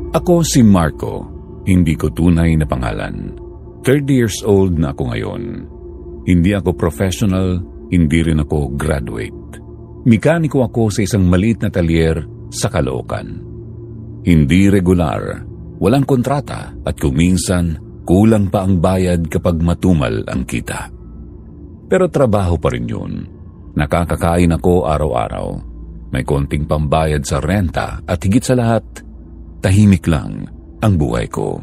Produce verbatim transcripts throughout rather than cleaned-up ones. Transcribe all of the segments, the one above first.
Ako si Marco, hindi ko tunay na pangalan. thirty years old na ako ngayon. Hindi ako professional, hindi rin ako graduate. Mekaniko ako sa isang maliit na talyer sa Caloocan. Hindi regular, walang kontrata at kung minsan kulang pa ang bayad kapag matumal ang kita. Pero trabaho pa rin yun. Nakakakain ako araw-araw. May konting pambayad sa renta at higit sa lahat, tahimik lang ang buhay ko.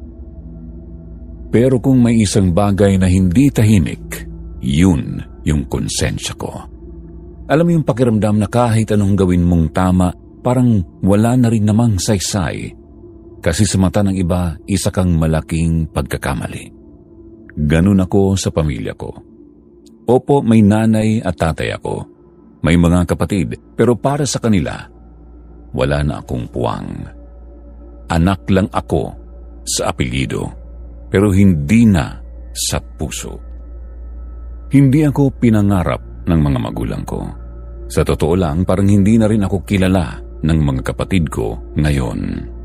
Pero kung may isang bagay na hindi tahimik, yun yung konsensya ko. Alam mo yung pakiramdam na kahit anong gawin mong tama, parang wala na rin namang saysay. Kasi sa mata ng iba, isa kang malaking pagkakamali. Ganun ako sa pamilya ko. Opo, may nanay at tatay ako. May mga kapatid, pero para sa kanila, wala na akong puwang. Anak lang ako sa apelyido, pero hindi na sa puso. Hindi ako pinangarap ng mga magulang ko. Sa totoo lang, parang hindi na rin ako kilala ng mga kapatid ko ngayon.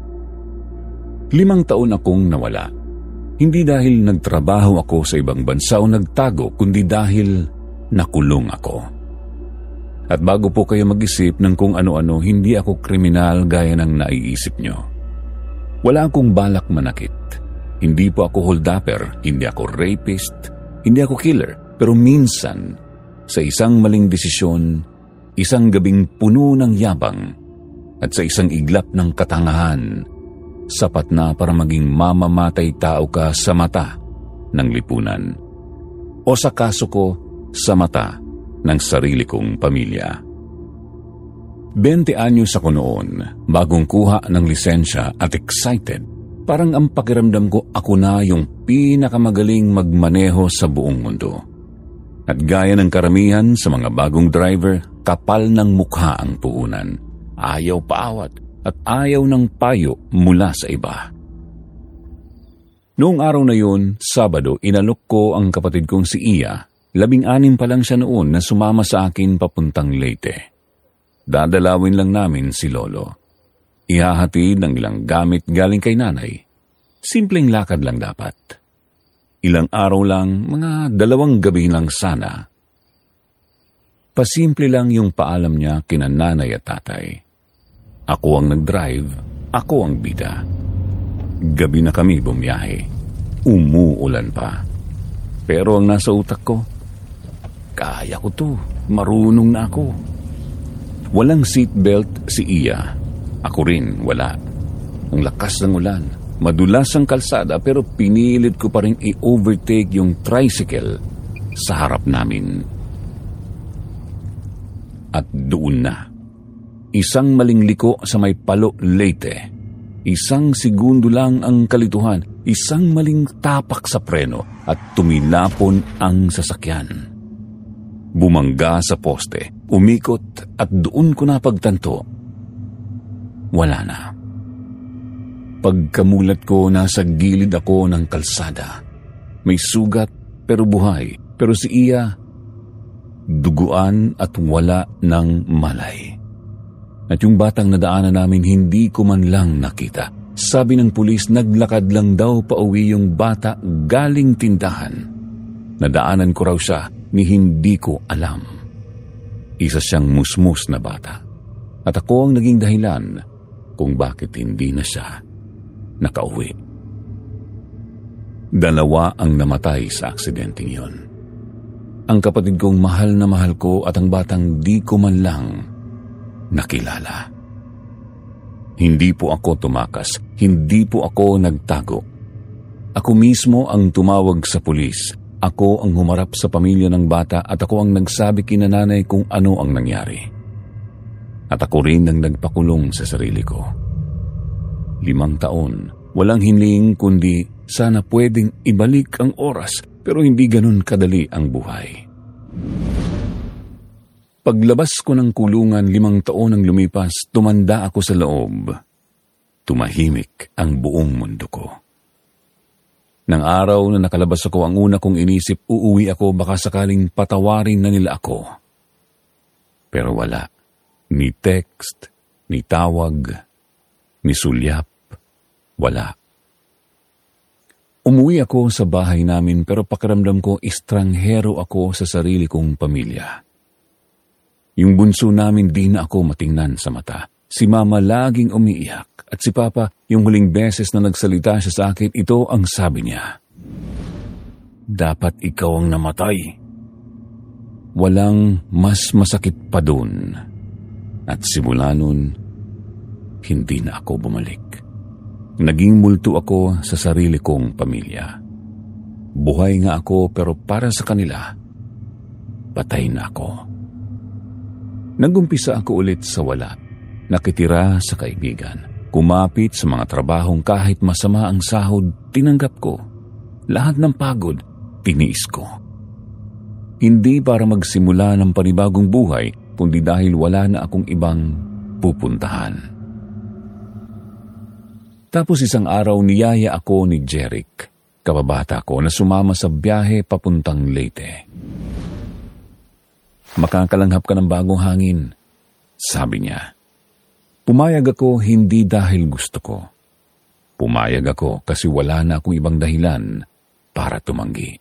Limang taon akong nawala. Hindi dahil nagtrabaho ako sa ibang bansa o nagtago, kundi dahil nakulong ako. At bago po kayo mag-isip ng kung ano-ano, hindi ako kriminal gaya ng naiisip nyo. Wala akong balak manakit. Hindi po ako holdupper, hindi ako rapist, hindi ako killer. Pero minsan, sa isang maling desisyon, isang gabing puno ng yabang, at sa isang iglap ng katangahan, sapat na para maging mamamatay tao ka sa mata ng lipunan. O sa kaso ko, sa mata ng sarili kong pamilya. Bente anyos ako noon, bagong kuha ng lisensya at excited. Parang ang pakiramdam ko ako na yung pinakamagaling magmaneho sa buong mundo. At gaya ng karamihan sa mga bagong driver, kapal ng mukha ang puunan. Ayaw paawat at ayaw ng payo mula sa iba. Noong araw na yun, Sabado, inalok ko ang kapatid kong si Iya. Labing-anim pa lang siya noon na sumama sa akin papuntang Leyte. Dadalawin lang namin si Lolo. Ihahatid ng ilang gamit galing kay nanay. Simpleng lakad lang dapat. Ilang araw lang, mga dalawang gabi lang sana. Pasimple lang yung paalam niya kina nanay at tatay. Ako ang nag-drive, ako ang bida. Gabi na kami bumiyahe. Umuulan pa. Pero ang nasa utak ko, kaya ko to, marunong na ako. Walang seatbelt si Iya. Ako rin, wala. Ang lakas ng ulan. Madulas ang kalsada pero pinilit ko pa rin i-overtake yung tricycle sa harap namin. At doon na. Isang maling liko sa may Palo, Leyte. Isang segundo lang ang kalituhan. Isang maling tapak sa preno at tumilapon ang sasakyan. Bumangga sa poste, umikot at doon ko napagtanto. Wala na. Pagkamulat ko, nasa gilid ako ng kalsada. May sugat pero buhay. Pero si Iya, duguan at wala ng malay. At yung batang nadaanan namin, hindi ko man lang nakita. Sabi ng pulis, naglakad lang daw pauwi yung bata galing tindahan. Nadaanan ko raw siya ni hindi ko alam. Isa siyang musmus na bata. At ako ang naging dahilan kung bakit hindi na siya nakauwi. Dalawa ang namatay sa aksidenteng yon. Ang kapatid kong mahal na mahal ko at ang batang di ko man lang nakilala. Hindi po ako tumakas, hindi po ako nagtago. Ako mismo ang tumawag sa pulis. Ako ang humarap sa pamilya ng bata at ako ang nagsabi kina nanay kung ano ang nangyari. At ako rin ang nagpakulong sa sarili ko. Limang taon, walang hiling kundi sana pwedeng ibalik ang oras pero hindi ganun kadali ang buhay. Paglabas ko ng kulungan, limang taon ang lumipas, tumanda ako sa loob. Tumahimik ang buong mundo ko. Nang araw na nakalabas ako, ang una kong inisip, uuwi ako, baka sakaling patawarin na nila ako. Pero wala. Ni text, ni tawag, ni sulyap, Wala. Umuwi ako sa bahay namin pero pakiramdam ko estranghero ako sa sarili kong pamilya. Yung bunso namin di na ako matingnan sa mata. Si Mama laging umiiyak at si Papa yung huling beses na nagsalita siya sa akin, ito ang sabi niya. Dapat ikaw ang namatay. Walang mas masakit pa dun. At simula nun, hindi na ako bumalik. Naging multo ako sa sarili kong pamilya. Buhay nga ako pero para sa kanila, patay na ako. Nagumpisa ako ulit sa wala. Nakitira sa kaibigan. Kumapit sa mga trabahong kahit masama ang sahod, tinanggap ko. Lahat ng pagod, tiniis ko. Hindi para magsimula ng panibagong buhay, kundi dahil wala na akong ibang pupuntahan. Tapos isang araw niyaya ako ni Jeric, kababata ko na sumama sa biyahe papuntang Leyte. Makakalanghap ka ng bagong hangin, sabi niya. Pumayag ako hindi dahil gusto ko. Pumayag ako kasi wala na akong ibang dahilan para tumanggi.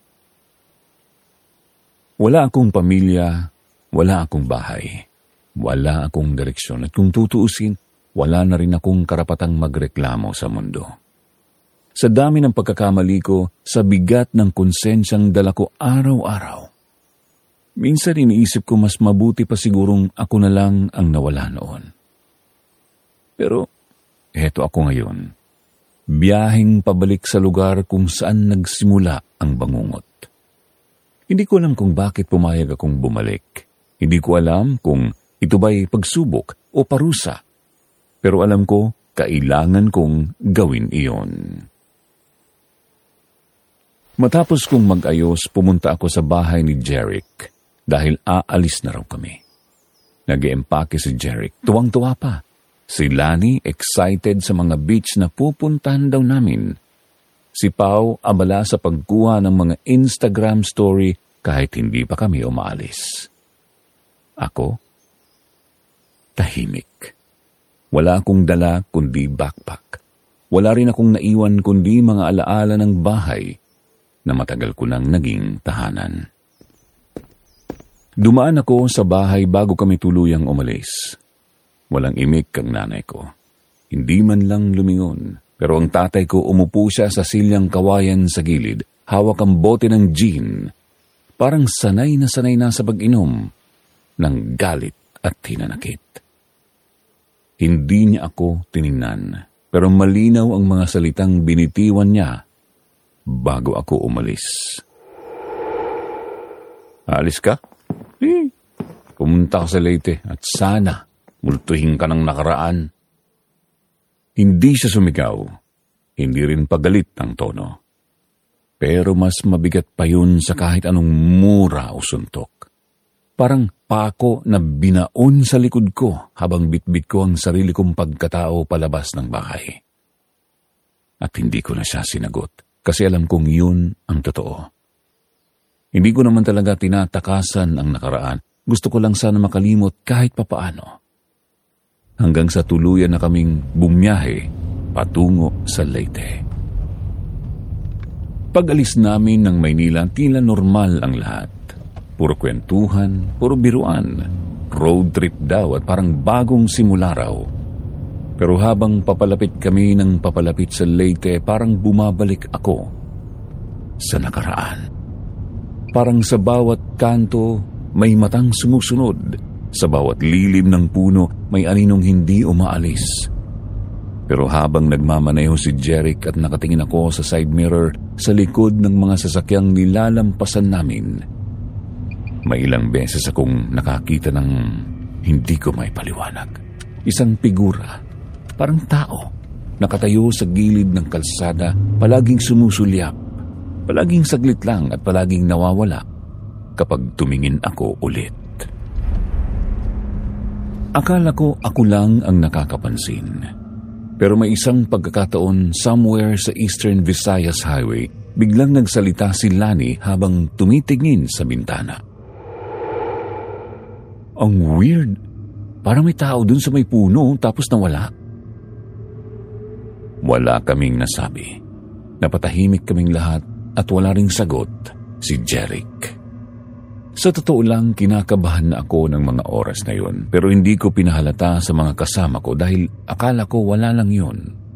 Wala akong pamilya, wala akong bahay, wala akong direksyon at kung tutuusin, wala na rin akong karapatang magreklamo sa mundo. Sa dami ng pagkakamali ko, sa bigat ng konsensyang dala ko araw-araw, minsan iniisip ko mas mabuti pa sigurong ako na lang ang nawala noon. Pero eto ako ngayon, biyaheng pabalik sa lugar kung saan nagsimula ang bangungot. Hindi ko alam kung bakit pumayag akong bumalik. Hindi ko alam kung ito ba'y pagsubok o parusa. Pero alam ko, kailangan kong gawin iyon. Matapos kong mag-ayos, pumunta ako sa bahay ni Jeric dahil aalis na raw kami. Nag-eempake si Jeric, tuwang-tuwa pa. Si Lani, excited sa mga beach na pupuntahan daw namin. Si Pao, abala sa pagkuha ng mga Instagram story kahit hindi pa kami umaalis. Ako, tahimik. Wala akong dala kundi backpack. Wala rin akong naiwan kundi mga alaala ng bahay na matagal ko nang naging tahanan. Dumaan ako sa bahay bago kami tuluyang umalis. Walang imik ang nanay ko. Hindi man lang lumingon. Pero ang tatay ko umupo siya sa silyang kawayan sa gilid. Hawak ang bote ng gin. Parang sanay na sanay na sa pag-inom ng galit at hinanakit. Hindi niya ako tiningnan. Pero malinaw ang mga salitang binitiwan niya bago ako umalis. Alis ka? Eh, pumunta ka sa Leyte at sana multuhin ka ng nakaraan. Hindi siya sumigaw. Hindi rin pagalit ang tono. Pero mas mabigat pa yun sa kahit anong mura o suntok. Parang pako na binaon sa likod ko habang bitbit ko ang sarili kong pagkatao palabas ng bahay. At hindi ko na siya sinagot kasi alam kong yun ang totoo. Hindi ko naman talaga tinatakasan ang nakaraan. Gusto ko lang sana makalimot kahit papaano. Hanggang sa tuluyan na kaming bumiyahe patungo sa Leyte. Pag-alis namin ng Maynila, tila normal ang lahat. Puro kwentuhan, puro biruan. Road trip daw at parang bagong simula raw. Pero habang papalapit kami ng papalapit sa Leyte, parang bumabalik ako sa nakaraan. Parang sa bawat kanto may matang sumusunod. Sa bawat lilim ng puno, may aninong hindi umaalis. Pero habang nagmamaneho si Jeric at nakatingin ako sa side mirror sa likod ng mga sasakyang nilalampasan namin, may ilang beses akong nakakita ng hindi ko may paliwanag. Isang figura, parang tao, nakatayo sa gilid ng kalsada, palaging sumusulyap, palaging saglit lang at palaging nawawala kapag tumingin ako ulit. Akala ko ako lang ang nakakapansin. Pero may isang pagkakataon somewhere sa Eastern Visayas Highway, biglang nagsalita si Lani habang tumitingin sa bintana. Ang weird. Parang may tao dun sa may puno tapos nawala. Wala kaming nasabi. Napatahimik kaming lahat at wala ring sagot si Jeric. Sa totoo lang, kinakabahan na ako ng mga oras na yun, pero hindi ko pinahalata sa mga kasama ko dahil akala ko wala lang yun.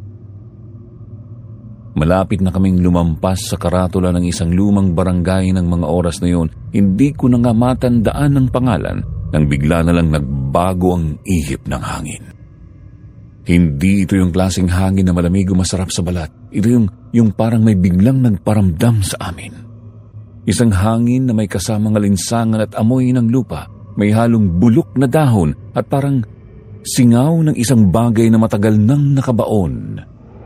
Malapit na kaming lumampas sa karatula ng isang lumang barangay ng mga oras na yun, hindi ko na nga matandaan ng pangalan nang bigla na lang nagbago ang ihip ng hangin. Hindi ito yung klaseng hangin na malamig o masarap sa balat. Ito yung, yung parang may biglang nagparamdam sa amin. Isang hangin na may kasamang alinsangan at amoy ng lupa, may halong bulok na dahon at parang singaw ng isang bagay na matagal nang nakabaon.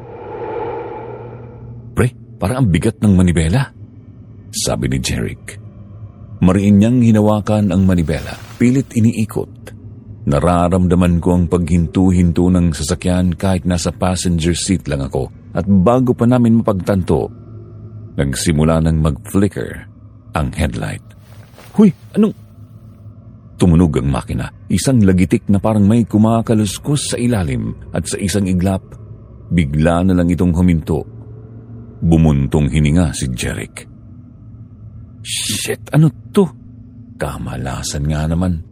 Pre, parang ang bigat ng manibela, sabi ni Jeric. Mariin niyang hinawakan ang manibela, pilit iniikot. Nararamdaman ko ang paghinto-hinto ng sasakyan kahit nasa passenger seat lang ako at bago pa namin mapagtanto, nagsimula ng mag-flicker ang headlight. Huy, anong... Tumunog ang makina, isang lagitik na parang may kumakaluskos sa ilalim at sa isang iglap, bigla na lang itong huminto. Bumuntong hininga si Jeric. Shit, ano to? Kamalasan nga naman.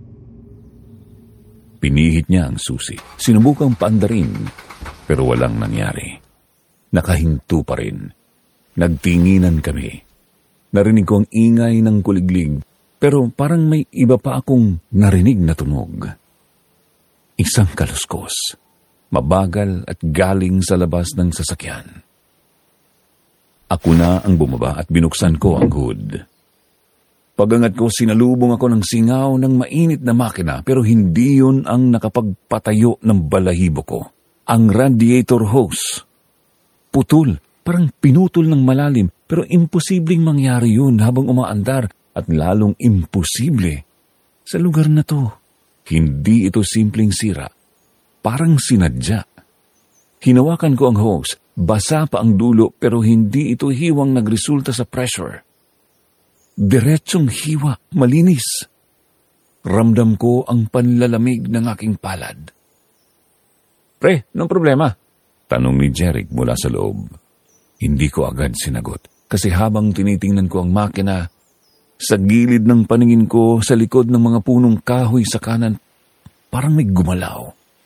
Pinihit niya ang susi. Sinubukang paandarin, pero walang nangyari. Nakahinto pa rin. Nagtinginan kami. Narinig ko ang ingay ng kuliglig, pero parang may iba pa akong narinig na tunog. Isang kaluskos, mabagal at galing sa labas ng sasakyan. Ako na ang bumaba at binuksan ko ang hood. Pagangat ko, sinalubong ako ng singaw ng mainit na makina, pero hindi yun ang nakapagpatayo ng balahibo ko. Ang radiator hose. Putol. Parang pinutol ng malalim, pero imposibleng mangyari yun habang umaandar at lalong imposible sa lugar na to. Hindi ito simpleng sira. Parang sinadya. Hinawakan ko ang hose. Basa pa ang dulo pero hindi ito hiwang nagresulta sa pressure. Diretsong hiwa, malinis. Ramdam ko ang panlalamig ng aking palad. Pre, anong problema? Tanong ni Jeric mula sa loob. Hindi ko agad sinagot kasi habang tinitingnan ko ang makina, sa gilid ng paningin ko sa likod ng mga punong kahoy sa kanan, parang may gumalaw.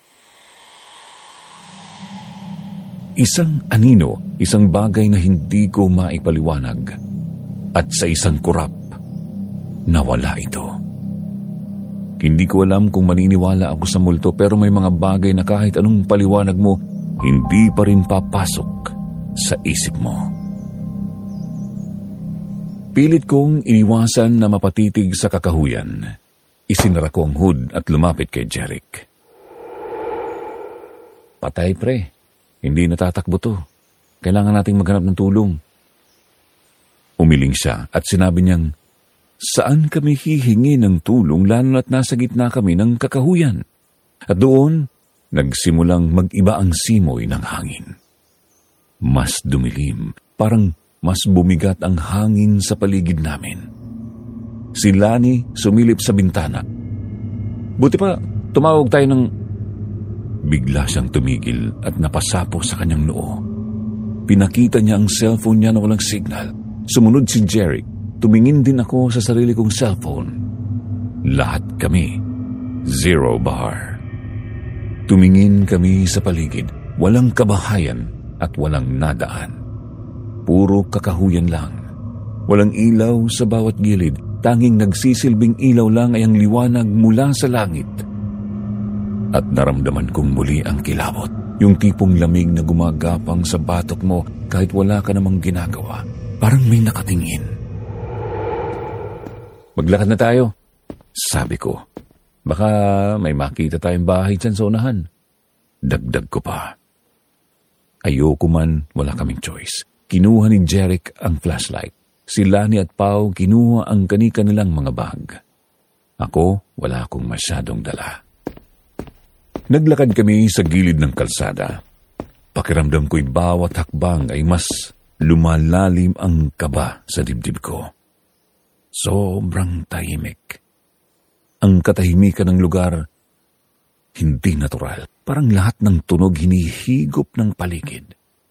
Isang anino, isang bagay na hindi ko maipaliwanag. At sa isang kurap, nawala ito. Hindi ko alam kung maniniwala ako sa multo pero may mga bagay na kahit anong paliwanag mo, hindi pa rin papasok sa isip mo. Pilit kong iniwasan na mapatitig sa kakahuyan. Isinara ko ang hood at lumapit kay Jeric. Patay pre, hindi natatakbo to. Kailangan nating maghanap ng tulong. Umiling siya at sinabi niyang, saan kami hihingi ng tulong lalo at nasa gitna kami ng kakahuyan? At doon, nagsimulang mag-iba ang simoy ng hangin. Mas dumilim, parang mas bumigat ang hangin sa paligid namin. Si Lani sumilip sa bintana. Buti pa, tumawag tayo ng... Bigla siyang tumigil at napasapo sa kanyang noo. Pinakita niya ang cellphone niya na walang signal. Sumunod si Jeric. Tumingin din ako sa sarili kong cellphone. Lahat kami, zero bar. Tumingin kami sa paligid. Walang kabahayan at walang nadaan. Puro kakahuyan lang. Walang ilaw sa bawat gilid. Tanging nagsisilbing ilaw lang ay ang liwanag mula sa langit. At naramdaman kong muli ang kilabot. Yung tipong lamig na gumagapang sa batok mo kahit wala ka namang ginagawa. Parang may nakatingin. Maglakad na tayo, sabi ko. Baka may makita tayong bahay dyan sa unahan. Dagdag ko pa. Ayoko man, wala kaming choice. Kinuha ni Jeric ang flashlight. Si Lani at Pau kinuha ang kanika nilang mga bag. Ako, wala akong masyadong dala. Naglakad kami sa gilid ng kalsada. Pakiramdam ko'y bawat hakbang ay mas lumalalim ang kaba sa dibdib ko. Sobrang tahimik. Ang katahimikan ng lugar, hindi natural. Parang lahat ng tunog hinihigop ng paligid.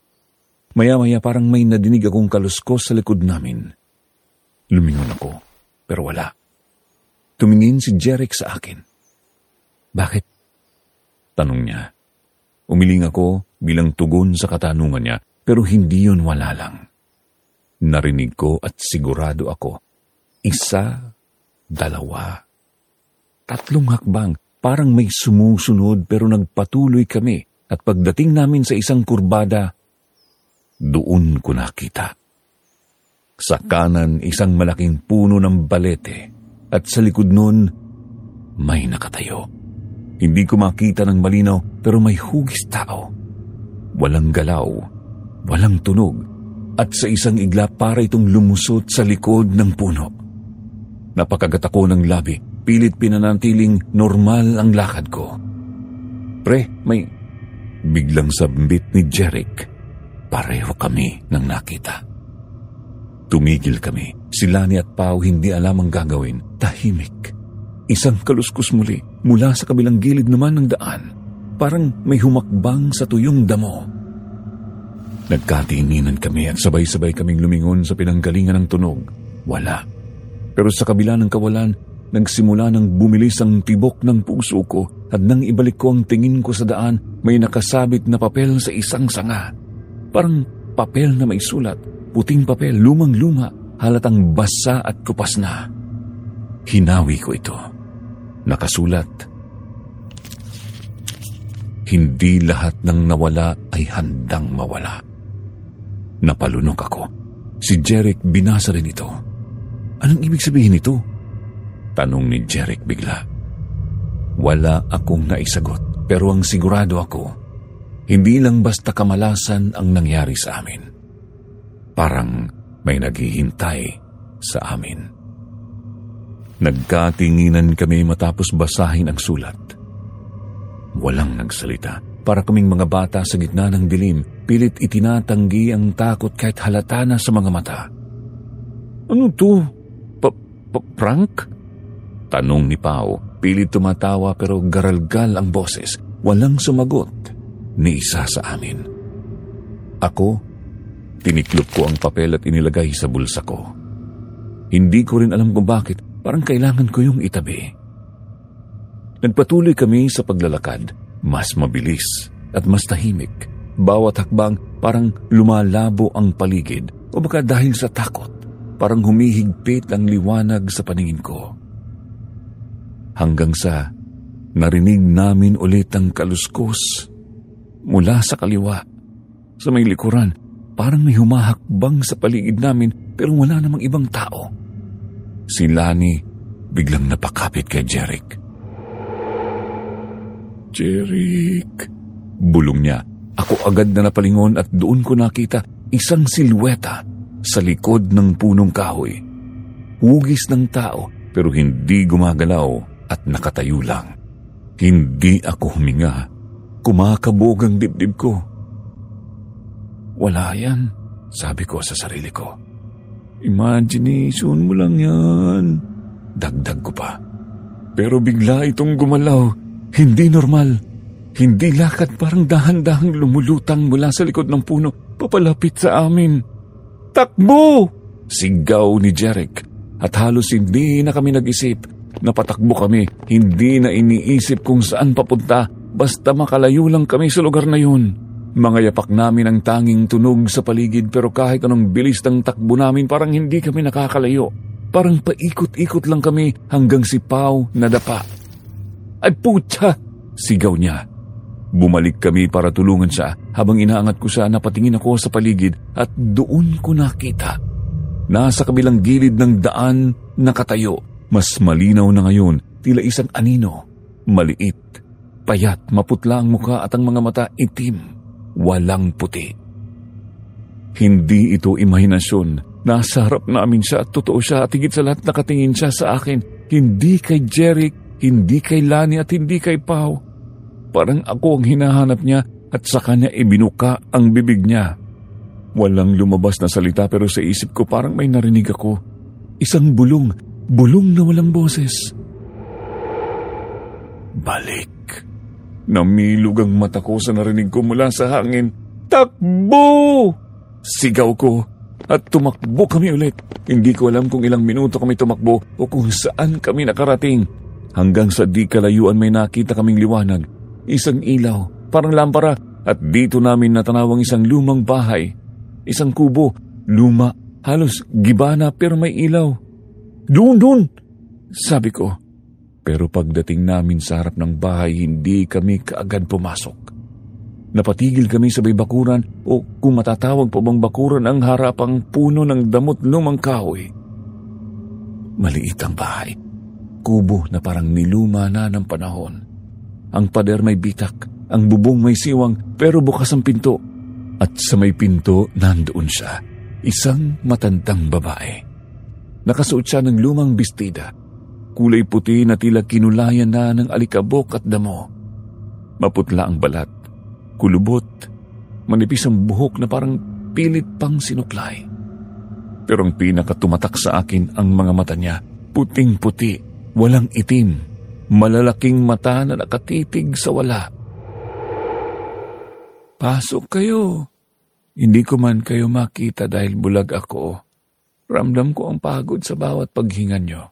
Maya-maya parang may nadinig akong kaluskos sa likod namin. Lumingon ako, pero wala. Tumingin si Jeric sa akin. Bakit? Tanong niya. Umiling ako bilang tugon sa katanungan niya, pero hindi yun wala lang. Narinig ko at sigurado ako. Isa, dalawa, tatlong hakbang, parang may sumusunod pero nagpatuloy kami at pagdating namin sa isang kurbada, doon ko nakita. Sa kanan, isang malaking puno ng balete at sa likod nun, may nakatayo. Hindi ko makita ng malinaw pero may hugis tao. Walang galaw, walang tunog, at sa isang igla para itong lumusot sa likod ng puno. Napakagat ako ng labi, pilit pinanatiling normal ang lakad ko. Pre, may biglang sambit ni Jeric. Pareho kami nang nakita. Tumigil kami. Si Lani at Pao hindi alam ang gagawin. Tahimik. Isang kaluskus muli mula sa kabilang gilid naman ng daan. Parang may humakbang sa tuyong damo. Nagkatinginan kami at sabay-sabay kaming lumingon sa pinanggalingan ng tunog. Wala. Pero sa kabila ng kawalan, nagsimula ng bumilis ang tibok ng puso ko at nang ibalik ko ang tingin ko sa daan, may nakasabit na papel sa isang sanga. Parang papel na may sulat. Puting papel, lumang-luma, halatang basa at kupas na. Hinawi ko ito. Nakasulat, hindi lahat ng nawala ay handang mawala. Napalunok ako. Si Jeric binasa rin ito. Anong ibig sabihin ito? Tanong ni Jeric bigla. Wala akong naisagot, pero ang sigurado ako, hindi lang basta kamalasan ang nangyari sa amin. Parang may naghihintay sa amin. Nagkatinginan kami matapos basahin ang sulat. Walang nagsalita. Para kaming mga bata sa gitna ng dilim, pilit itinatanggi ang takot kahit halata na sa mga mata. Ano to? Pa-prank? Tanong ni Pao. Pilit tumatawa pero garalgal ang boses. Walang sumagot ni isa sa amin. Ako, tiniklop ko ang papel at inilagay sa bulsa ko. Hindi ko rin alam kung bakit, parang kailangan ko yung itabi. Nagpatuloy kami sa paglalakad, mas mabilis at mas tahimik. Bawat hakbang parang lumalabo ang paligid o baka dahil sa takot, parang humihigpit ang liwanag sa paningin ko. Hanggang sa narinig namin ulit ang kaluskos mula sa kaliwa, sa may likuran. Parang may humahakbang sa paligid namin pero wala namang ibang tao. Si Lani biglang napakapit kay Jeric. Jeric, bulong niya. Ako agad na napalingon at doon ko nakita isang silweta sa likod ng punong kahoy. Hugis ng tao pero hindi gumagalaw at nakatayo lang. Hindi ako huminga. Kumakabog ang dibdib ko. Wala yan, sabi ko sa sarili ko. Imagination mo lang yan. Dagdag ko pa. Pero bigla itong gumalaw. Hindi normal. Hindi lakad, parang dahan-dahang lumulutang mula sa likod ng puno papalapit sa amin. Takbo! Sigaw ni Jeric. At halos hindi na kami nag-isip. Napatakbo kami. Hindi na iniisip kung saan papunta. Basta makalayo lang kami sa lugar na yun. Mga yapak namin ang tanging tunog sa paligid pero kahit anong bilis ng takbo namin parang hindi kami nakakalayo. Parang paikot-ikot lang kami hanggang si Pao nadapa. Ay putya! Sigaw niya. Bumalik kami para tulungan siya. Habang inaangat ko siya, napatingin ako sa paligid at doon ko nakita. Nasa kabilang gilid ng daan nakatayo. Mas malinaw na ngayon, tila isang anino. Maliit, payat, maputla ang muka at ang mga mata itim. Walang puti. Hindi ito imahinasyon. Nasa harap namin siya at totoo siya at higit sa lahat nakatingin siya sa akin. Hindi kay Jeric, hindi kay Lani at hindi kay Pao. Parang ako ang hinahanap niya at sa kanya ibinuka ang bibig niya. Walang lumabas na salita pero sa isip ko parang may narinig ako. Isang bulong, bulong na walang boses. Balik. Namilog ang mata ko sa narinig ko mula sa hangin. Takbo! Sigaw ko at tumakbo kami ulit. Hindi ko alam kung ilang minuto kami tumakbo o kung saan kami nakarating. Hanggang sa di kalayuan may nakita kaming liwanag. Isang ilaw, parang lampara, at dito namin natanawang isang lumang bahay. Isang kubo, luma, halos gibana pero may ilaw. Doon, doon! Sabi ko. Pero pagdating namin sa harap ng bahay, hindi kami kaagad pumasok. Napatigil kami sa may bakuran o kung matatawag pa bang bakuran ang harapang puno ng damot lumang kahoy. Maliit ang bahay. Kubo na parang niluma na ng panahon. Ang pader may bitak, ang bubong may siwang pero bukas ang pinto. At sa may pinto nandoon siya, isang matandang babae. Nakasuot siya ng lumang bestida. Kulay puti na tila kinulayan na ng alikabok at damo. Maputla ang balat, kulubot, manipis ang buhok na parang pilit pang sinuklay. Pero ang pinakatumatak sa akin ang mga mata niya, puting-puti, walang itim, malalaking mata na nakatitig sa wala. Pasok kayo. Hindi ko man kayo makita dahil bulag ako. Ramdam ko ang pagod sa bawat paghinga nyo.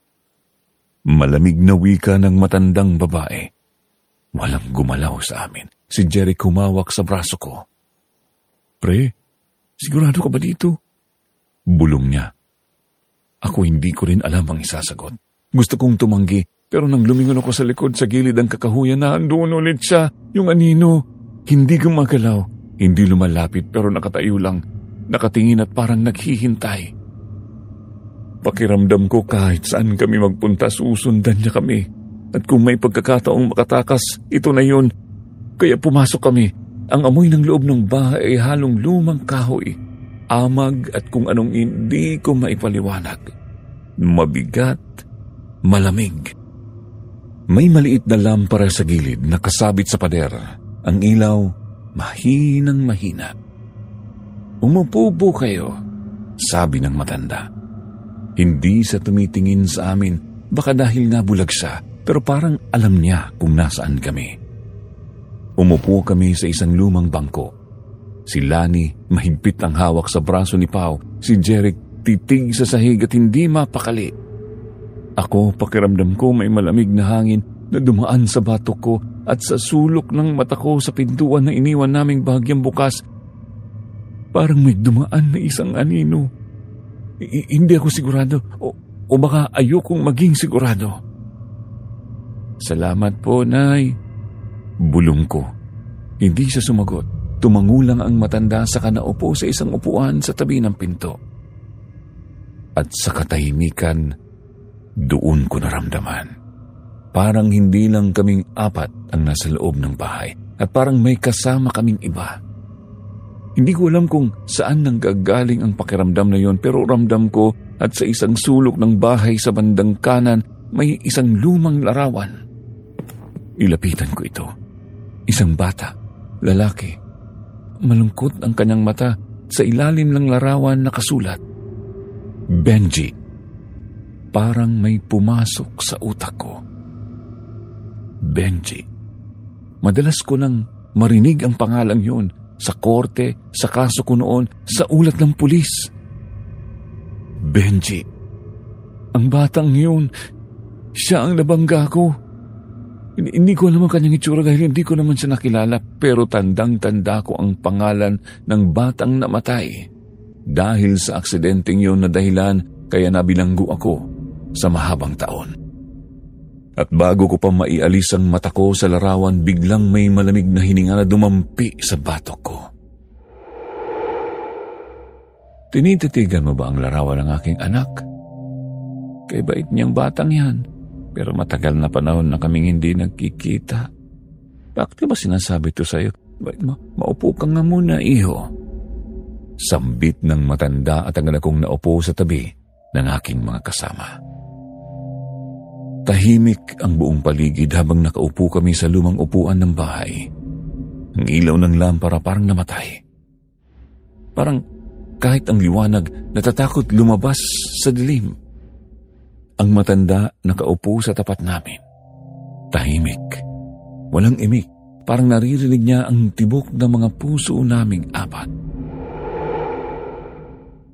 Malamig na wika ng matandang babae. Walang gumalaw sa amin. Si Jerry humawak sa braso ko. Pre, sigurado ka ba dito? Bulong niya. Ako hindi ko rin alam ang isasagot. Gusto kong tumanggi, pero nang lumingon ako sa likod sa gilid ng kakahuyan na andoon ulit siya, yung anino. Hindi gumagalaw, hindi lumalapit pero nakatayo lang, nakatingin at parang naghihintay. Pakiramdam ko kahit saan kami magpunta, susundan niya kami. At kung may pagkakataong makatakas, ito na yun. Kaya pumasok kami. Ang amoy ng loob ng bahay ay halong lumang kahoy, amag at kung anong hindi ko maipaliwanag. Mabigat, malamig. May maliit na lampara sa gilid na kasabit sa pader. Ang ilaw, mahinang mahina. Umupo po kayo, sabi ng matanda. Hindi sa tumitingin sa amin, baka dahil nga bulag siya, pero parang alam niya kung nasaan kami. Umupo kami sa isang lumang bangko. Si Lani, mahigpit ang hawak sa braso ni Pao. Si Jeric, titig sa sahig at hindi mapakali. Ako, pakiramdam ko may malamig na hangin na dumaan sa batok ko at sa sulok ng mata ko sa pintuan na iniwan naming bahagyang bukas. Parang may dumaan na isang anino. I- hindi ako sigurado o, o baka ayokong maging sigurado. Salamat po, Nay. Bulong ko. Hindi siya sumagot. Tumangulang ang matanda sa kanaupo sa isang upuan sa tabi ng pinto. At sa katahimikan, doon ko naramdaman. Parang hindi lang kaming apat ang nasa loob ng bahay at parang may kasama kaming iba. Hindi ko alam kung saan nanggagaling ang pakiramdam na yon, pero ramdam ko at sa isang sulok ng bahay sa bandang kanan may isang lumang larawan. Ilapitan ko ito. Isang bata, lalaki. Malungkot ang kanyang mata, sa ilalim ng larawan nakasulat, Benji. Parang may pumasok sa utak ko. Benji. Madalas ko nang marinig ang pangalang yun sa korte, sa kaso ko noon, sa ulat ng pulis. Benji. Ang batang yun, siya ang nabangga ko. Hindi, hindi ko alam ang kanyang itsura dahil hindi ko naman siya nakilala, pero tandang-tanda ko ang pangalan ng batang namatay. Dahil sa aksidenteng yun na dahilan, kaya nabilanggo ako sa mahabang taon. At bago ko pa maialis ang mata ko sa larawan, biglang may malamig na hininga na dumampi sa batok ko. Tinititigan mo ba ang larawan ng aking anak? Kay bait niyang batang yan. Pero matagal na panahon na kaming hindi nagkikita. Bakit ba sinasabi ito sa'yo? Ma- maupo ka nga muna, iho. Sambit ng matanda at ang anak kong naupo sa tabi ng aking mga kasama. Tahimik ang buong paligid habang nakaupo kami sa lumang upuan ng bahay. Ang ilaw ng lampara parang namatay. Parang kahit ang liwanag natatakot lumabas sa dilim. Ang matanda nakaupo sa tapat namin. Tahimik. Walang imik. Parang naririnig niya ang tibok ng mga puso naming apat.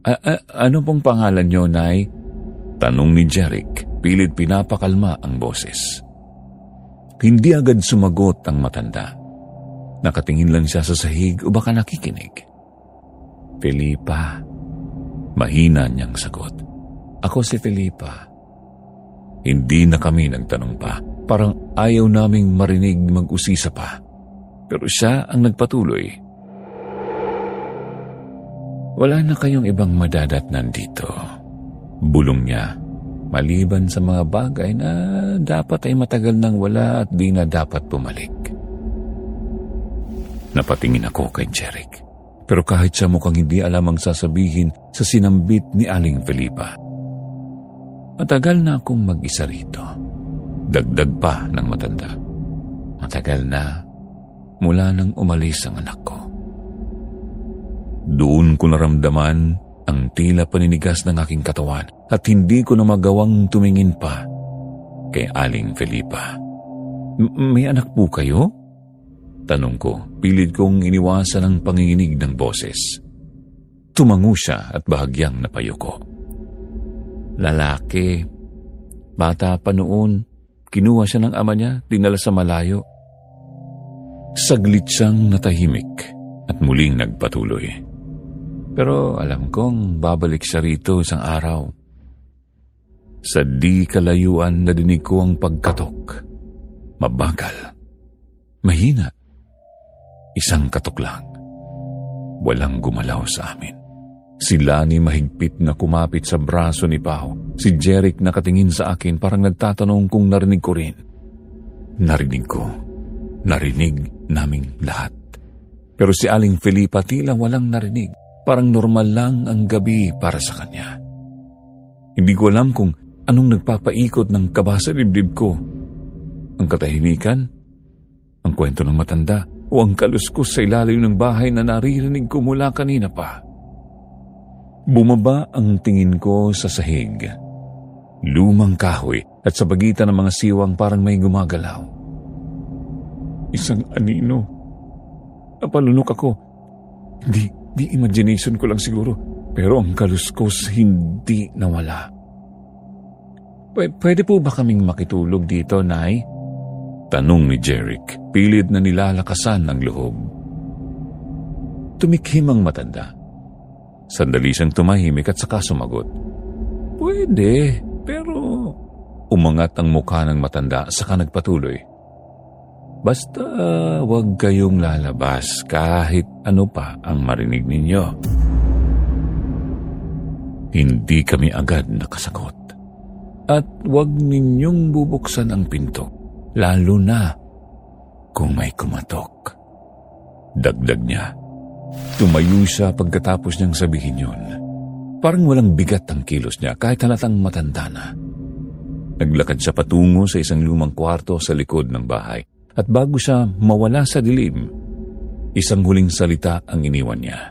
A- a- ano pong pangalan niyo, Nay? Tanong ni Jeric, pilit pinapakalma ang boses. Hindi agad sumagot ang matanda. Nakatingin lang siya sa sahig o baka nakikinig. Felipa. Mahina niyang sagot. Ako si Felipa. Hindi na kami nagtanong pa. Parang ayaw naming marinig mag-usisa pa. Pero siya ang nagpatuloy. Wala na kayong ibang madadatnan dito. Bulong niya. Maliban sa mga bagay na dapat ay matagal nang wala at di na dapat bumalik. Napatingin ako kay Jeric. Pero kahit siya mukhang hindi alam ang sasabihin sa sinambit ni Aling Felipa. Matagal na akong mag-isa rito. Dagdag pa ng matanda. Matagal na mula nang umalis ang anak ko. Doon ko naramdaman ang tila paninigas ng aking katawan at hindi ko na magawang tumingin pa kay Aling Felipa. May anak po kayo? Tanong ko, pilit kong iniwasan ang panginginig ng boses. Tumango siya at bahagyang napayuko. Lalaki. Bata pa noon, kinuha siya ng ama niya, dinala sa malayo. Saglit siyang natahimik at muling nagpatuloy. Pero alam kong babalik siya rito isang araw. Sa di kalayuan nadinig ko ang pagkatok. Mabagal. Mahina. Isang katok lang. Walang gumalaw sa amin. Si Lani mahigpit na kumapit sa braso ni Pao. Si Jeric nakatingin sa akin parang nagtatanong kung narinig ko rin. Narinig ko. Narinig naming lahat. Pero si Aling Felipa tila walang narinig. Parang normal lang ang gabi para sa kanya. Hindi ko alam kung anong nagpapaikot ng kaba sa dibdib ko. Ang katahimikan, ang kwento ng matanda, o ang kaluskos sa ilalim ng bahay na naririnig ko mula kanina pa. Bumaba ang tingin ko sa sahig. Lumang kahoy at sa pagitan ng mga siwang parang may gumagalaw. Isang anino. Napalunok ako. Di, di imagination ko lang siguro. Pero ang kaluskos hindi nawala. P- pwede po ba kaming makitulog dito, Nay? Tanong ni Jeric, pilit na nilalakasan ang loob. Tumikhim ang matanda. Sandali siyang tumahimik at saka sumagot. Pwede, pero... Umangat ang mukha ng matanda saka nagpatuloy. Basta wag kayong lalabas kahit ano pa ang marinig ninyo. Hindi kami agad nakasagot. At wag ninyong bubuksan ang pinto. Lalo na kung may kumatok. Dagdag niya. Tumayo siya pagkatapos niyang sabihin yun. Parang walang bigat ang kilos niya kahit halatang matanda na. Naglakad siya patungo sa isang lumang kwarto sa likod ng bahay. At bago siya mawala sa dilim, isang huling salita ang iniwan niya.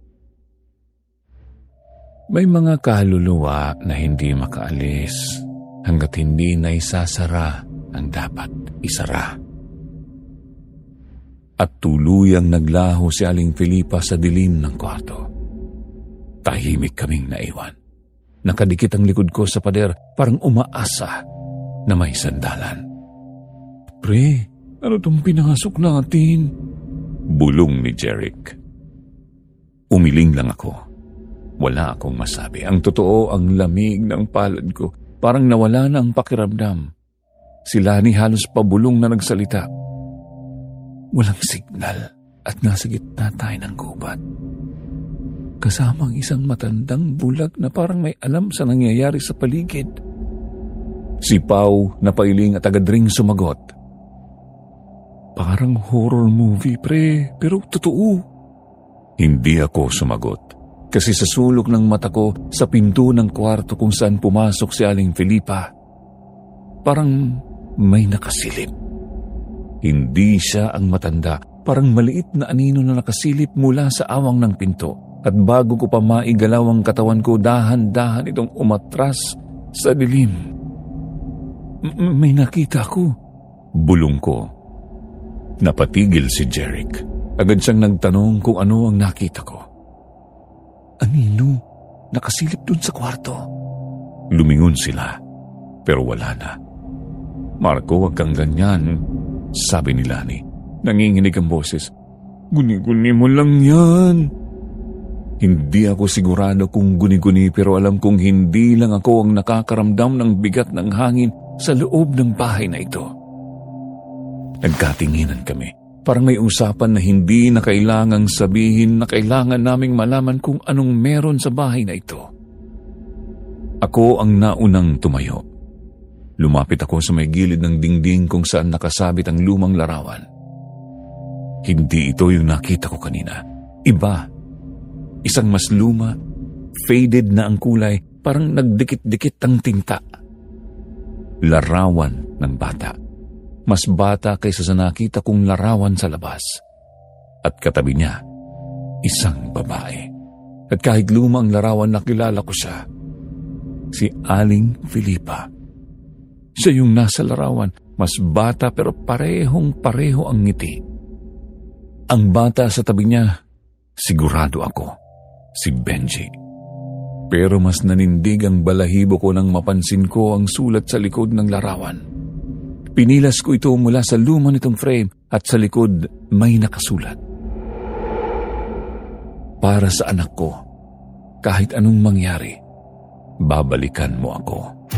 May mga kaluluwa na hindi makaalis hanggat hindi na isasara ang dapat isara. At tuluyang naglaho si Aling Felipa sa dilim ng kwarto. Tahimik kaming naiwan. Nakadikit ang likod ko sa pader, parang umaasa na may sandalan. Pre, ano tong pinasok natin? Bulong ni Jeric. Umiling lang ako. Wala akong masabi. Ang totoo, ang lamig ng palad ko. Parang nawala na ang pakiramdam. Si Lani halos pabulong na nagsalita. Walang signal at nasa gitna tayo ng gubat. Kasamang isang matandang bulag na parang may alam sa nangyayari sa paligid. Si Pao napailing at agad ring sumagot. Parang horror movie, pre, pero totoo. Hindi ako sumagot. Kasi sa sulok ng mata ko sa pinto ng kwarto kung saan pumasok si Aling Felipa, parang may nakasilip. Hindi siya ang matanda, parang maliit na anino na nakasilip mula sa awang ng pinto. At bago ko pa maigalaw ang katawan ko, dahan-dahan itong umatras sa dilim. M- may nakita ko. Bulong ko. Napatigil si Jeric. Agad siyang nagtanong kung ano ang nakita ko. Anino? nakasilip dun sa kwarto. Lumingon sila, pero wala na. Marco, wag kang ganyan, sabi ni Lani. Nanginginig ang boses. Guni-guni mo lang yan. Hindi ako sigurado kung guni-guni pero alam kong hindi lang ako ang nakakaramdam ng bigat ng hangin sa loob ng bahay na ito. Nagkatinginan kami. Parang may usapan na hindi na kailangang sabihin na kailangan naming malaman kung anong meron sa bahay na ito. Ako ang naunang tumayo. Lumapit ako sa may gilid ng dingding kung saan nakasabit ang lumang larawan. Hindi ito yung nakita ko kanina. Iba. Isang mas luma, faded na ang kulay, parang nagdikit-dikit ang tinta. Larawan ng bata. Mas bata kaysa sa nakita kong larawan sa labas. At katabi niya, isang babae. At kahit luma ang larawan, nakilala ko siya. Si Aling Filipa. Siya yung nasa larawan, mas bata pero parehong pareho ang ngiti. Ang bata sa tabi niya, sigurado ako, si Benji. Pero mas nanindig ang balahibo ko nang mapansin ko ang sulat sa likod ng larawan. Pinilas ko ito mula sa luma nitong frame at sa likod may nakasulat. Para sa anak ko, kahit anong mangyari, babalikan mo ako.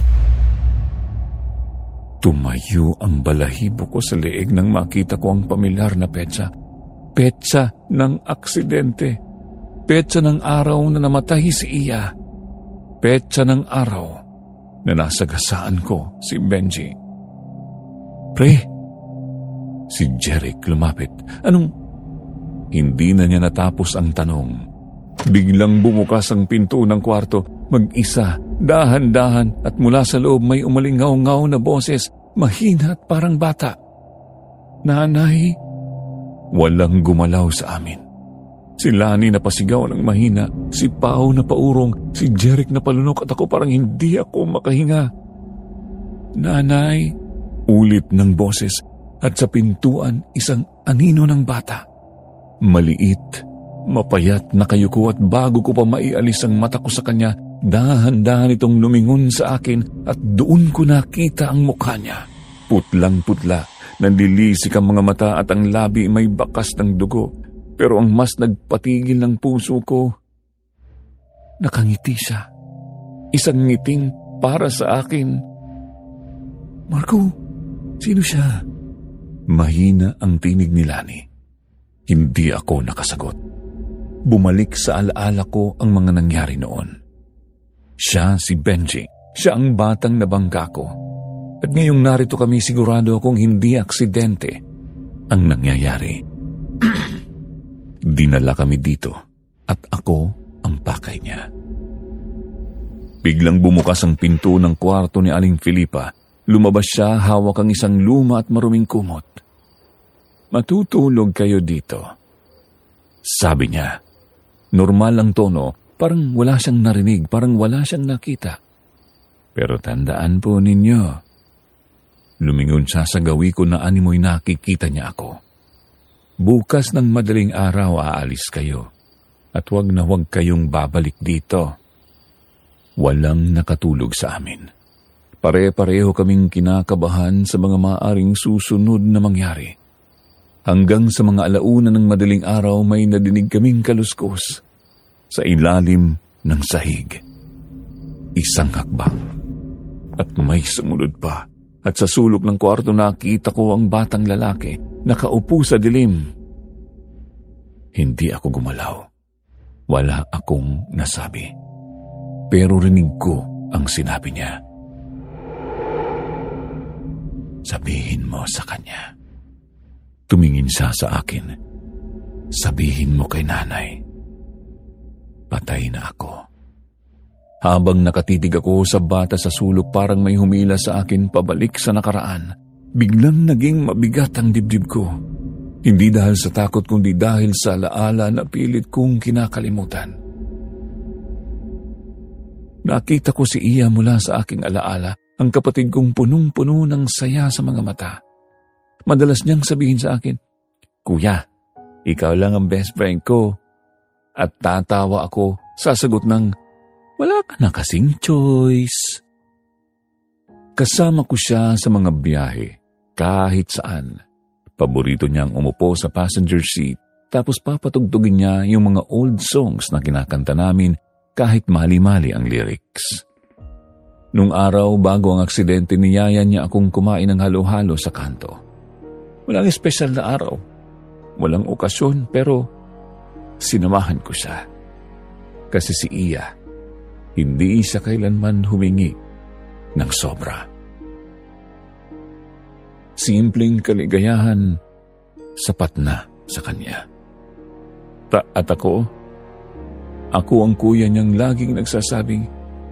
Tumayo ang balahibo ko sa leeg nang makita ko ang pamilyar na petsa. Petsa ng aksidente. Petsa ng araw na namatay si Iya. Petsa ng araw na nasagasaan ko si Benji. Pre, si Jeric lumapit. Anong? Hindi na niya natapos ang tanong. Biglang bumukas ang pinto ng kwarto, mag-isa, dahan-dahan at mula sa loob may umalingaw-ngaw na boses, mahina at parang bata. Nanay, walang gumalaw sa amin. Si Lani na pasigaw ng mahina, si Pao na paurong, si Jeric na palunok at ako parang hindi ako makahinga. Nanay, ulit ng boses at sa pintuan isang anino ng bata. Maliit, mapayat na kayuko at bago ko pa maialis ang mata ko sa kanya, dahan-dahan itong lumingon sa akin at doon ko nakita ang mukha niya. Putlang-putla, nanlilisik ang mga mata at ang labi may bakas ng dugo. Pero ang mas nagpatigil ng puso ko, nakangiti siya. Isang ngiting para sa akin. Marco, sino siya? Mahina ang tinig ni Lani. Hindi ako nakasagot. Bumalik sa alaala ko ang mga nangyari noon. Siya si Benji. Siya ang batang nabangga ko. At ngayong narito kami, sigurado akong hindi aksidente ang nangyayari. Dinala kami dito at ako ang pakay niya. Biglang bumukas ang pinto ng kwarto ni Aling Filipa. Lumabas siya, hawak ang isang luma at maruming kumot. Matutulog kayo dito, sabi niya. Normal ang tono, parang wala siyang narinig, parang wala siyang nakita. Pero tandaan po ninyo, lumingon siya sa gawi ko na animoy nakikita niya ako. Bukas ng madaling araw aalis kayo at huwag na huwag kayong babalik dito. Walang nakatulog sa amin. Pare-pareho kaming kinakabahan sa mga maaaring susunod na mangyari. Hanggang sa mga alauna ng madaling araw may nadinig kaming kaluskos sa ilalim ng sahig. Isang hakbang at may sumunod pa. At sa sulok ng kwarto nakita ko ang batang lalaki, nakaupo sa dilim. Hindi ako gumalaw. Wala akong nasabi. Pero rinig ko ang sinabi niya. Sabihin mo sa kanya. Tumingin siya sa akin. Sabihin mo kay nanay. Patay na ako. Habang nakatitig ako sa bata sa sulok, parang may humila sa akin pabalik sa nakaraan. Biglang naging mabigat ang dibdib ko. Hindi dahil sa takot kundi dahil sa alaala na pilit kong kinakalimutan. Nakita ko si Iya mula sa aking alaala, ang kapatid kong punong-puno ng saya sa mga mata. Madalas niyang sabihin sa akin, Kuya, ikaw lang ang best friend ko. At tatawa ako, sasagot ng, Wala ka na kasing choice. Kasama ko siya sa mga biyahe, kahit saan. Paborito niyang umupo sa passenger seat, tapos papatugtugin niya yung mga old songs na kinakanta namin kahit mali-mali ang lyrics. Nung araw bago ang aksidente, niyayan niya akong kumain ng halo-halo sa kanto. Walang espesyal na araw, walang okasyon, pero sinamahan ko siya. Kasi si Iya, hindi siya kailanman humingi ng sobra. Simpleng kaligayahan, sapat na sa kanya. Ta- at ako, ako ang kuya niyang laging nagsasabing,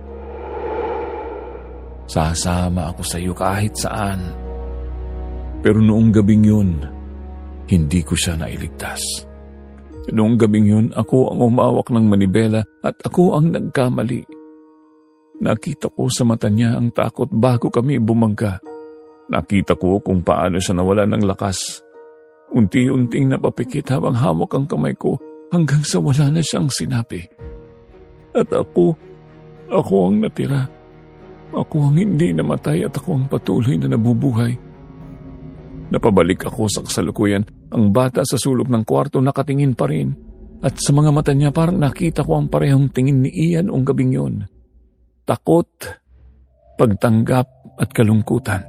sasama ako sa iyo kahit saan. Pero noong gabing yun, hindi ko siya nailigtas. Noong gabing yun, ako ang umawak ng manibela at ako ang nagkamali. Nakita ko sa mata niya ang takot bago kami bumangga. Nakita ko kung paano siya nawala ng lakas. Unti-unting napapikit habang hawak ang kamay ko hanggang sa wala na siyang sinabi. At ako, ako ang natira. Ako ang hindi namatay at ako ang patuloy na nabubuhay. Napabalik ako sa kasalukuyan. Ang bata sa sulok ng kwarto nakatingin pa rin. At sa mga mata niya parang nakita ko ang parehong tingin ni Ian noong gabing yun. Takot, pagtanggap at kalungkutan.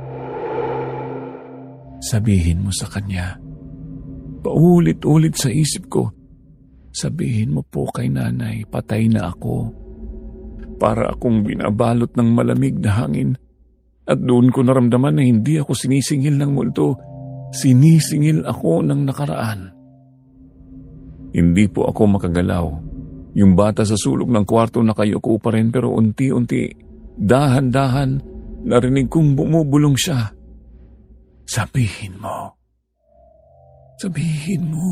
Sabihin mo sa kanya. Paulit-ulit sa isip ko. Sabihin mo po kay nanay, patay na ako. Para akong binabalot ng malamig na hangin. At doon ko naramdaman na hindi ako sinisingil ng multo. Sinisingil ako ng nakaraan. Hindi po ako makagalaw. Yung bata sa sulok ng kwarto nakayuko pa rin pero unti-unti, dahan-dahan, narinig kong bumubulong siya. Sabihin mo. Sabihin mo.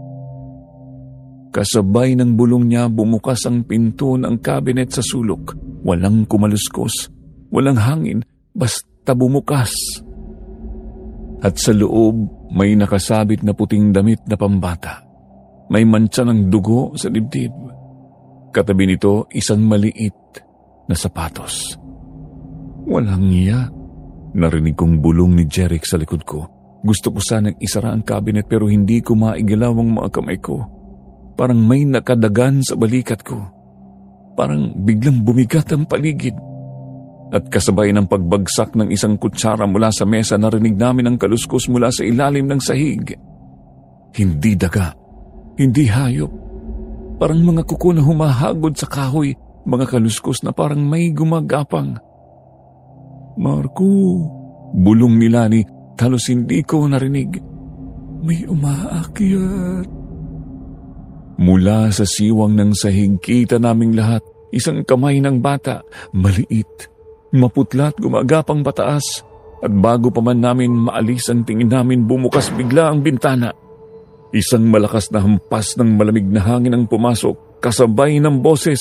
Kasabay ng bulong niya, bumukas ang pinto ng kabinet sa sulok. Walang kumaluskos, walang hangin, basta bumukas. At sa loob, may nakasabit na puting damit na pambata. May mantsa ng dugo sa dibdib. Katabi nito, isang maliit na sapatos. Walang iya. Narinig kong bulong ni Jeric sa likod ko. Gusto ko sanang isara ang kabinet pero hindi ko maigalaw ang mga kamay ko. Parang may nakadagan sa balikat ko. Parang biglang bumigat ang paligid. At kasabay ng pagbagsak ng isang kutsara mula sa mesa, narinig namin ang kaluskos mula sa ilalim ng sahig. Hindi daga, hindi hayop. Parang mga kuko na humahagod sa kahoy, mga kaluskos na parang may gumagapang. Marco, bulong ni Lani, halos hindi ko narinig. May umaakyat. Mula sa siwang ng sahig, kita naming lahat, isang kamay ng bata, maliit, maputlat, gumagapang pataas. At bago pa man namin maalis ang tingin namin, bumukas bigla ang bintana. Isang malakas na hampas ng malamig na hangin ang pumasok, kasabay ng boses.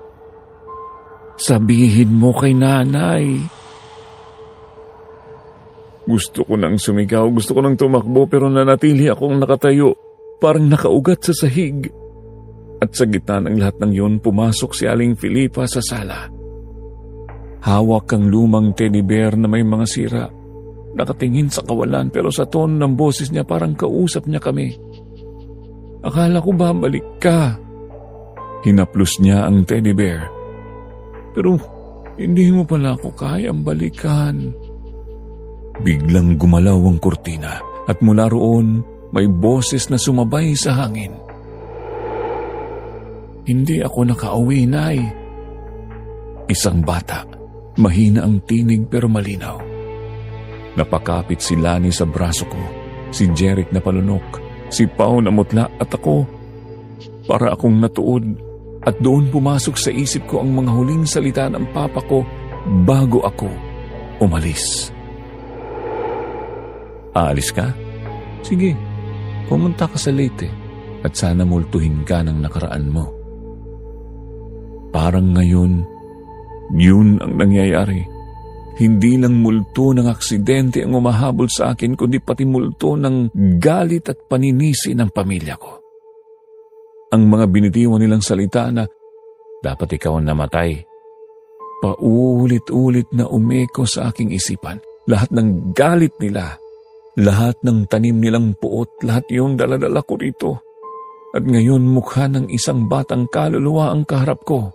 Sabihin mo kay nanay. Gusto ko nang sumigaw, gusto ko nang tumakbo pero nanatili akong nakatayo, parang nakaugat sa sahig. At sa gitna ng lahat ng yun, pumasok si Aling Filipa sa sala. Hawak ang lumang teddy bear na may mga sira. Nakatingin sa kawalan pero sa tono ng boses niya parang kausap niya kami. Akala ko ba balik ka? Hinaplos niya ang teddy bear. Pero hindi mo pala ako kayang balikan. Biglang gumalaw ang kurtina at mula roon may boses na sumabay sa hangin. Hindi ako nakauwi, Nay. Isang bata, mahina ang tinig pero malinaw. Napakapit si Lani sa braso ko, si Jeric na palunok, si Pao na mutla at ako. Para akong natuod at doon pumasok sa isip ko ang mga huling salita ng papa ko bago ako umalis. Aalis ka? Sige, pumunta ka sa Leyte at sana multuhin ka ng nakaraan mo. Parang ngayon, yun ang nangyayari. Hindi lang multo ng aksidente ang umahabol sa akin, kundi pati multo ng galit at paninisi ng pamilya ko. Ang mga binitiwan nilang salita na dapat ikaw ang namatay. Paulit-ulit na umeko sa aking isipan. Lahat ng galit nila, lahat ng tanim nilang puot, lahat yung daladala ko rito. At ngayon mukha ng isang batang kaluluwa ang kaharap ko.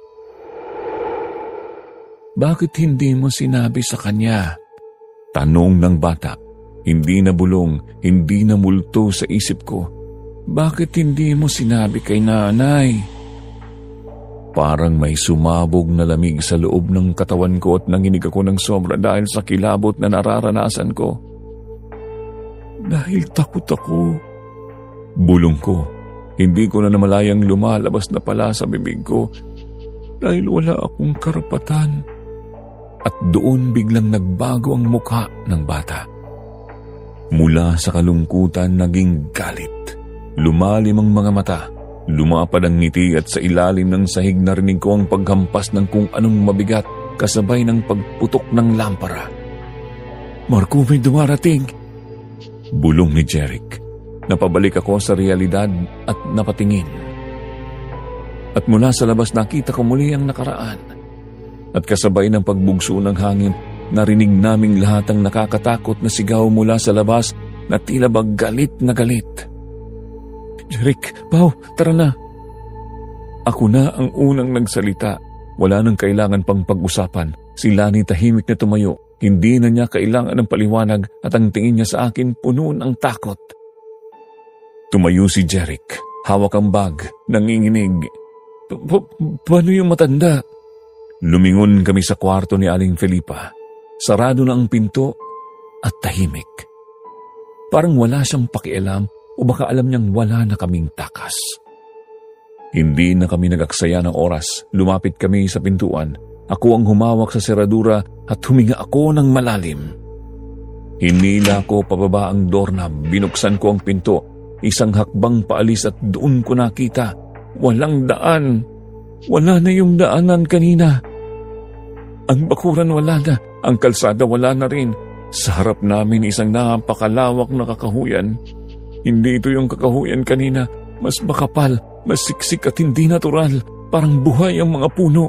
Bakit hindi mo sinabi sa kanya? Tanong ng bata. Hindi na bulong, hindi na multo sa isip ko. Bakit hindi mo sinabi kay nanay? Parang may sumabog na lamig sa loob ng katawan ko at nanginig ako ng sobra dahil sa kilabot na nararanasan ko. Dahil takot ako. Bulong ko. Hindi ko na namalayang lumalabas na pala sa bibig ko dahil wala akong karapatan. At doon biglang nagbago ang mukha ng bata. Mula sa kalungkutan naging galit. Lumalim ang mga mata. Lumapad ang ngiti at sa ilalim ng sahig narinig ko ang paghampas ng kung anong mabigat kasabay ng pagputok ng lampara. Marco, may dumarating! Bulong ni Jeric. Napabalik ako sa realidad at napatingin. At mula sa labas nakita ko muli ang nakaraan. At kasabay ng pagbugso ng hangin, narinig naming lahat ang nakakatakot na sigaw mula sa labas na tila ba galit na galit. Jeric, Pao, tara na. Ako na ang unang nagsalita. Wala nang kailangan pang pag-usapan. Si Lani tahimik na tumayo. Hindi na niya kailangan ng paliwanag at ang tingin niya sa akin puno ng takot. Tumayo si Jeric. Hawak ang bag. Nanginginig. Paano yung matanda? Lumingon kami sa kwarto ni Aling Felipa. Sarado na ang pinto at tahimik. Parang wala siyang pakialam o baka alam niyang wala na kaming takas. Hindi na kami nag-aksaya ng oras. Lumapit kami sa pintuan. Ako ang humawak sa seradura at huminga ako ng malalim. Hinila ko pababa ang doorknob. Binuksan ko ang pinto. Isang hakbang paalis at doon ko nakita. Walang daan. Wala na yung daanan kanina. Ang bakuran wala na. Ang kalsada wala na rin. Sa harap namin isang napakalawak na kakahuyan. Hindi ito yung kakahuyan kanina. Mas makapal, mas siksik at hindi natural. Parang buhay ang mga puno.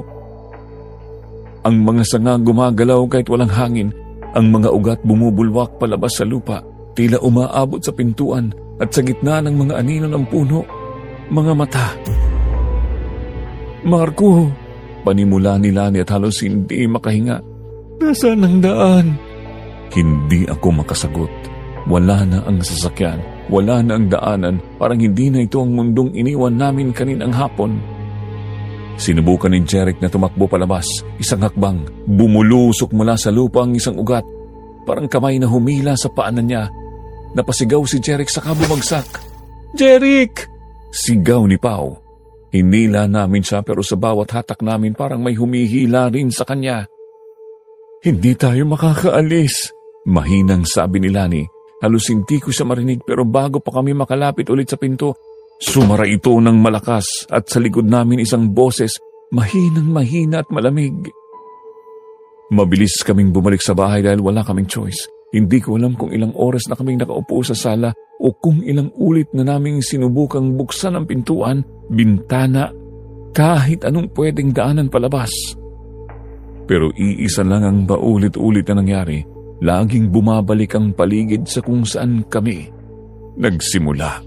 Ang mga sanga gumagalaw kahit walang hangin. Ang mga ugat bumubulwak palabas sa lupa. Tila umaabot sa pintuan at sa gitna ng mga anino ng puno. Mga mata. Marco! Panimula ni Lani at halos hindi makahinga. Nasaan ang daan? Hindi ako makasagot. Wala na ang sasakyan. Wala na ang daanan, parang hindi na ito ang mundong iniwan namin kaninang hapon. Sinubukan ni Jeric na tumakbo palabas, isang hakbang, bumulusok mula sa lupa ang isang ugat. Parang kamay na humila sa paanan niya. Napasigaw si Jeric saka bumagsak. Jeric! Sigaw ni Pao. Hinila namin siya pero sa bawat hatak namin parang may humihila rin sa kanya. Hindi tayo makakaalis, mahinang sabi ni Lani. Halos hindi ko siya marinig pero bago pa kami makalapit ulit sa pinto, sumara ito ng malakas at sa likod namin isang boses, mahinang mahina at malamig. Mabilis kaming bumalik sa bahay dahil wala kaming choice. Hindi ko alam kung ilang oras na kaming nakaupo sa sala o kung ilang ulit na naming sinubukang buksan ang pintuan, bintana, kahit anong pwedeng daanan palabas. Pero iisa lang ang paulit-ulit na nangyari. Laging bumabalik ang paligid sa kung saan kami nagsimula.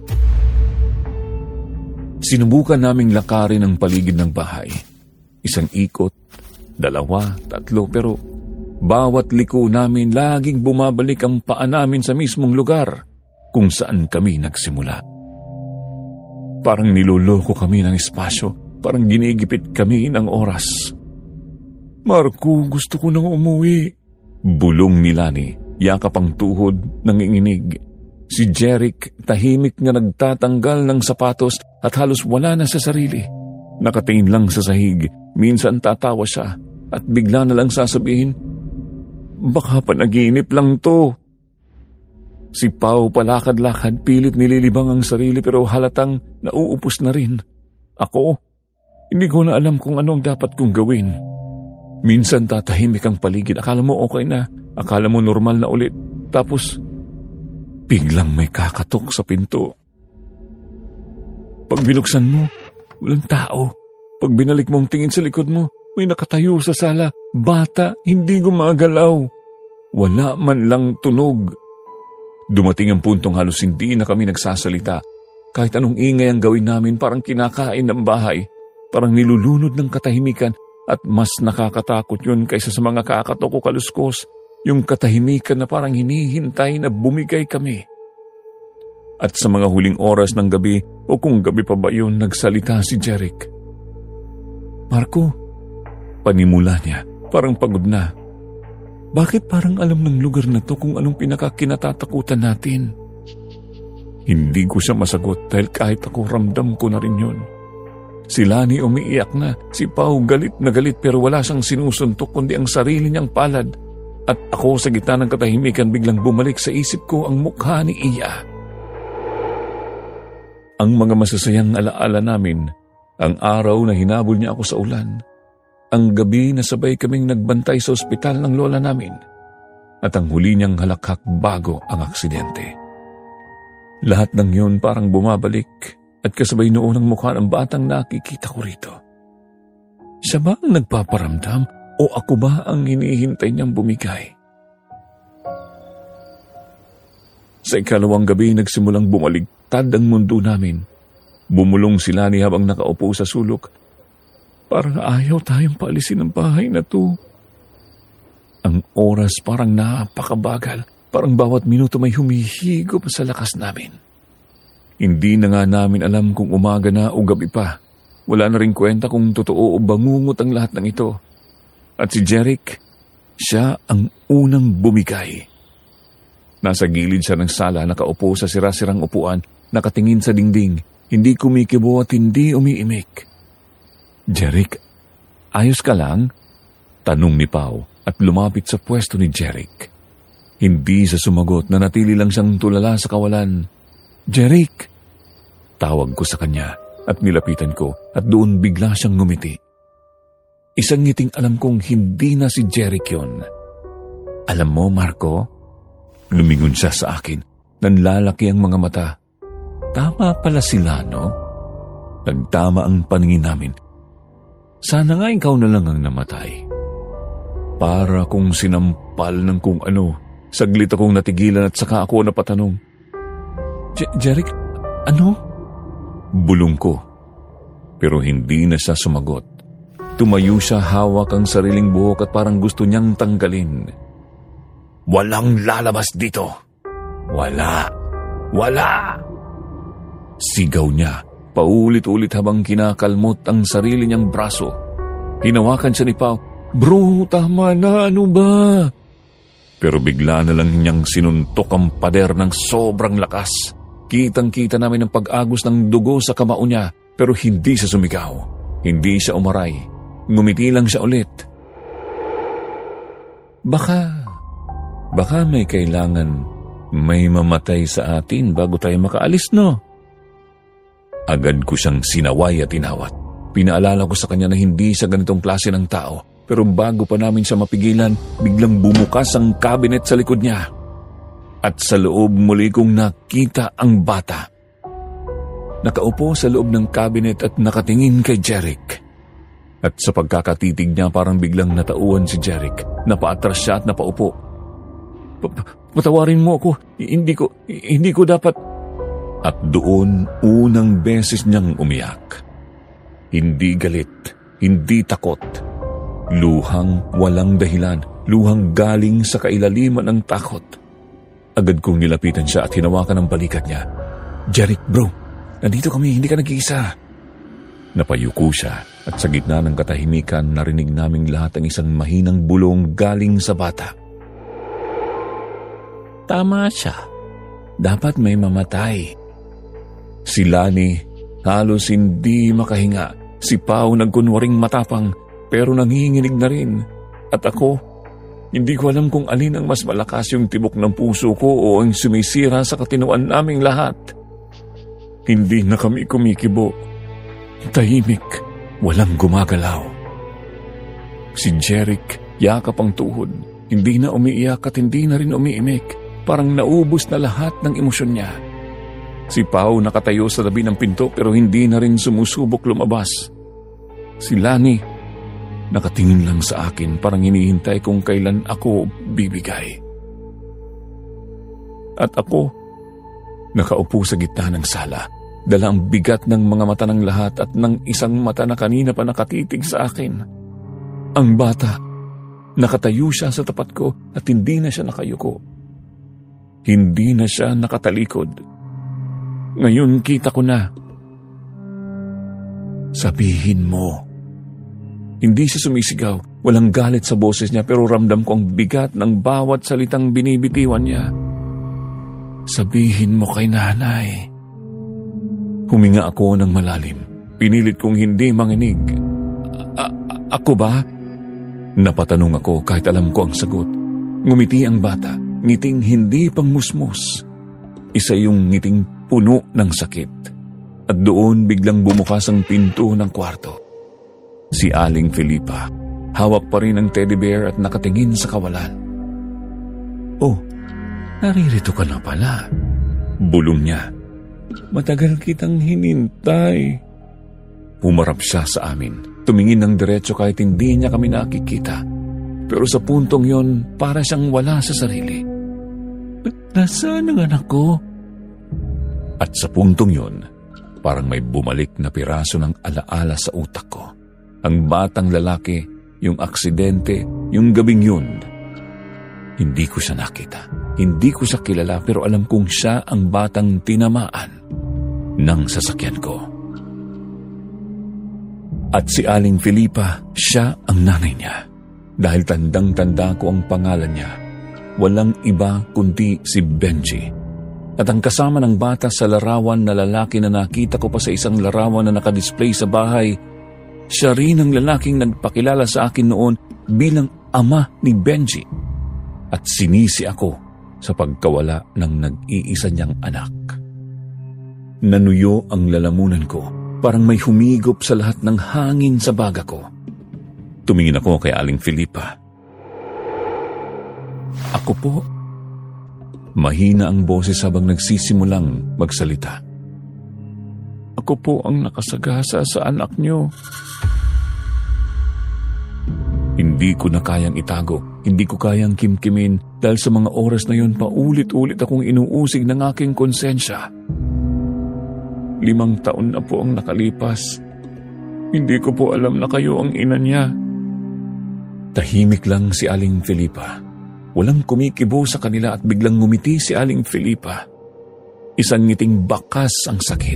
Sinubukan naming lakarin ang paligid ng bahay. Isang ikot, dalawa, tatlo, pero bawat liko namin laging bumabalik ang paa namin sa mismong lugar kung saan kami nagsimula. Parang niloloko kami ng espasyo, parang ginigipit kami ng oras. Marco, gusto ko nang umuwi. Bulong ni Lani, yakap ang tuhod, nanginginig. Si Jeric tahimik na nagtatanggal ng sapatos at halos wala na sa sarili. Nakatingin lang sa sahig, minsan tatawa siya at bigla na lang sasabihin, baka panaginip lang to. Si Pao palakad-lakad, pilit nililibang ang sarili pero halatang nauupos na rin. Ako, hindi ko na alam kung ano ang dapat kong gawin. Minsan tatahimik ang paligid. Akala mo okay na. Akala mo normal na ulit. Tapos, biglang may kakatok sa pinto. Pag binuksan mo, walang tao. Pag binalik mong tingin sa likod mo, may nakatayo sa sala. Bata, hindi gumagalaw. Wala man lang tunog. Dumating ang puntong halos hindi na kami nagsasalita. Kahit anong ingay ang gawin namin, parang kinakain ng bahay. Parang nilulunod ng katahimikan at mas nakakatakot yun kaysa sa mga kakatok o kaluskos. Yung katahimikan na parang hinihintay na bumigay kami. At sa mga huling oras ng gabi, o kung gabi pa ba yun, nagsalita si Jeric. Marco, panimula niya, parang pagod na. Bakit parang alam ng lugar na to kung anong pinakakinatatakutan natin? Hindi ko siya masagot dahil kahit ako ramdam ko na rin yun. Si Lani umiiyak na, si Pau galit na galit pero wala siyang sinusuntok kundi ang sarili niyang palad. At ako sa gitna ng katahimikan biglang bumalik sa isip ko ang mukha ni Iya. Ang mga masasayang alaala namin, ang araw na hinabol niya ako sa ulan, ang gabi na sabay kaming nagbantay sa ospital ng lola namin, at ang huli niyang halakhak bago ang aksidente. Lahat ng yun parang bumabalik at kasabay noon ang mukha ng batang nakikita ko rito. Siya ba ang nagpaparamdam o ako ba ang hinihintay niyang bumigay? Sa ikalawang gabi nagsimulang bumaligtad ang mundo namin. Bumulong si Lani habang nakaupo sa sulok. Parang ayaw tayong paalisin ng bahay na to. Ang oras parang napakabagal. Parang bawat minuto may humihigop sa lakas namin. Hindi na nga namin alam kung umaga na o gabi pa. Wala na rin kwenta kung totoo o bangungot ang lahat ng ito. At si Jeric, siya ang unang bumigay. Nasa gilid siya ng sala, nakaupo sa sira-sirang upuan, nakatingin sa dingding, hindi kumikibo at hindi umiimik. Jeric, ayos ka lang? Tanong ni Pau at lumapit sa pwesto ni Jeric. Hindi sa sumagot na natili lang siyang tulala sa kawalan. Jeric! Tawag ko sa kanya at nilapitan ko at doon bigla siyang ngumiti. Isang ngiting alam kong hindi na si Jeric yun. Alam mo, Marco? Lumingon siya sa akin. Nanlalaki ang mga mata. Tama pala sila, no? Nagtama ang paningin namin. Sana nga ikaw na lang ang namatay. Para kung sinampal ng kung ano. Saglit akong natigilan at saka ako napatanong. Jeric, ano? Bulong ko. Pero hindi na siya sumagot. Tumayo siya, hawak ang sariling buhok at parang gusto niyang tanggalin. Walang lalabas dito. Wala. Wala. Sigaw niya, paulit-ulit habang kinakalmot ang sarili niyang braso. Hinawakan siya ni Pau. Bro, tama na, ano ba? Pero bigla na lang niyang sinuntok ang pader ng sobrang lakas. Kitang-kita namin ang pag-agos ng dugo sa kamao niya, pero hindi siya sumigaw. Hindi siya umaray. Ngumiti lang siya ulit. Baka, baka may kailangan may mamatay sa atin bago tayo makaalis, no? Agad ko siyang sinaway at tinawat. Pinaalala ko sa kanya na hindi siya ganitong klase ng tao. Pero bago pa namin siya mapigilan, biglang bumukas ang cabinet sa likod niya. At sa loob muli kong nakita ang bata. Nakaupo sa loob ng cabinet at nakatingin kay Jeric. At sa pagkakatitig niya parang biglang natauhan si Jeric. Napaatras siya at napaupo. Patawarin mo ako. Hindi ko, hindi ko dapat... At doon unang beses niyang umiyak. Hindi galit, hindi takot. Luhang walang dahilan, luhang galing sa kailaliman ng takot. Agad kong nilapitan siya at hinawakan ang balikat niya. Jeric, bro, nandito kami, hindi ka nag-iisa. Napayuko siya at sa gitna ng katahimikan narinig naming lahat ang isang mahinang bulong galing sa bata. Tama siya. Dapat may mamatay. Si Lani halos hindi makahinga. Si Pau nagkunwaring matapang pero nanginginig na rin. At ako, hindi ko alam kung alin ang mas malakas, yung tibok ng puso ko o ang sumisira sa katinuan naming lahat. Hindi na kami kumikibo. Tahimik, walang gumagalaw. Si Jeric, yakap ang tuhod. Hindi na umiiyak at hindi na rin umiimik. Parang naubos na lahat ng emosyon niya. Si Pau nakatayo sa tabi ng pinto pero hindi na rin sumusubok lumabas. Si Lani, nakatingin lang sa akin, parang hinihintay kung kailan ako bibigay. At ako, nakaupo sa gitna ng sala, dala ang bigat ng mga mata ng lahat at ng isang mata na kanina pa nakatitig sa akin. Ang bata, nakatayo siya sa tapat ko at hindi na siya nakayuko. Hindi na siya nakatalikod. Ngayon kita ko na. Sabihin mo. Hindi siya sumisigaw, walang galit sa boses niya, pero ramdam ko ang bigat ng bawat salitang binibitiwan niya. Sabihin mo kay nanay. Huminga ako ng malalim. Pinilit kong hindi manginig. A- a- ako ba? Napatanong ako kahit alam ko ang sagot. Ngumiti ang bata, ngiting hindi pang musmus. Isa yung ngiting puno ng sakit. At doon biglang bumukas ang pinto ng kwarto. Si Aling Felipa, hawak pa rin ang teddy bear at nakatingin sa kawalan. Oh, naririto ka na pala. Bulong niya. Matagal kitang hinintay. Humarap siya sa amin. Tumingin ng diretso kahit hindi niya kami nakikita. Pero sa puntong yon, para siyang wala sa sarili. Nasaan ang anak ko? At sa puntong yon, parang may bumalik na piraso ng alaala sa utak ko. Ang batang lalaki, yung aksidente, yung gabing yun. Hindi ko siya nakita. Hindi ko siya kilala pero alam kong siya ang batang tinamaan ng sasakyan ko. At si Aling Felipa, siya ang nanay niya. Dahil tandang-tanda ko ang pangalan niya. Walang iba kundi si Benji. At ang kasama ng bata sa larawan na lalaki na nakita ko pa sa isang larawan na nakadisplay sa bahay, siya rin ang lalaking nagpakilala sa akin noon bilang ama ni Benji. At sinisi ako sa pagkawala ng nag-iisa niyang anak. Nanuyo ang lalamunan ko, parang may humigop sa lahat ng hangin sa baga ko. Tumingin ako kay Aling Felipa. Ako po. Mahina ang boses habang nagsisimulang magsalita. Ako po ang nakasagasa sa anak niyo. Hindi ko na kayang itago, hindi ko kayang kimkimin dahil sa mga oras na yun paulit-ulit akong inuusig ng aking konsensya. Limang taon na po ang nakalipas. Hindi ko po alam na kayo ang ina niya. Tahimik lang si Aling Felipa. Walang kumikibo sa kanila at biglang ngumiti si Aling Felipa. Isang ngiting bakas ang sakit.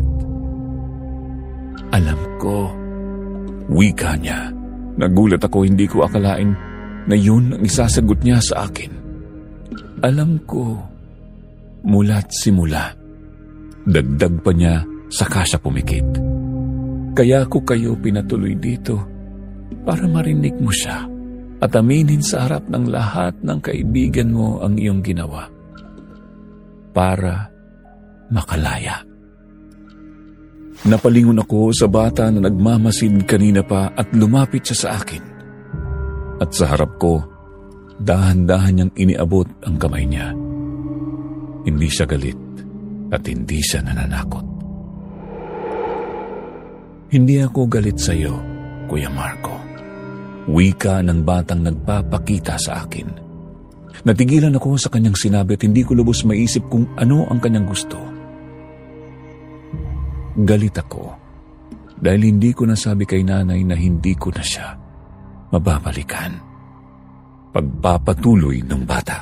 Alam ko, wika niya. Nagulat ako, hindi ko akalain na yun ang isasagot niya sa akin. Alam ko, mula't simula. Dagdag pa niya, saka siya pumikit. Kaya ko kayo pinatuloy dito para marinig mo siya at aminin sa harap ng lahat ng kaibigan mo ang iyong ginawa. Para makalaya. Napalingon ako sa bata na nagmamasid kanina pa at lumapit siya sa akin. At sa harap ko, dahan-dahan niyang iniabot ang kamay niya. Hindi siya galit at hindi siya nananakot. Hindi ako galit sa iyo, Kuya Marco. Wika ng batang nagpapakita sa akin. Natigilan ako sa kanyang sinabi at hindi ko lubos maisip kung ano ang kanyang gusto. Galit ako dahil hindi ko nasabi kay nanay na hindi ko na siya mababalikan. Pagpapatuloy ng bata.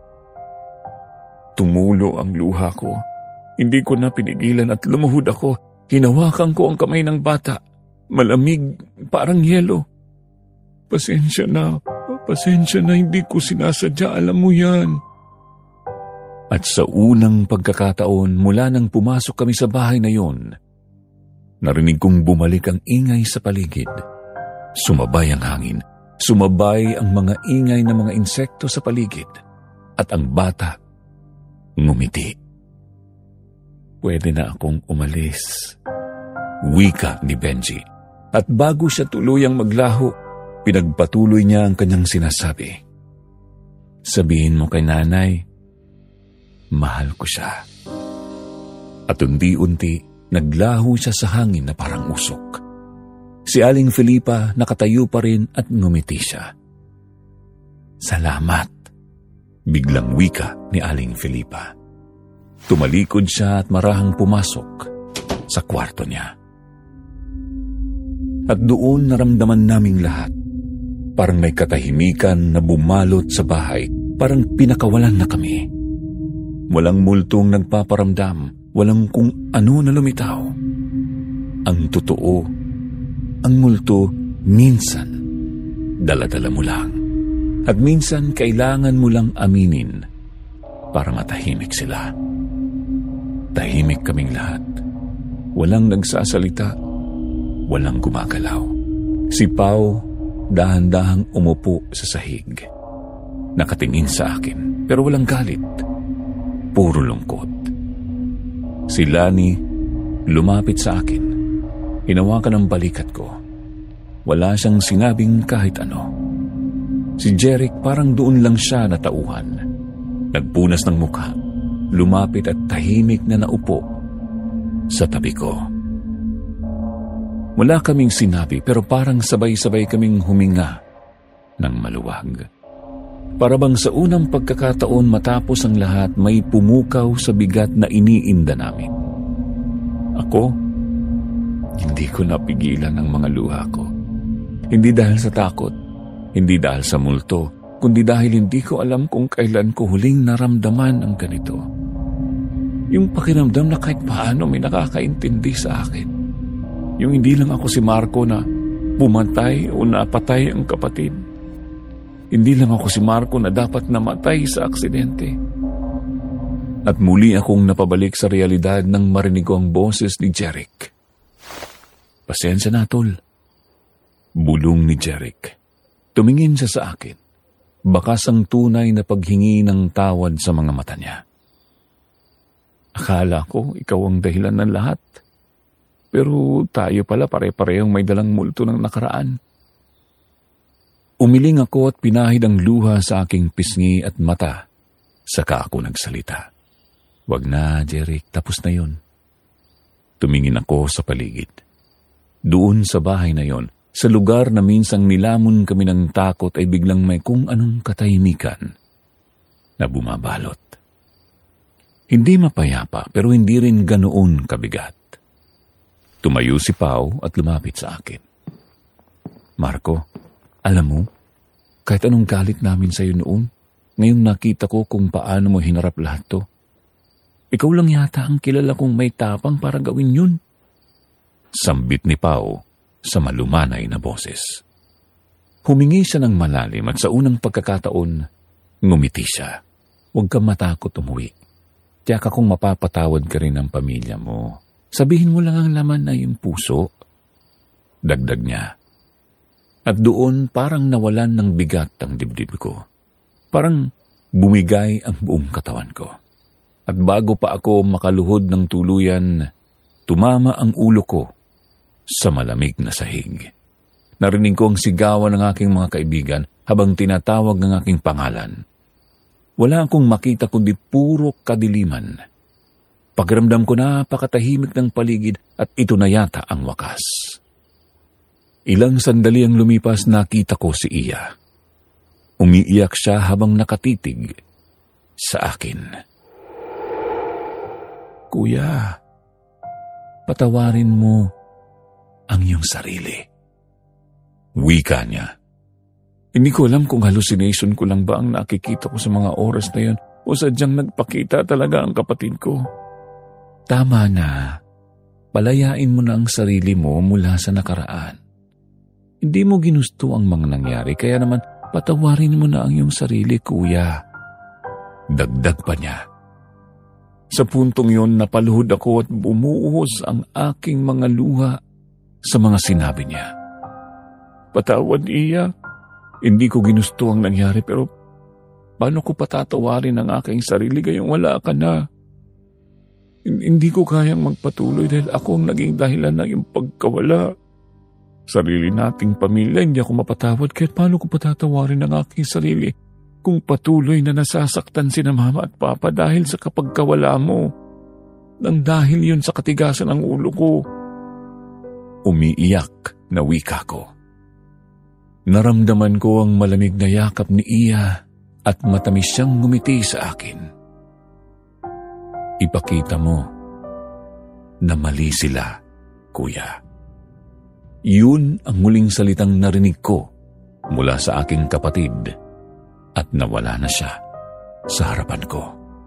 Tumulo ang luha ko. Hindi ko na pinigilan at lumuhod ako. Hinawakan ko ang kamay ng bata. Malamig, parang yelo. Pasensya na, pasensya na, hindi ko sinasadya, alam mo yan. At sa unang pagkakataon mula nang pumasok kami sa bahay na yon, narinig kong bumalik ang ingay sa paligid. Sumabay ang hangin, sumabay ang mga ingay ng mga insekto sa paligid, at ang bata ngumiti. Pwede na akong umalis, wika ni Benji. At bago siya tuluyang maglaho, pinagpatuloy niya ang kanyang sinasabi. Sabihin mo kay nanay, mahal ko siya. At unti-unti, naglaho siya sa hangin na parang usok. Si Aling Felipa nakatayo pa rin at ngumiti siya. "Salamat," biglang wika ni Aling Felipa. Tumalikod siya at marahang pumasok sa kwarto niya. At doon naramdaman naming lahat. Parang may katahimikan na bumalot sa bahay. Parang pinakawalan na kami. Walang multong nagpaparamdam. Walang kung ano na lumitaw. Ang totoo, ang multo, minsan, dala-dala mo lang. At minsan, kailangan mo lang aminin para matahimik sila. Tahimik kaming lahat. Walang nagsasalita. Walang gumagalaw. Si Pao, dahan-dahang umupo sa sahig. Nakatingin sa akin, pero walang galit. Puro lungkot. Si Lani, lumapit sa akin. Hinawakan ang balikat ko. Wala siyang sinabing kahit ano. Si Jeric parang doon lang siya natauhan. Nagpunas ng mukha. Lumapit at tahimik na naupo sa tabi ko. Wala kaming sinabi pero parang sabay-sabay kaming huminga ng maluwag. Para bang sa unang pagkakataon matapos ang lahat may pumukaw sa bigat na iniinda namin. Ako, hindi ko napigilan ang mga luha ko. Hindi dahil sa takot, hindi dahil sa multo, kundi dahil hindi ko alam kung kailan ko huling naramdaman ang ganito. Yung pakiramdam na kahit paano may nakakaintindi sa akin. Yung hindi lang ako si Marco na pumatay o napatay ang kapatid. Hindi lang ako si Marco na dapat namatay sa aksidente. At muli akong napabalik sa realidad nang marinig ko ang boses ni Jeric. "Pasensya na, tol." Bulong ni Jeric. Tumingin siya sa akin. Bakas ang tunay na paghingi ng tawad sa mga mata niya. "Akala ko ikaw ang dahilan ng lahat. Pero tayo pala pare-parehong may dalang multo ng nakaraan." Umiling ako at pinahid ang luha sa aking pisngi at mata. Saka ako nagsalita. "Wag na, Jeric, tapos na yon." Tumingin ako sa paligid. Doon sa bahay na yon, sa lugar na minsang nilamon kami ng takot ay biglang may kung anong katahimikan na bumabalot. Hindi mapayapa pero hindi rin ganoon kabigat. Tumayo si Pao at lumapit sa akin. "Marco, alam mo, kahit anong galit namin sa iyo noon, ngayon nakita ko kung paano mo hinarap lahat to. Ikaw lang yata ang kilala kong may tapang para gawin yun." Sambit ni Pao sa malumanay na boses. Humingi siya ng malalim at sa unang pagkakataon, ngumiti siya. "Huwag kang matakot umuwi. Tiyak akong mapapatawad ka rin ng pamilya mo. Sabihin mo lang ang laman na yung puso." Dagdag niya. At doon parang nawalan ng bigat ang dibdib ko. Parang bumigay ang buong katawan ko. At bago pa ako makaluhod ng tuluyan, tumama ang ulo ko sa malamig na sahig. Narinig ko ang sigawan ng aking mga kaibigan habang tinatawag ng aking pangalan. Wala akong makita kundi puro kadiliman. Pakiramdam ko na napakatahimik ng paligid at ito na yata ang wakas. Ilang sandali ang lumipas, nakita ko si Iya. Umiiyak siya habang nakatitig sa akin. "Kuya, patawarin mo ang iyong sarili." Wika niya. Hindi ko alam kung hallucination ko lang ba ang nakikita ko sa mga oras na yun o sadyang nagpakita talaga ang kapatid ko. "Tama na. Palayain mo na ang sarili mo mula sa nakaraan. Hindi mo ginusto ang mga nangyari, kaya naman patawarin mo na ang iyong sarili, kuya." Dagdag pa niya. Sa puntong yon, napaluhod ako at bumuhos ang aking mga luha sa mga sinabi niya. "Patawad, Iya. Hindi ko ginusto ang nangyari, pero paano ko patatawarin ang aking sarili gayong wala ka na? Hindi ko kayang magpatuloy dahil ako ang naging dahilan ng iyong pagkawala. Sarili nating pamilya, hindi ako mapatawad, kahit paano ko patatawarin ang aking sarili kung patuloy na nasasaktan sina mama at papa dahil sa kapagkawala mo. Nang dahil yun sa katigasan ng ulo ko." Umiiyak na wika ko. Naramdaman ko ang malamig na yakap ni Iya at matamis siyang ngumiti sa akin. Ipakita mo na mali sila, kuya. Yun ang muling salitang narinig ko mula sa aking kapatid at nawala na siya sa harapan ko.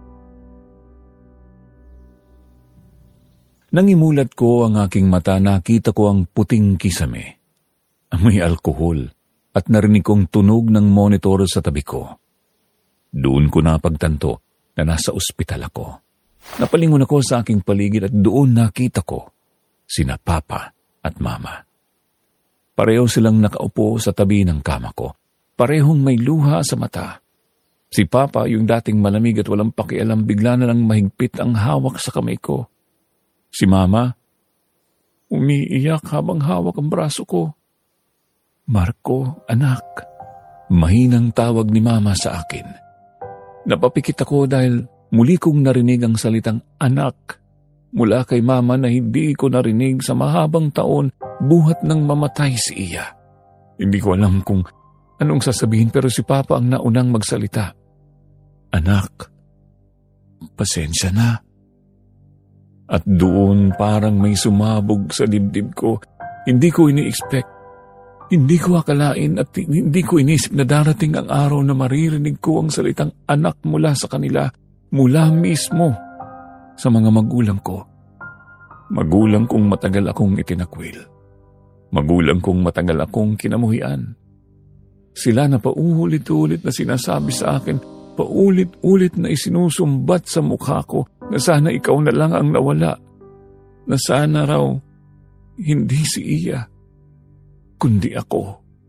Nangimulat ko ang aking mata, nakita ko ang puting kisame, amoy alkohol at narinig kong tunog ng monitor sa tabi ko. Doon ko napagtanto na nasa ospital ako. Napalingon ako sa aking paligid at doon nakita ko sina Papa at Mama. Pareho silang nakaupo sa tabi ng kama ko. Parehong may luha sa mata. Si Papa, yung dating malamig at walang pakialam, bigla na lang mahigpit ang hawak sa kamay ko. Si Mama, umiiyak habang hawak ang braso ko. Marco, anak, mahinang tawag ni Mama sa akin. Napapikit ako dahil muli kong narinig ang salitang anak mula kay Mama na hindi ko narinig sa mahabang taon buhat ng mamatay si Iya. Hindi ko alam kung anong sasabihin pero si Papa ang naunang magsalita. Anak, pasensya na. At doon parang may sumabog sa dibdib ko. Hindi ko ini-expect. Hindi ko akalain at hindi ko inisip na darating ang araw na maririnig ko ang salitang anak mula sa kanila, mula mismo sa mga magulang ko. Magulang kong matagal akong itinakwil. Magulang kong matagal akong kinamuhian. Sila na paulit-ulit na sinasabi sa akin, paulit-ulit na isinusumbat sa mukha ko na sana ikaw na lang ang nawala, na sana raw hindi si Iya, kundi ako.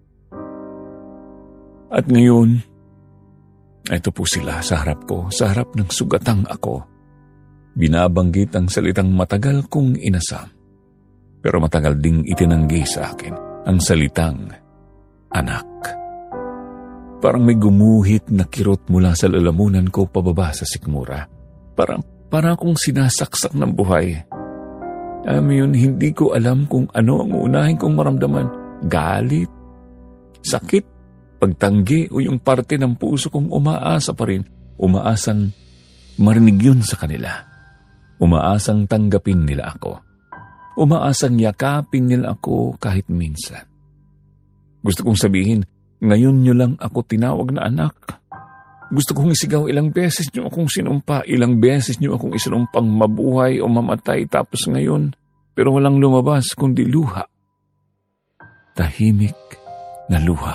At ngayon, ito po sila sa harap ko, sa harap ng sugatang ako. Binabanggit ang salitang matagal kong inasam, pero matagal ding itinanggi sa akin ang salitang anak. Parang may gumuhit na kirot mula sa lalamunan ko pababa sa sikmura. Parang, parang akong sinasaksak ng buhay. Alam mo yun, hindi ko alam kung ano ang uunahin kong maramdaman. Galit, sakit, pagtanggi o yung parte ng puso kong umaasa pa rin. Umaasang marinig yun sa kanila. Umaasang tanggapin nila ako. Umaasang yakapin nila ako kahit minsan. Gusto kong sabihin, ngayon nyo lang ako tinawag na anak. Gusto kong isigaw, ilang beses nyo akong sinumpa, ilang beses nyo akong isinumpang mabuhay o mamatay, tapos ngayon, pero walang lumabas kundi luha. Tahimik na luha.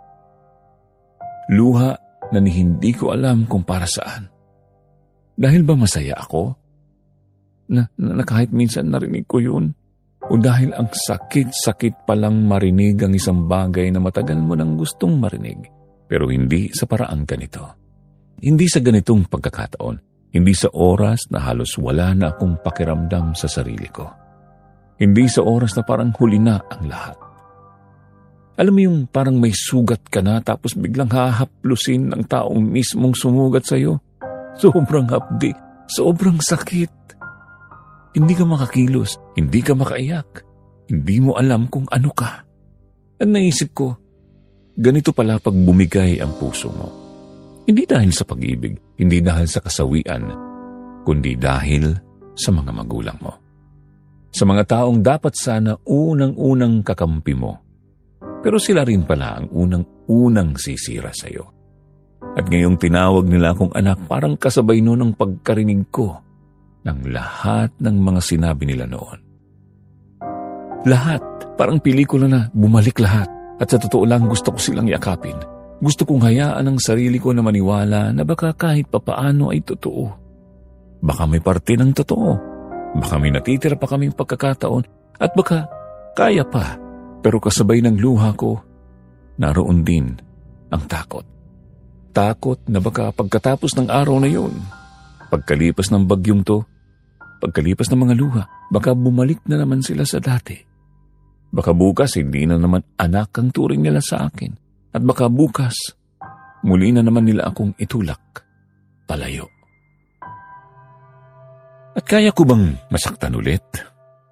Luha na ni hindi ko alam kung para saan. Dahil ba masaya ako? Na, na, na kahit minsan narinig ko yun? O dahil ang sakit-sakit palang marinig ang isang bagay na matagal mo nang gustong marinig, pero hindi sa paraang ganito. Hindi sa ganitong pagkakataon, hindi sa oras na halos wala na akong pakiramdam sa sarili ko. Hindi sa oras na parang huli na ang lahat. Alam mo yung parang may sugat ka na tapos biglang hahaplusin ng taong mismong sumugat sa'yo? Sobrang hapdi, sobrang sakit. Hindi ka makakilos, hindi ka makaiyak, hindi mo alam kung ano ka. At naisip ko, ganito pala pag bumigay ang puso mo. Hindi dahil sa pag-ibig, hindi dahil sa kasawian, kundi dahil sa mga magulang mo. Sa mga taong dapat sana unang-unang kakampi mo, pero sila rin pala ang unang-unang sisira sa'yo. At ngayong tinawag nila akong anak, parang kasabay noon ang pagkarinig ko ng lahat ng mga sinabi nila noon. Lahat, parang pelikula na bumalik lahat. At sa totoo lang gusto ko silang yakapin. Gusto kong hayaan ang sarili ko na maniwala na baka kahit papaano ay totoo. Baka may parte ng totoo. Baka may natitira pa kaming pagkakataon. At baka kaya pa. Pero kasabay ng luha ko, naroon din ang takot. Takot na baka pagkatapos ng araw na yun, pagkalipas ng bagyong to, pagkalipas ng mga luha, baka bumalik na naman sila sa dati. Baka bukas hindi na naman anak ang turing nila sa akin. At baka bukas, muli na naman nila akong itulak, palayo. At kaya ko bang masaktan ulit?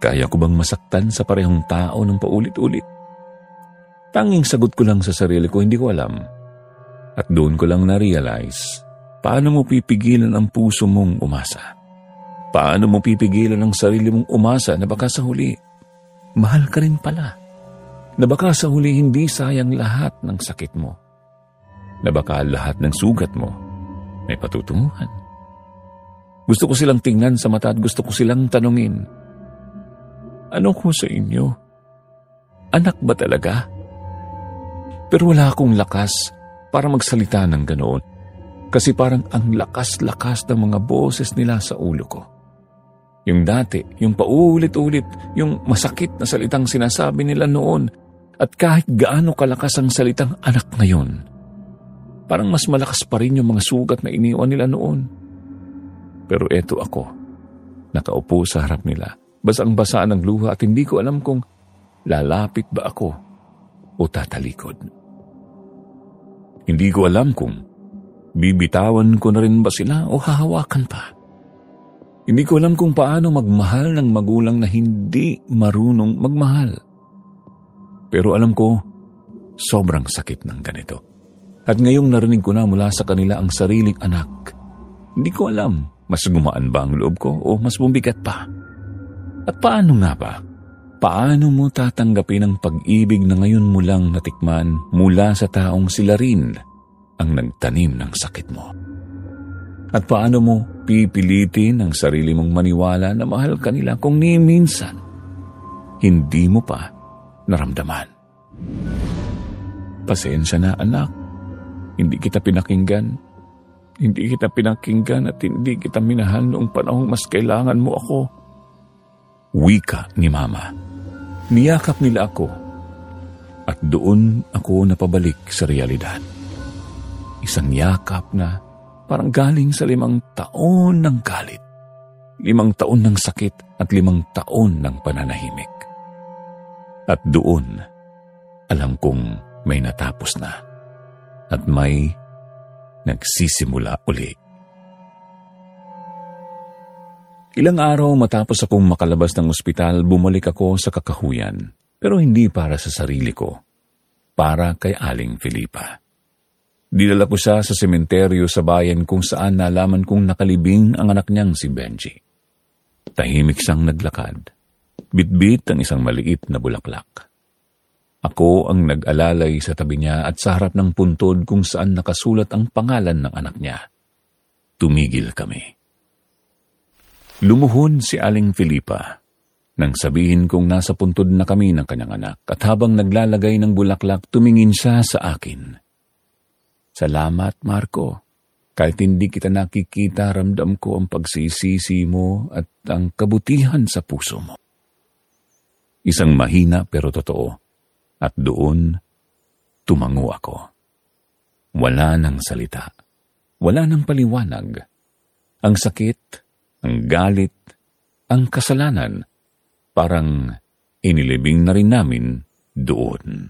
Kaya ko bang masaktan sa parehong tao ng paulit-ulit? Tanging sagot ko lang sa sarili ko, hindi ko alam. At doon ko lang na-realize, paano mo pipigilan ang puso mong umasa? Paano mo pipigilan ang sarili mong umasa na baka sa huli, mahal ka rin pala? Na baka sa huli hindi sayang lahat ng sakit mo? Na baka lahat ng sugat mo may patutunguhan? Gusto ko silang tingnan sa mata at gusto ko silang tanungin, ano ko sa inyo? Anak ba talaga? Pero wala akong lakas para magsalita ng ganoon. Kasi parang ang lakas-lakas ng mga boses nila sa ulo ko. Yung dati, yung paulit-ulit, yung masakit na salitang sinasabi nila noon. At kahit gaano kalakas ang salitang anak ngayon, parang mas malakas pa rin yung mga sugat na iniwan nila noon. Pero eto ako, nakaupo sa harap nila. Basang-basa ng luha at hindi ko alam kung lalapit ba ako o tatalikod. Hindi ko alam kung bibitawan ko na rin ba sila o hahawakan pa. Hindi ko alam kung paano magmahal ng magulang na hindi marunong magmahal. Pero alam ko, sobrang sakit ng ganito. At ngayong narinig ko na mula sa kanila ang sariling anak, hindi ko alam, mas gumaan ba ang loob ko o mas bumigat pa? At paano nga ba? Paano mo tatanggapin ang pag-ibig na ngayon mo lang natikman mula sa taong sila rin ang nagtanim ng sakit mo? At paano mo pipilitin ang sarili mong maniwala na mahal ka nila kung ni minsan hindi mo pa naramdaman? Pasensya na anak, hindi kita pinakinggan. Hindi kita pinakinggan at hindi kita minahal noong panahong mas kailangan mo ako. Wika ni Mama. Niyakap nila ako at doon ako napabalik sa realidad. Isang yakap na parang galing sa limang taon ng galit, limang taon ng sakit at limang taon ng pananahimik. At doon, alam kong may natapos na at may nagsisimula uli. Ilang araw matapos akong makalabas ng ospital, bumalik ako sa kakahuyan. Pero hindi para sa sarili ko, para kay Aling Felipa. Dinala ko siya sa sementeryo sa bayan kung saan nalaman kong nakalibing ang anak niyang si Benji. Tahimik siyang naglakad. Bitbit ang isang maliit na bulaklak. Ako ang nag-alalay sa tabi niya at sa harap ng puntod kung saan nakasulat ang pangalan ng anak niya. Tumigil kami. Lumuhod si Aling Felipa nang sabihin kong nasa puntod na kami ng kanyang anak at habang naglalagay ng bulaklak, tumingin siya sa akin. Salamat, Marco. Kahit hindi kita nakikita, ramdam ko ang pagsisisi mo at ang kabutihan sa puso mo. Isang mahina pero totoo. At doon, tumango ako. Wala nang salita. Wala nang paliwanag. Ang sakit, ang galit, ang kasalanan, parang inilibing na rin namin doon.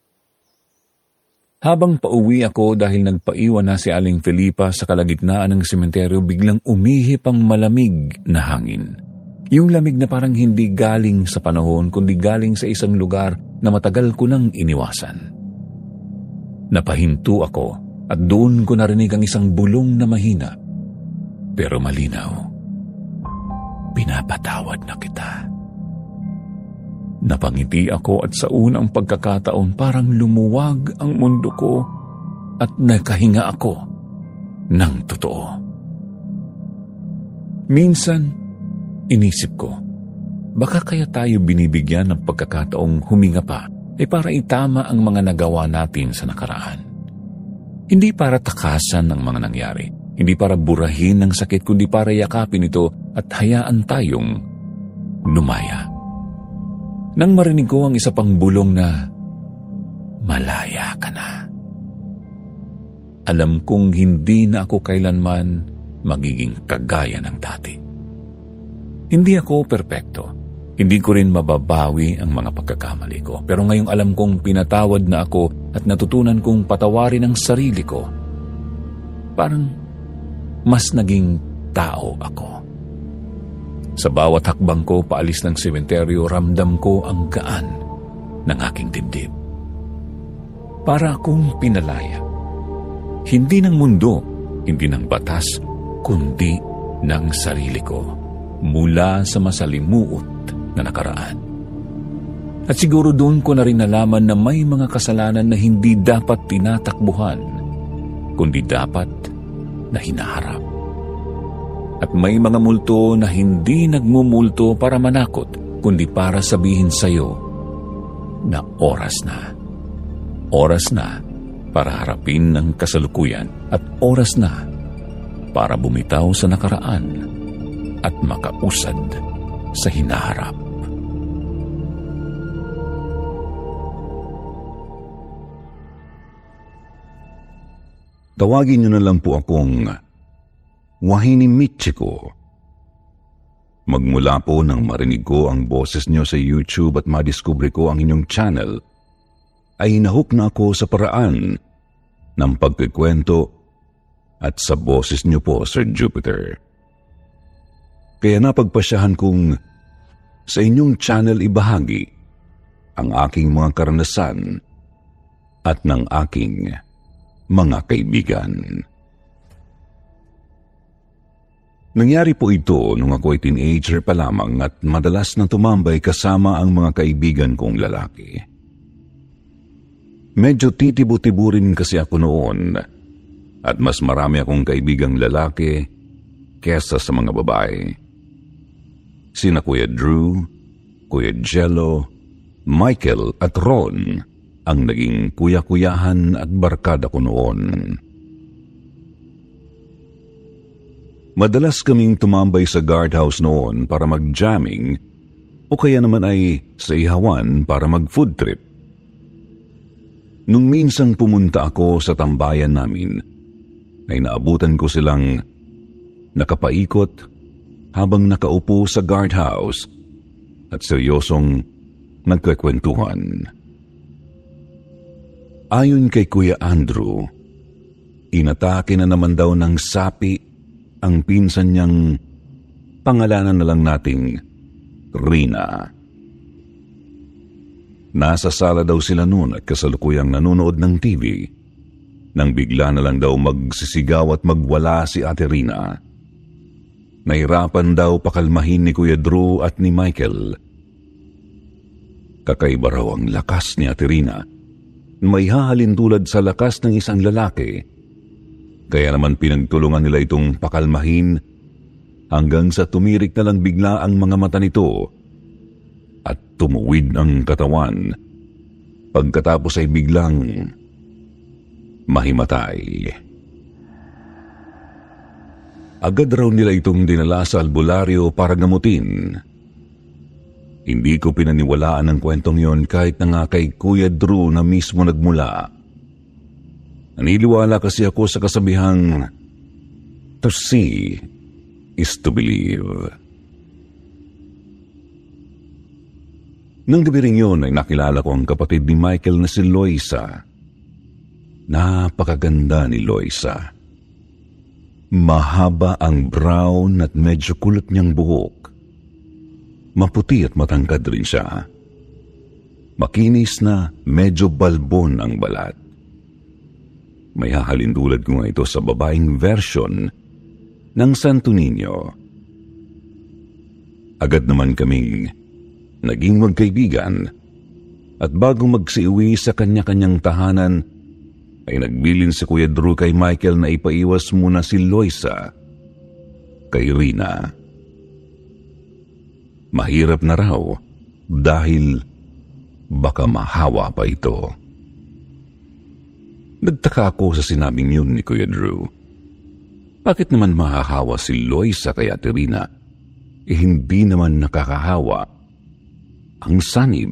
Habang pauwi ako dahil nagpaiwan na si Aling Felipa sa kalagitnaan ng sementeryo, biglang umihip ang malamig na hangin. Yung lamig na parang hindi galing sa panahon, kundi galing sa isang lugar na matagal ko nang iniwasan. Napahinto ako at doon ko narinig ang isang bulong na mahina, pero malinaw. Pinapatawad na kita. Napangiti ako at sa unang pagkakataon parang lumuwag ang mundo ko at nakahinga ako ng totoo. Minsan, inisip ko, baka kaya tayo binibigyan ng pagkakataong huminga pa ay para itama ang mga nagawa natin sa nakaraan. Hindi para takasan ang mga nangyari, hindi para burahin ang sakit, kundi para yakapin ito at hayaan tayong lumaya. Nang marinig ko ang isa pang bulong na, malaya ka na. Alam kong hindi na ako kailanman magiging kagaya ng dati. Hindi ako perpekto. Hindi ko rin mababawi ang mga pagkakamali ko. Pero ngayong alam kong pinatawad na ako at natutunan kong patawarin ang sarili ko, parang mas naging tao ako. Sa bawat hakbang ko paalis ng sementeryo, ramdam ko ang gaan ng aking dibdib. Para akong pinalaya. Hindi ng mundo, hindi ng batas, kundi ng sarili ko mula sa masalimuot na nakaraan. At siguro doon ko na rin nalaman na may mga kasalanan na hindi dapat tinatakbuhan, kundi dapat na hinaharap. At may mga multo na hindi nagmumulto para manakot, kundi para sabihin sa'yo na oras na. Oras na para harapin ang kasalukuyan at oras na para bumitaw sa nakaraan at makausad sa hinaharap. Tawagin niyo na lang po akong Wahini Michiko. Magmula po nang marinig ko ang boses niyo sa YouTube at madiskubre ko ang inyong channel, ay nahook na ako sa paraan ng pagkikwento at sa boses niyo po, Sir Jupiter. Kaya napagpasyahan kong sa inyong channel ibahagi ang aking mga karanasan at ng aking mga kaibigan. Nangyari po ito nung ako ay teenager pa lamang at madalas na tumambay kasama ang mga kaibigan kong lalaki. Medyo titibo-tibo rin kasi ako noon at mas marami akong kaibigang lalaki kesa sa mga babae. Sina Kuya Drew, Kuya Jello, Michael at Ron ang naging kuya-kuyahan at barkada ko noon. Madalas kaming tumambay sa guardhouse noon para mag-jamming o kaya naman ay sa ihawan para mag-food trip. Nung minsang pumunta ako sa tambayan namin, ay naabutan ko silang nakapaikot habang nakaupo sa guardhouse at seryosong nagkakwentuhan. Ayon kay Kuya Andrew, inatake na naman daw ng sapi ang pinsan niyang pangalanan na lang nating Rina. Nasa sala daw sila noon at kasalukuyang nanonood ng T V nang bigla na lang daw magsisigaw at magwala si Ate Rina. Nahirapan daw pakalmahin ni Kuya Drew at ni Michael. Kakaiba raw ang lakas ni Ate Rina. May hahalin tulad sa lakas ng isang lalaki. Kaya naman pinagtulungan nila itong pakalmahin hanggang sa tumirik na lang bigla ang mga mata nito at tumuwid ang katawan. Pagkatapos ay biglang mahimatay. Agad raw nila itong dinala sa albularyo para gamutin. Hindi ko pinaniwalaan ang kwentong yon kahit na nga kay Kuya Drew na mismo nagmula. Naniliwala kasi ako sa kasabihang, to see is to believe. Nang gabi rin yun ay nakilala ko ang kapatid ni Michael na si Loisa. Napakaganda ni Loisa. Mahaba ang brown at medyo kulot niyang buhok. Maputi at matangkad rin siya. Makinis na medyo balbon ang balat. May hahalintulad ko nga ito sa babaeng version ng Santo Niño. Agad naman kaming naging magkaibigan at bago magsiuwi sa kanya-kanyang tahanan ay nagbilin si Kuya Drew kay Michael na ipaiwas muna si Loisa kay Rina. Mahirap na raw dahil baka mahawa pa ito. Nagtaka ako sa sinabing yun ni Kuya Drew. Bakit naman mahahawa si Loisa kay Ate Rina? Eh hindi naman nakakahawa ang sanib.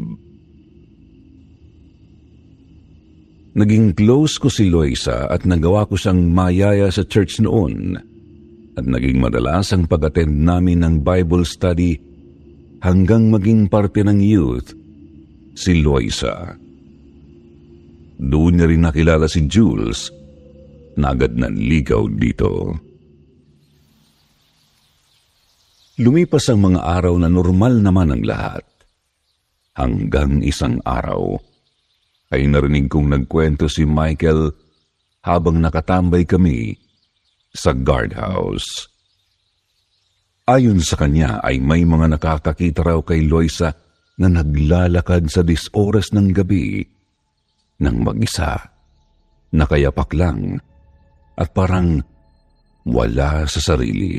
Naging close ko si Loisa at nagawa ko siyang mayaya sa church noon at naging madalas ang pag-attend namin ng Bible study hanggang maging parte ng youth si Loisa. Doon niya rin nakilala si Jules na agad nanligaw dito. Lumipas ang mga araw na normal naman ang lahat. Hanggang isang araw, ay narinig kong nagkwento si Michael habang nakatambay kami sa guardhouse. Ayon sa kanya ay may mga nakakakita raw kay Loisa na naglalakad sa dis-oras ng gabi nang mag-isa, nakayapak lang at parang wala sa sarili.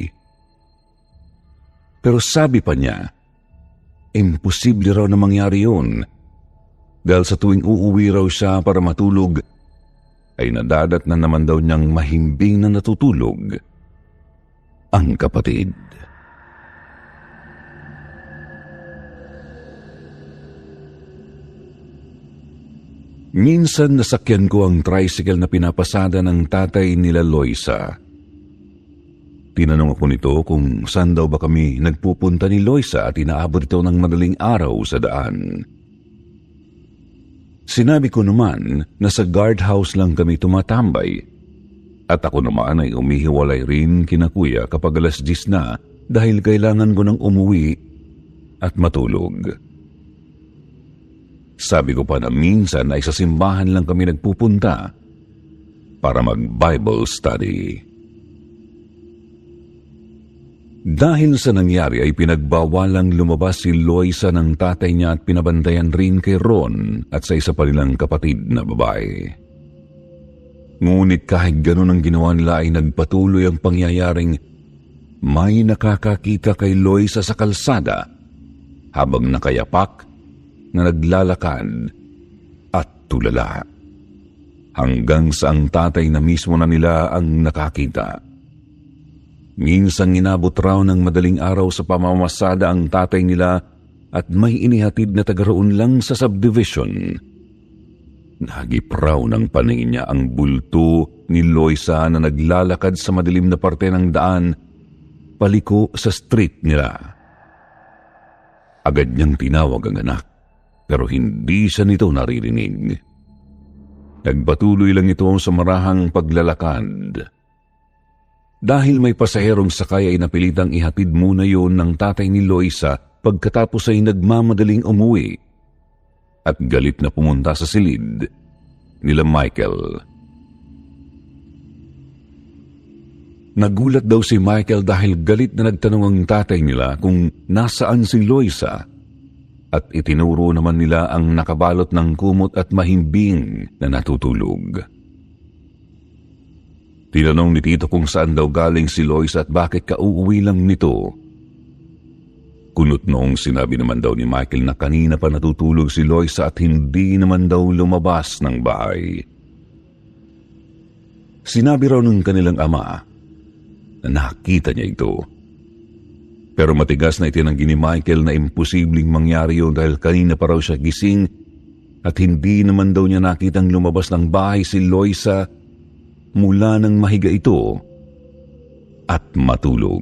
Pero sabi pa niya, imposible raw na mangyari yun dahil sa tuwing uuwi raw siya para matulog ay nadadat na naman daw niyang mahimbing na natutulog ang kapatid. Minsan nasakyan ko ang tricycle na pinapasada ng tatay nila Loisa. Tinanong ako nito kung saan daw ba kami nagpupunta ni Loisa at inaabot ito ng madaling araw sa daan. Sinabi ko naman na sa guardhouse lang kami tumatambay at ako naman ay umihiwalay rin kina kuya kapag alas diyes na dahil kailangan ko nang umuwi at matulog. Sabi ko pa na minsan ay sa simbahan lang kami nagpupunta para mag-Bible study. Dahil sa nangyari ay pinagbawalang lumabas si Loisa ng tatay niya at pinabantayan rin kay Ron at sa isa pa nilang kapatid na babae. Ngunit kahit ganun ang ginawa nila ay nagpatuloy ang pangyayaring may nakakakita kay Loisa sa kalsada habang nakayapak na naglalakad at tulala. Hanggang sa ang tatay na mismo na nila ang nakakita. Minsang inabot raw ng madaling araw sa pamamasada ang tatay nila at may inihatid na tagaroon lang sa subdivision. Nahagip raw ng paningin niya ang bulto ni Loisa na naglalakad sa madilim na parte ng daan paliko sa street nila. Agad niyang tinawag ang anak pero hindi siya nito naririnig. Nagpatuloy lang ito sa marahang paglalakad. Dahil may pasaherong sakay ay napilitang ihatid muna yon ng tatay ni Loisa pagkatapos ay nagmamadaling umuwi at galit na pumunta sa silid nila Michael. Nagulat daw si Michael dahil galit na nagtanong ang tatay nila kung nasaan si Loisa at itinuro naman nila ang nakabalot ng kumot at mahimbing na natutulog. Tinanong ni Tito kung saan daw galing si Loisa at bakit kauuwi lang nito. Kunot noong sinabi naman daw ni Michael na kanina pa natutulog si Loisa at hindi naman daw lumabas ng bahay. Sinabi raw ng kanilang ama na nakita niya ito. Pero matigas na itinanggi ni Michael na imposibleng mangyari yun dahil kanina pa raw siya gising at hindi naman daw niya nakitang lumabas ng bahay si Loisa mula nang mahiga ito at matulog.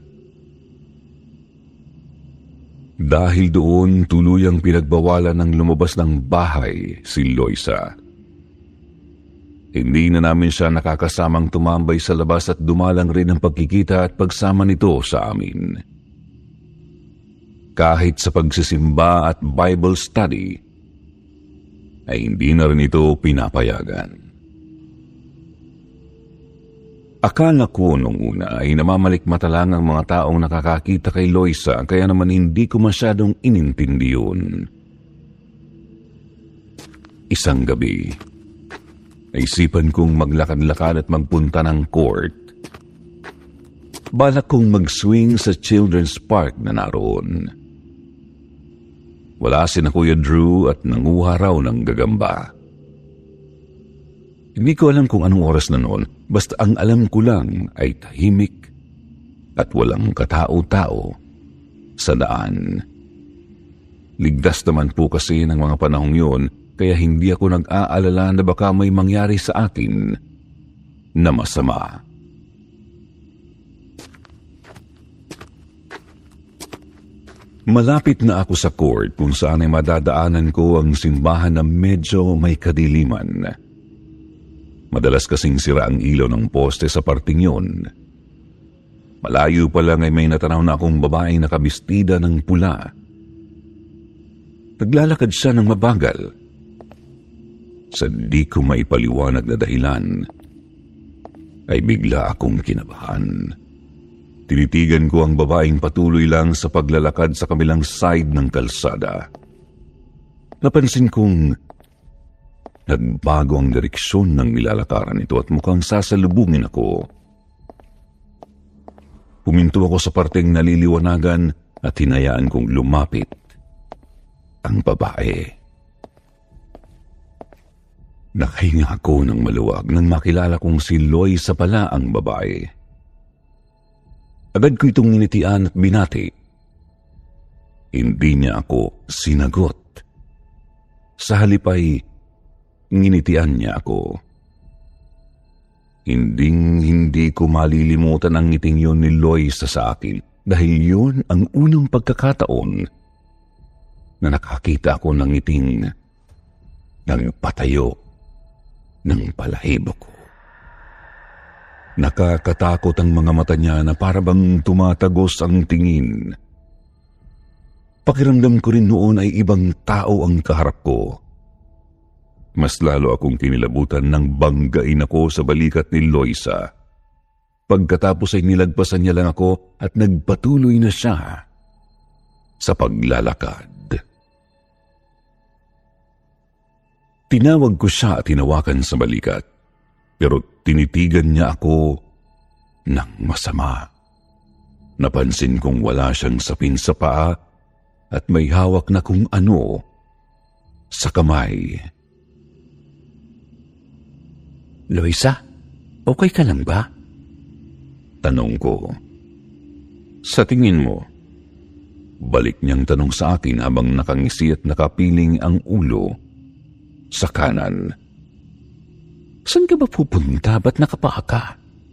Dahil doon, tuluyang pinagbawalan ng lumabas ng bahay si Loisa. Hindi na namin siya nakakasamang tumambay sa labas at dumalang rin ang pagkikita at pagsama nito sa amin. Kahit sa pagsisimba at Bible study, ay hindi na rin ito pinapayagan. Akala ko nung una ay namamalikmata lang ang mga taong nakakakita kay Loisa kaya naman hindi ko masyadong inintindi yun. Isang gabi, naisipan kong maglakad-lakad at magpunta ng court. Balak kong mag-swing sa Children's Park na naroon. Wala si na Kuya Drew at nanguha raw ng gagamba. Hindi ko alam kung anong oras na noon, basta ang alam ko lang ay tahimik at walang katao-tao sa daan. Ligtas naman po kasi ng mga panahong yun, kaya hindi ako nag-aalala na baka may mangyari sa akin na masama. Malapit na ako sa court kung saan ay madadaanan ko ang simbahan na medyo may kadiliman. Madalas kasing sira ang ilaw ng poste sa parting yun. Malayo pa lang ay may natanaw na akong babaeng nakabistida ng pula. Naglalakad siya ng mabagal. Sa di ko maipaliwanag na dahilan, ay bigla akong kinabahan. Tinitigan ko ang babaeng patuloy lang sa paglalakad sa kabilang side ng kalsada. Napansin kong nagbago ang direksyon ng nilalakaran nito at mukhang sasalubungin ako. Puminto ako sa parteng naliliwanagan at hinayaan kong lumapit ang babae. Nakahinga ako ng maluwag nang makilala kong si Loisa pala ang babae. Agad ko itong ninitian at binati. Hindi niya ako sinagot. Sa halip ay nginitian niya ako. Hinding-hindi ko malilimutan ang ngiting yun ni Loisa sa akin dahil yun ang unang pagkakataon na nakakita ako ng ngiting nagpatayo ng balahibo ko. Nakakatakot ang mga mata niya na para bang tumatagos ang tingin. Pakiramdam ko rin noon ay ibang tao ang kaharap ko. Mas lalo akong kinilabutan nang banggain ako sa balikat ni Loisa. Pagkatapos ay nilagpasan niya lang ako at nagpatuloy na siya sa paglalakad. Tinawag ko siya at tinawakan sa balikat, pero tinitigan niya ako ng masama. Napansin kong wala siyang sapin sa paa at may hawak na kung ano sa kamay. Loisa, okay ka lang ba? Tanong ko. Sa tingin mo? Balik niyang tanong sa akin habang nakangisi at nakapiling ang ulo sa kanan. Saan ka ba pupunta? Ba't nakapaa ka?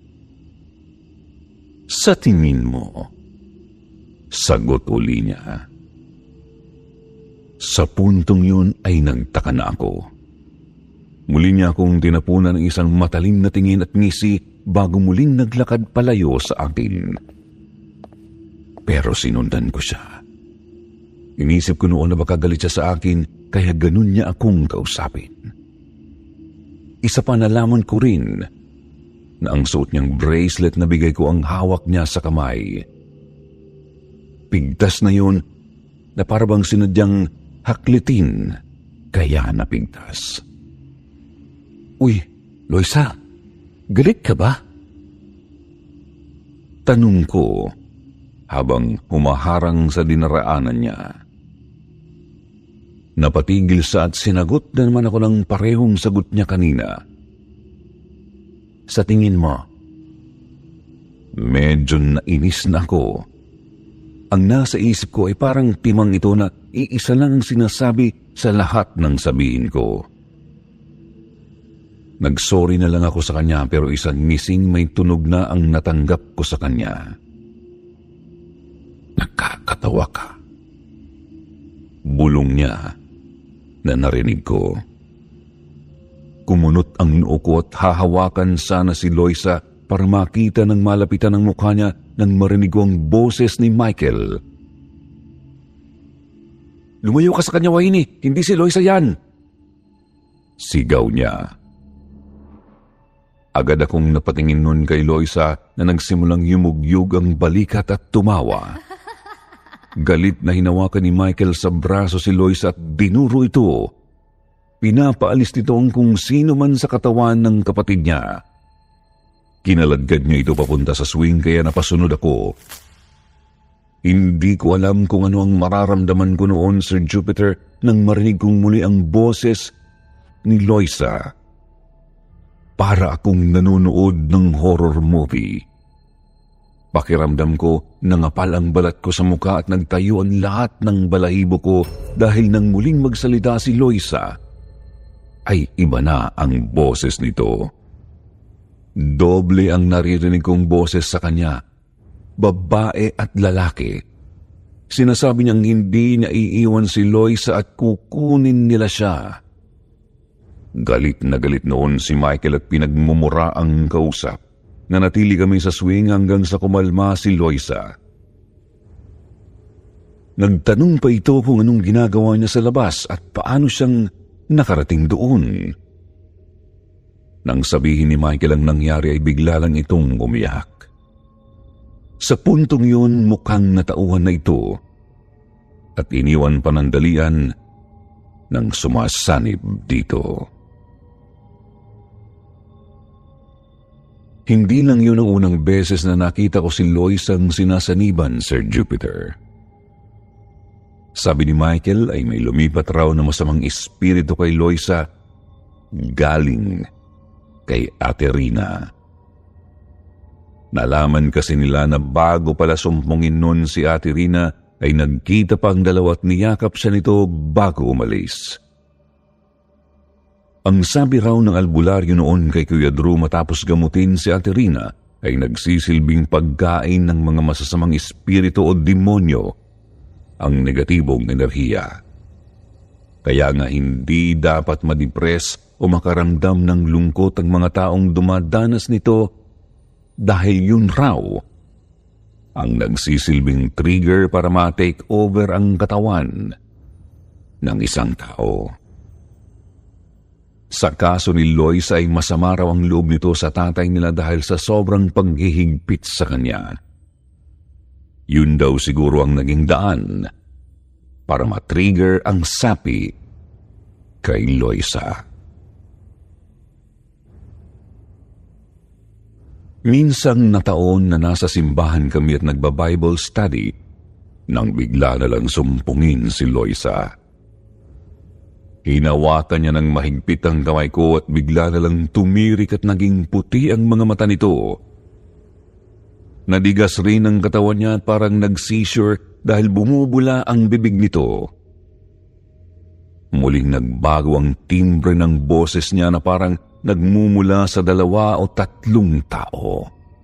Sa tingin mo? Sagot uli niya. Sa puntong yun ay nagtaka na ako. Muli niya akong tinapunan ng isang matalim na tingin at ngisi bago muling naglakad palayo sa akin. Pero sinundan ko siya. Inisip ko noon na baka galit siya sa akin kaya ganun niya akong kausapin. Isa pa nalaman ko rin na ang suot niyang bracelet na bigay ko ang hawak niya sa kamay. Pigtas na yun na parabang sinadyang haklitin kaya napigtas. Uy, Loisa, galit ka ba? Tanong ko habang humaharang sa dinaraanan niya. Napatigil siya at sinagot na naman ako ng parehong sagot niya kanina. Sa tingin mo? Medyo nainis na ako. Ang nasa isip ko ay parang timang ito na iisa lang ang sinasabi sa lahat ng sabihin ko. Nagsorry na lang ako sa kanya pero isang ngising may tunog na ang natanggap ko sa kanya. Nakakatawa ka. Bulong niya na narinig ko. Kumunot ang noo ko at hahawakan sana si Loisa para makita ng malapitan ng mukha niya nang marinig ko ang boses ni Michael. Lumayo ka sa kanya, Wayne. Hindi si Loisa yan. Sigaw niya. Agad akong napatingin nun kay Loisa na nagsimulang yumugyug ang balikat at tumawa. Galit na hinawakan ni Michael sa braso si Loisa at dinuro ito. Pinapaalis nito ang kung sino man sa katawan ng kapatid niya. Kinaladkad niya ito papunta sa swing kaya napasunod ako. Hindi ko alam kung ano ang mararamdaman ko noon, Sir Jupiter, nang marinig kong muli ang boses ni Loisa. Para akong nanonood ng horror movie. Pakiramdam ko, nangapal ang balat ko sa muka at nagtayo ang lahat ng balahibo ko dahil nang muling magsalita si Loisa, ay iba na ang boses nito. Doble ang naririnig kong boses sa kanya, babae at lalaki. Sinasabi niyang hindi niya iiwan si Loisa at kukunin nila siya. Galit na galit noon si Michael at pinagmumura ang kausap. nanatili kami sa swing hanggang sa kumalma si Loisa. Nagtanong pa ito kung anong ginagawa niya sa labas at paano siyang nakarating doon. Nang sabihin ni Michael ang nangyari ay bigla lang itong umiyak. Sa puntong yun mukhang natauhan na ito at iniwan panandalian ng sumasanib dito. Hindi lang yun ang unang beses na nakita ko si Lois ang sinasaniban, Sir Jupiter. Sabi ni Michael ay may lumipat raw na masamang espiritu kay Loisa galing kay Ate Rina. Nalaman kasi nila na bago pala sumpungin nun si Ate Rina ay nagkita pa ang dalawa at niyakap siya nito bago umalis. Ang sabi raw ng albularyo noon kay Kuya Drew matapos gamutin si Ate Rina ay nagsisilbing pagkain ng mga masasamang espiritu o demonyo ang negatibong enerhiya. Kaya nga hindi dapat madepress o makaramdam ng lungkot ang mga taong dumadanas nito dahil yun raw ang nagsisilbing trigger para ma-take over ang katawan ng isang tao. Sa kaso ni Lois ay masama raw ang loob nito sa tatay nila dahil sa sobrang paghihigpit sa kanya. Yun daw siguro ang naging daan para matrigger ang sapi kay Loisa. Minsang nataon na nasa simbahan kami at nagba-Bible study nang bigla na lang sumpungin si Loisa. Hinawakan niya ng mahigpit ang kamay ko at bigla na lang tumirik at naging puti ang mga mata nito. Nadigas rin ang katawan niya at parang nag-seizure dahil bumubula ang bibig nito. Muling nagbago ang timbre ng boses niya na parang nagmumula sa dalawa o tatlong tao.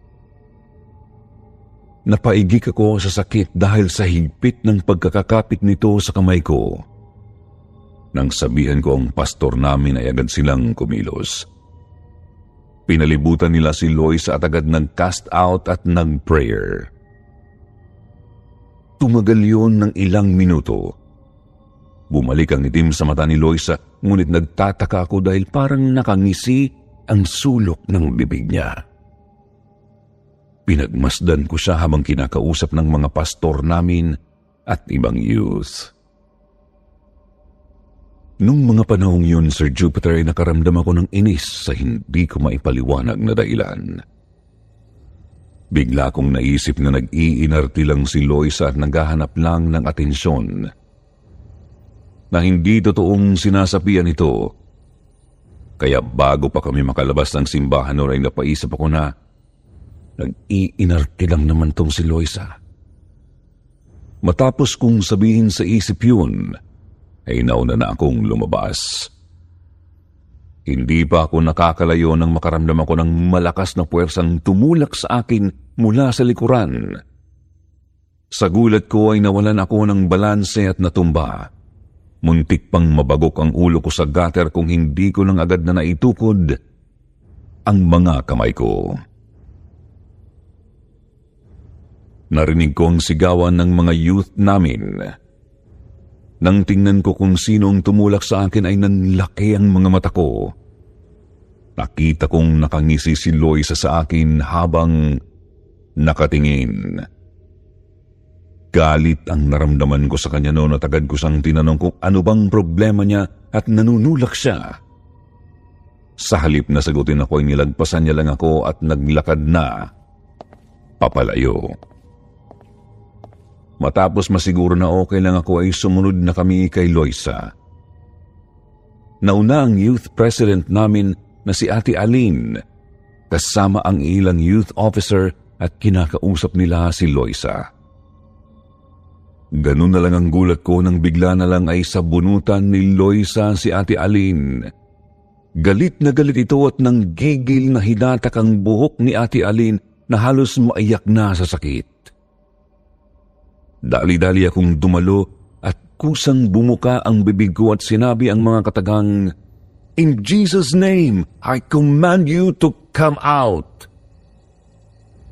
Napaigik ako sa sakit dahil sa higpit ng pagkakakapit nito sa kamay ko. Nang sabihan ko ang pastor namin ay agad silang kumilos. Pinalibutan nila si Lois at agad nag-cast out at nag-prayer. Tumagal yun ng ilang minuto. Bumalik ang itim sa mata ni Loisa, ngunit nagtataka ako dahil parang nakangisi ang sulok ng bibig niya. Pinagmasdan ko siya habang kinakausap ng mga pastor namin at ibang youth. Nung mga panahong yun, Sir Jupiter, ay nakaramdam ako ng inis sa hindi ko maipaliwanag na dahilan. Bigla kong naisip na nag-iinarti lang si Loisa at naghahanap lang ng atensyon. Na hindi totoong sinasapian ito. Kaya bago pa kami makalabas ng simbahan noon ay napaisip ako na nag-iinarti lang naman tong si Loisa. Matapos kong sabihin sa isip yun, ay nauna na akong lumabas. Hindi pa ako nakakalayo nang makaramdam ako ng malakas na puwersang tumulak sa akin mula sa likuran. Sa gulat ko ay nawalan ako ng balanse at natumba. Muntik pang mabagok ang ulo ko sa gutter kung hindi ko lang agad na naitukod ang mga kamay ko. Narinig ko ang sigawan ng mga youth namin. Nang tingnan ko kung sino ang tumulak sa akin ay nanlaki ang mga mata ko. Nakita kong nakangisi si Loisa sa akin habang nakatingin. Galit ang naramdaman ko sa kanya noon at agad ko siyang tinanong kung ano bang problema niya at nanunulak siya. Sa halip na sagutin ako ay nilagpasan niya lang ako at naglakad na papalayo. Matapos masiguro na okay lang ako ay sumunod na kami kay Loisa. Nauna ang youth president namin na si Ate Aline, kasama ang ilang youth officer at kinakausap nila si Loisa. Ganun na lang ang gulat ko nang bigla na lang ay sabunutan ni Loisa si Ate Aline. Galit na galit ito at nanggigil na hinatak ang buhok ni Ate Aline na halos maiyak na sa sakit. Dali-dali akong dumalo at kusang bumuka ang bibig ko at sinabi ang mga katagang, "In Jesus' name, I command you to come out."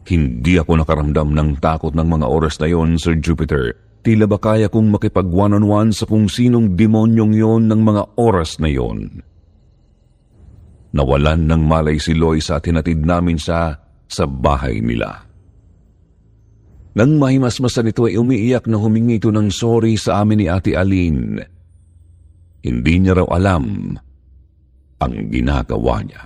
Hindi ako nakaramdam ng takot ng mga oras na yon, Sir Jupiter. Tila ba kaya kong makipag one-on-one sa kung sinong demonyong yon ng mga oras na yon. Nawalan ng malay si Loisa at hinatid namin siya sa bahay nila. Nang mahimasmasan ito ay umiiyak na humingi ito ng sorry sa amin ni Ate Aline. Hindi niya raw alam ang ginagawa niya.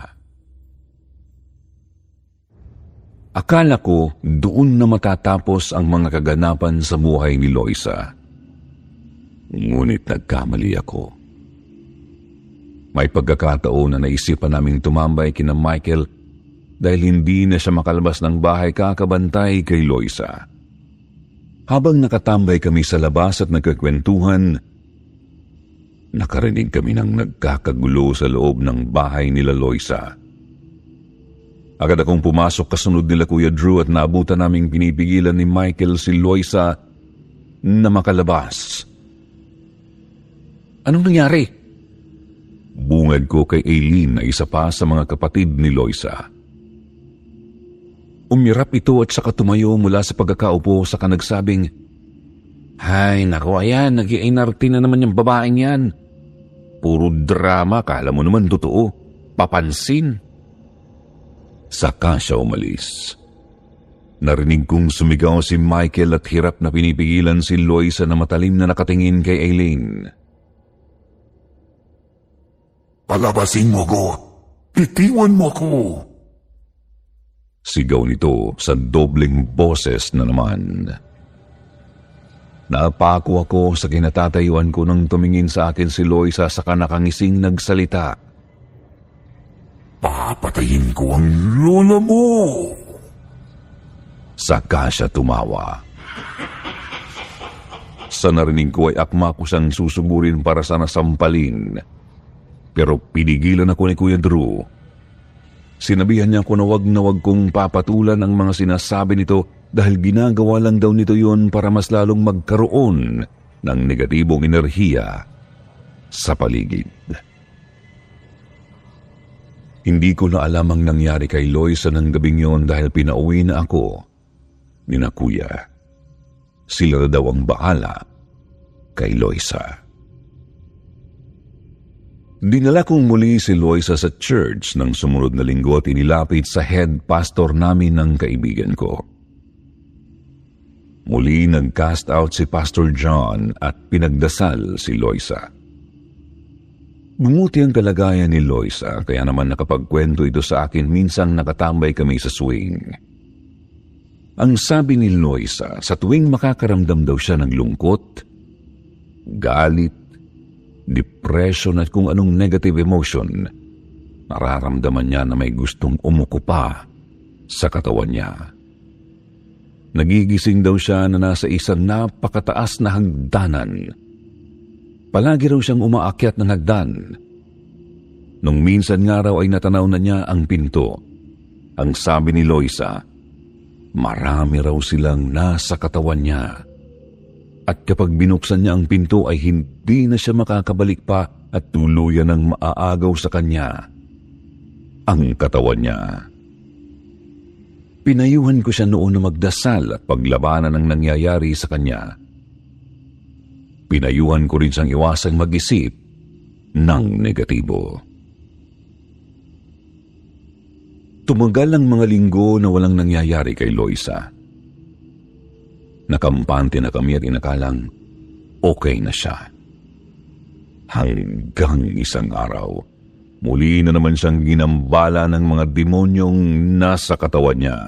Akala ko doon na matatapos ang mga kaganapan sa buhay ni Loisa. Ngunit nagkamali ako. May pagkakataon na naisipan naming tumambay kina Michael dahil hindi na siya makalabas ng bahay kakabantay kay Loisa. Habang nakatambay kami sa labas at nagkakwentuhan, nakarinig kami ng nagkakagulo sa loob ng bahay nila Loisa. Agad akong pumasok kasunod nila Kuya Drew at naabutan naming pinipigilan ni Michael si Loisa na makalabas. Anong nangyari? Bungad ko kay Aileen na isa pa sa mga kapatid ni Loisa. Umirap ito at saka tumayo mula sa pagkakaupo saka nagsabing, "Hay, naku, ayan, nag-i-N R T na naman yung babaeng yan. Puro drama, kala mo naman totoo. Papansin." Saka siya umalis. Narinig kong sumigaw si Michael at hirap na pinipigilan si Loisa na matalim na nakatingin kay Aileen. "Palabasin mo ko! Bitiwan mo ko!" Sigaw nito sa dobleng boses na naman. Naapako ako sa kinatatayuan ko nang tumingin sa akin si Loisa saka nakangising nagsalita. "Papatayin ko ang lola mo!" Saka siya tumawa. Sa narinig ko ay akma ko siyang susugurin para sa nasampalin. Pero pinigilan ako ni Kuya Drew. Sinabihan niya ko na wag na wag kong papatulan ang mga sinasabi nito dahil ginagawa lang daw nito yon para mas lalong magkaroon ng negatibong enerhiya sa paligid. Hindi ko na alam ang nangyari kay Loisa ng gabing yon dahil pinauwi na ako ni na Kuya. Sila daw ang bahala kay Loisa. Dinala kong muli si Loisa sa church ng sumunod na linggo at inilapit sa head pastor namin ng kaibigan ko. Muli nag-cast out si Pastor John at pinagdasal si Loisa. Bumuti ang kalagayan ni Loisa kaya naman nakapagkwento ito sa akin minsang nakatambay kami sa swing. Ang sabi ni Loisa, sa tuwing makakaramdam daw siya ng lungkot, galit, depression at kung anong negative emotion, nararamdaman niya na may gustong umuko pa sa katawan niya. Nagigising daw siya na nasa isang napakataas na hagdanan. Palagi raw siyang umaakyat ng hagdan. Nung minsan nga raw ay natanaw na niya ang pinto. Ang sabi ni Loisa, marami raw silang nasa katawan niya. At kapag binuksan niya ang pinto ay hindi na siya makakabalik pa at tuluyan ng maaagaw sa kanya ang katawan niya. Pinayuhan ko siya noon na magdasal at paglabanan ang nangyayari sa kanya. Pinayuhan ko rin siyang iwasang mag-isip ng negatibo. Tumagal ang mga linggo na walang nangyayari kay Loisa. Nakampante na kami at inakalang okay na siya. Hanggang isang araw, muli na naman siyang ginambala ng mga demonyong nasa katawan niya.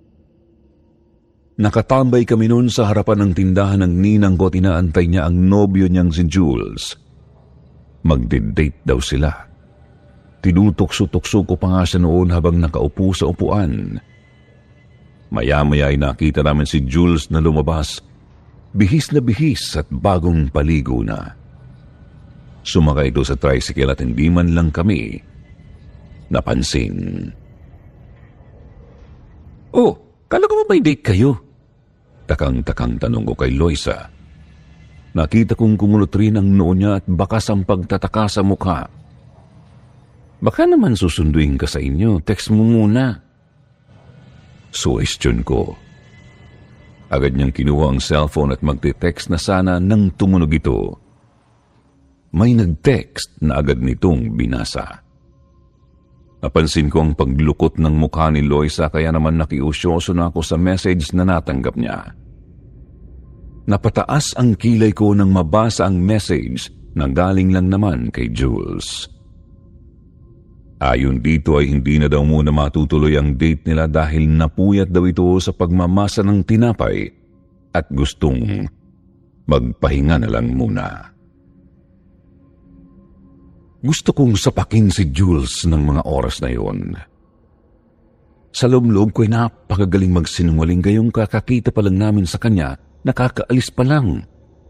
Nakatambay kami noon sa harapan ng tindahan ng ninang ko at inaantay niya ang nobyo niyang si Jules. Magde-date daw sila. Tinutokso-tokso ko pa nga siya noon habang nakaupo sa upuan. Maya-maya ay nakita namin si Jules na lumabas, bihis na bihis at bagong paligo na. Sumakay ito sa tricycle at hindi man lang kami napansin. "Oh, kala ko ba may date kayo?" Takang-takang tanong ko kay Loisa. Nakita kong kumulot rin ang noo niya at bakas ang pagtataka sa mukha. "Baka naman susunduin ka sa inyo, text mo muna." Suwestyon ko. Agad niyang kinuha ang cellphone at magte-text na sana nang tumunog ito. May nag-text na agad nitong binasa. Napansin ko ang paglukot ng mukha ni Loisa kaya naman nakiusyoso na ako sa message na natanggap niya. Napataas ang kilay ko nang mabasa ang message na galing lang naman kay Jules. Ayon dito ay hindi na daw muna matutuloy ang date nila dahil napuyat daw ito sa pagmamasa ng tinapay at gustong magpahinga na lang muna. Gusto kong sapakin si Jules ng mga oras na yon. Sa loob-loob ko ay napakagaling magsinungaling gayong kakakita pa lang namin sa kanya, nakakaalis pa lang.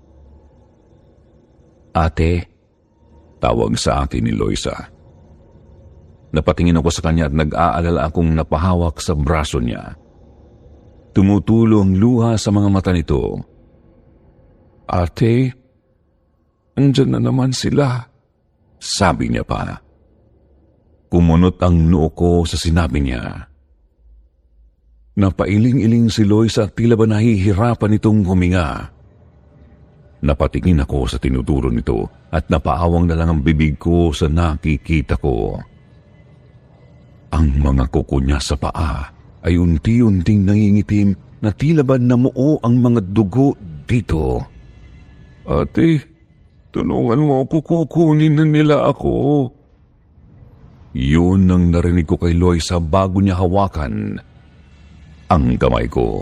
Ate, tawag sa akin ni Loisa. Napatingin ako sa kanya at nag-aalala akong napahawak sa braso niya. Tumutulo ang luha sa mga mata nito. Ate, andyan na naman sila, sabi niya pa. Kumunot ang noo ko sa sinabi niya. Napailing-iling si Loisa at tila ba nahihirapan itong huminga. Napatingin ako sa tinuturo nito at napaawang na lang ang bibig ko sa nakikita ko. Ang mga kuko niya sa paa ay unti-unting nangingitim na tila ba namuo ang mga dugo dito. Ate, tulungan mo ako, kukunin na nila ako. Yun ang narinig ko kay Loisa bago niya hawakan ang kamay ko.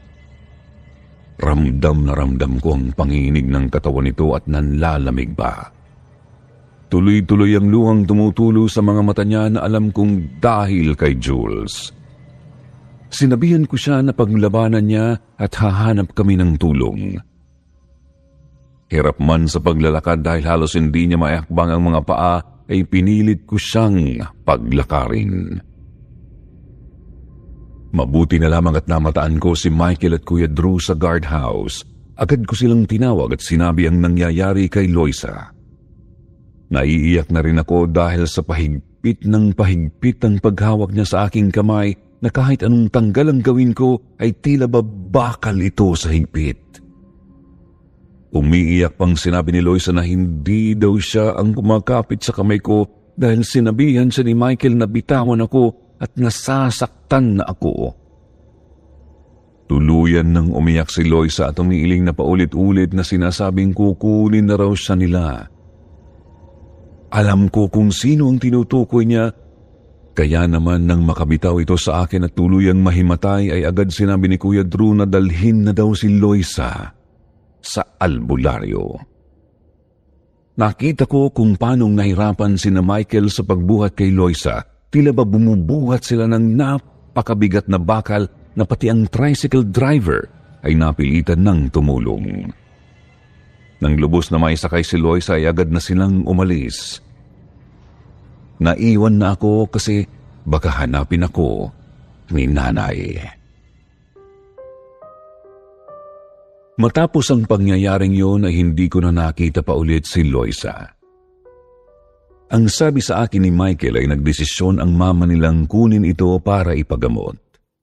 Ramdam na ramdam ko ang panginig ng katawan nito at nanlalamig ba. Tuloy-tuloy ang luhang tumutulo sa mga mata niya na alam kong dahil kay Jules. Sinabihan ko siya na paglabanan niya at hahanap kami ng tulong. Hirap man sa paglalakad dahil halos hindi niya maihakbang ang mga paa ay pinilit ko siyang paglakarin. Mabuti na lamang at namataan ko si Michael at Kuya Drew sa guardhouse. Agad ko silang tinawag at sinabi ang nangyayari kay Loisa. Naiiyak na rin ako dahil sa pahigpit ng pahigpit ang paghawak niya sa aking kamay na kahit anong tanggal ang gawin ko ay tila ba bakal ito sa higpit. Umiiyak pang sinabi ni Loisa na hindi daw siya ang kumakapit sa kamay ko dahil sinabihan siya ni Michael na bitawan ako at nasasaktan na ako. Tuluyan nang umiyak si Loisa at umiiling na paulit-ulit na sinasabing kukunin na raw siya nila. Alam ko kung sino ang tinutukoy niya, kaya naman nang makabitaw ito sa akin at tuluyang mahimatay ay agad sinabi ni Kuya Drew na dalhin na daw si Loisa sa albularyo. Nakita ko kung paanong nahirapan sina Michael sa pagbuhat kay Loisa. Tila ba bumubuhat sila ng napakabigat na bakal na pati ang tricycle driver ay napilitan ng tumulong. Nang lubos na maisakay si Loisa ay agad na silang umalis. Naiwan na ako kasi baka hanapin ako ni nanay. Matapos ang pangyayaring yun ay hindi ko na nakita pa ulit si Loisa. Ang sabi sa akin ni Michael ay nagdesisyon ang mama nilang kunin ito para ipagamot.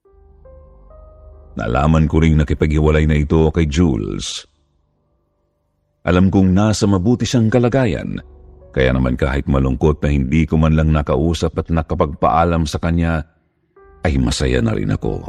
Nalaman ko ring nakipaghiwalay na ito kay Jules. Alam kong nasa mabuti siyang kalagayan, kaya naman kahit malungkot na hindi ko man lang nakausap at nakapagpaalam sa kanya, ay masaya na rin ako.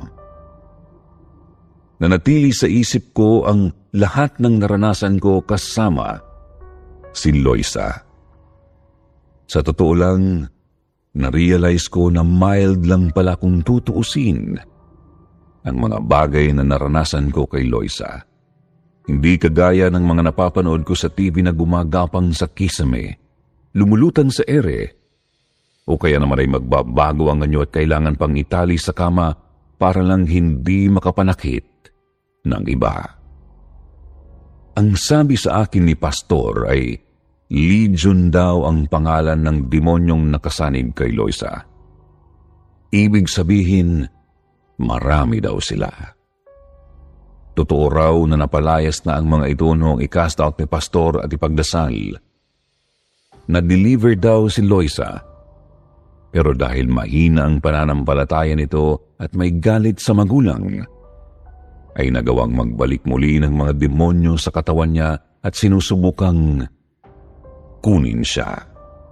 Nanatili sa isip ko ang lahat ng naranasan ko kasama si Loisa. Sa totoo lang, na-realize ko na mild lang pala kung tutuusin ang mga bagay na naranasan ko kay Loisa. Hindi kagaya ng mga napapanood ko sa T V na gumagapang sa kisame, lumulutan sa ere, o kaya naman ay magbabago ang anyo at kailangan pang itali sa kama para lang hindi makapanakit ng iba. Ang sabi sa akin ni Pastor ay Legion daw ang pangalan ng demonyong nakasanib kay Loisa. Ibig sabihin, marami daw sila. Totoo raw na napalayas na ang mga ito noong i-cast out ni Pastor at ipagdasal. Na-deliver daw si Loisa. Pero dahil mahina ang pananampalataya nito at may galit sa magulang, ay nagawang magbalik muli ng mga demonyo sa katawan niya at sinusubukang kunin siya.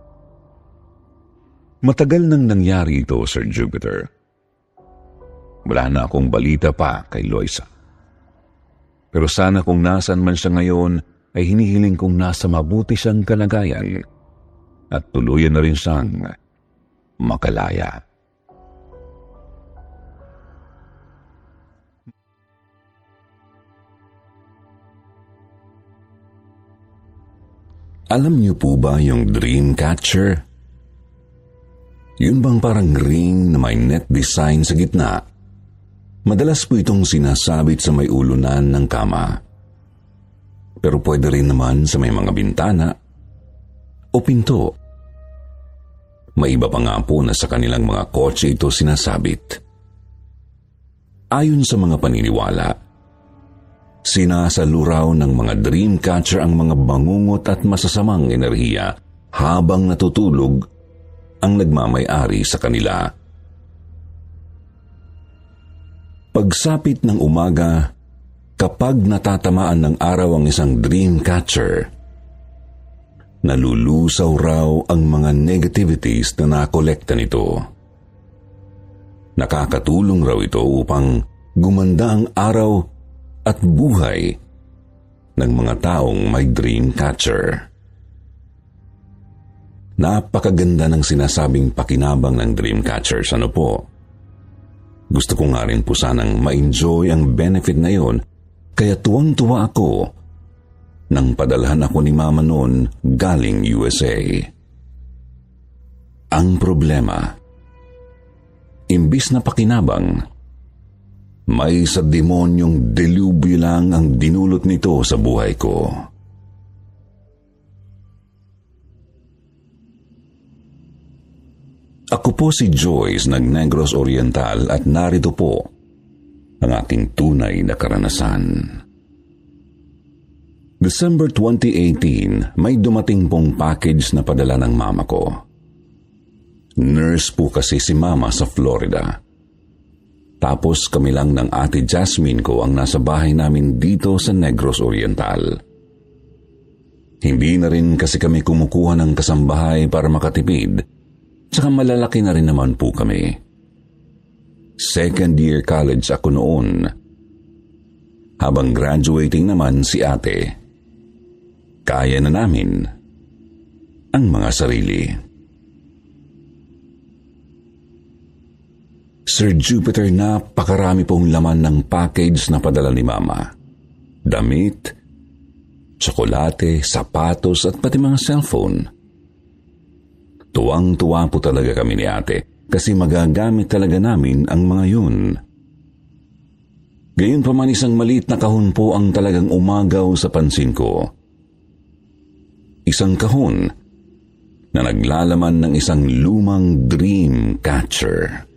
Matagal nang nangyari ito, Sir Jupiter. Wala na akong balita pa kay Loisa. Pero sana kung nasan man siya ngayon, ay hinihiling kong nasa mabuti siyang kalagayan at tuluyan na rin siyang makalaya. Alam niyo po ba yung dream catcher? Yun bang parang ring na may net design sa gitna? Madalas po itong sinasabit sa may ulunan ng kama. Pero pwede rin naman sa may mga bintana o pinto. May iba pa nga po na sa kanilang mga kotse ito sinasabit. Ayon sa mga paniniwala, sinasalo ng mga dream catcher ang mga bangungot at masasamang enerhiya habang natutulog ang nagmamay-ari sa kanila. Pagsapit ng umaga, kapag natatamaan ng araw ang isang dream catcher, nalulusaw raw ang mga negativities na nakolekta nito. Nakakatulong raw ito upang gumanda ang araw at buhay ng mga taong may dream catcher. Napakaganda ng sinasabing pakinabang ng dream catchers, ano po? Gusto ko nga rin po sanang ma-enjoy ang benefit na yon, kaya tuwang-tuwa ako nang padalhan ako ni Mama noon galing U S A. Ang problema, imbis na pakinabang, may sa demonyong delubyo lang ang dinulot nito sa buhay ko. Ako po si Joyce ng Negros Oriental at narito po ang aking tunay na karanasan. December twenty eighteen, may dumating pong package na padala ng mama ko. Nurse po kasi si Mama sa Florida. Tapos kami lang ng ate Jasmine ko ang nasa bahay namin dito sa Negros Oriental. Hindi na rin kasi kami kumukuha ng kasambahay para makatipid, tsaka malalaki na rin naman po kami. Second year college ako noon. Habang graduating naman si ate, kaya na namin ang mga sarili. Sir Jupiter, napakarami pong laman ng package na padala ni Mama. Damit, tsokolate, sapatos at pati mga cellphone. Tuwang-tuwa po talaga kami ni ate kasi magagamit talaga namin ang mga yun. Gayon pa man, isang maliit na kahon po ang talagang umagaw sa pansin ko. Isang kahon na naglalaman ng isang lumang dream catcher.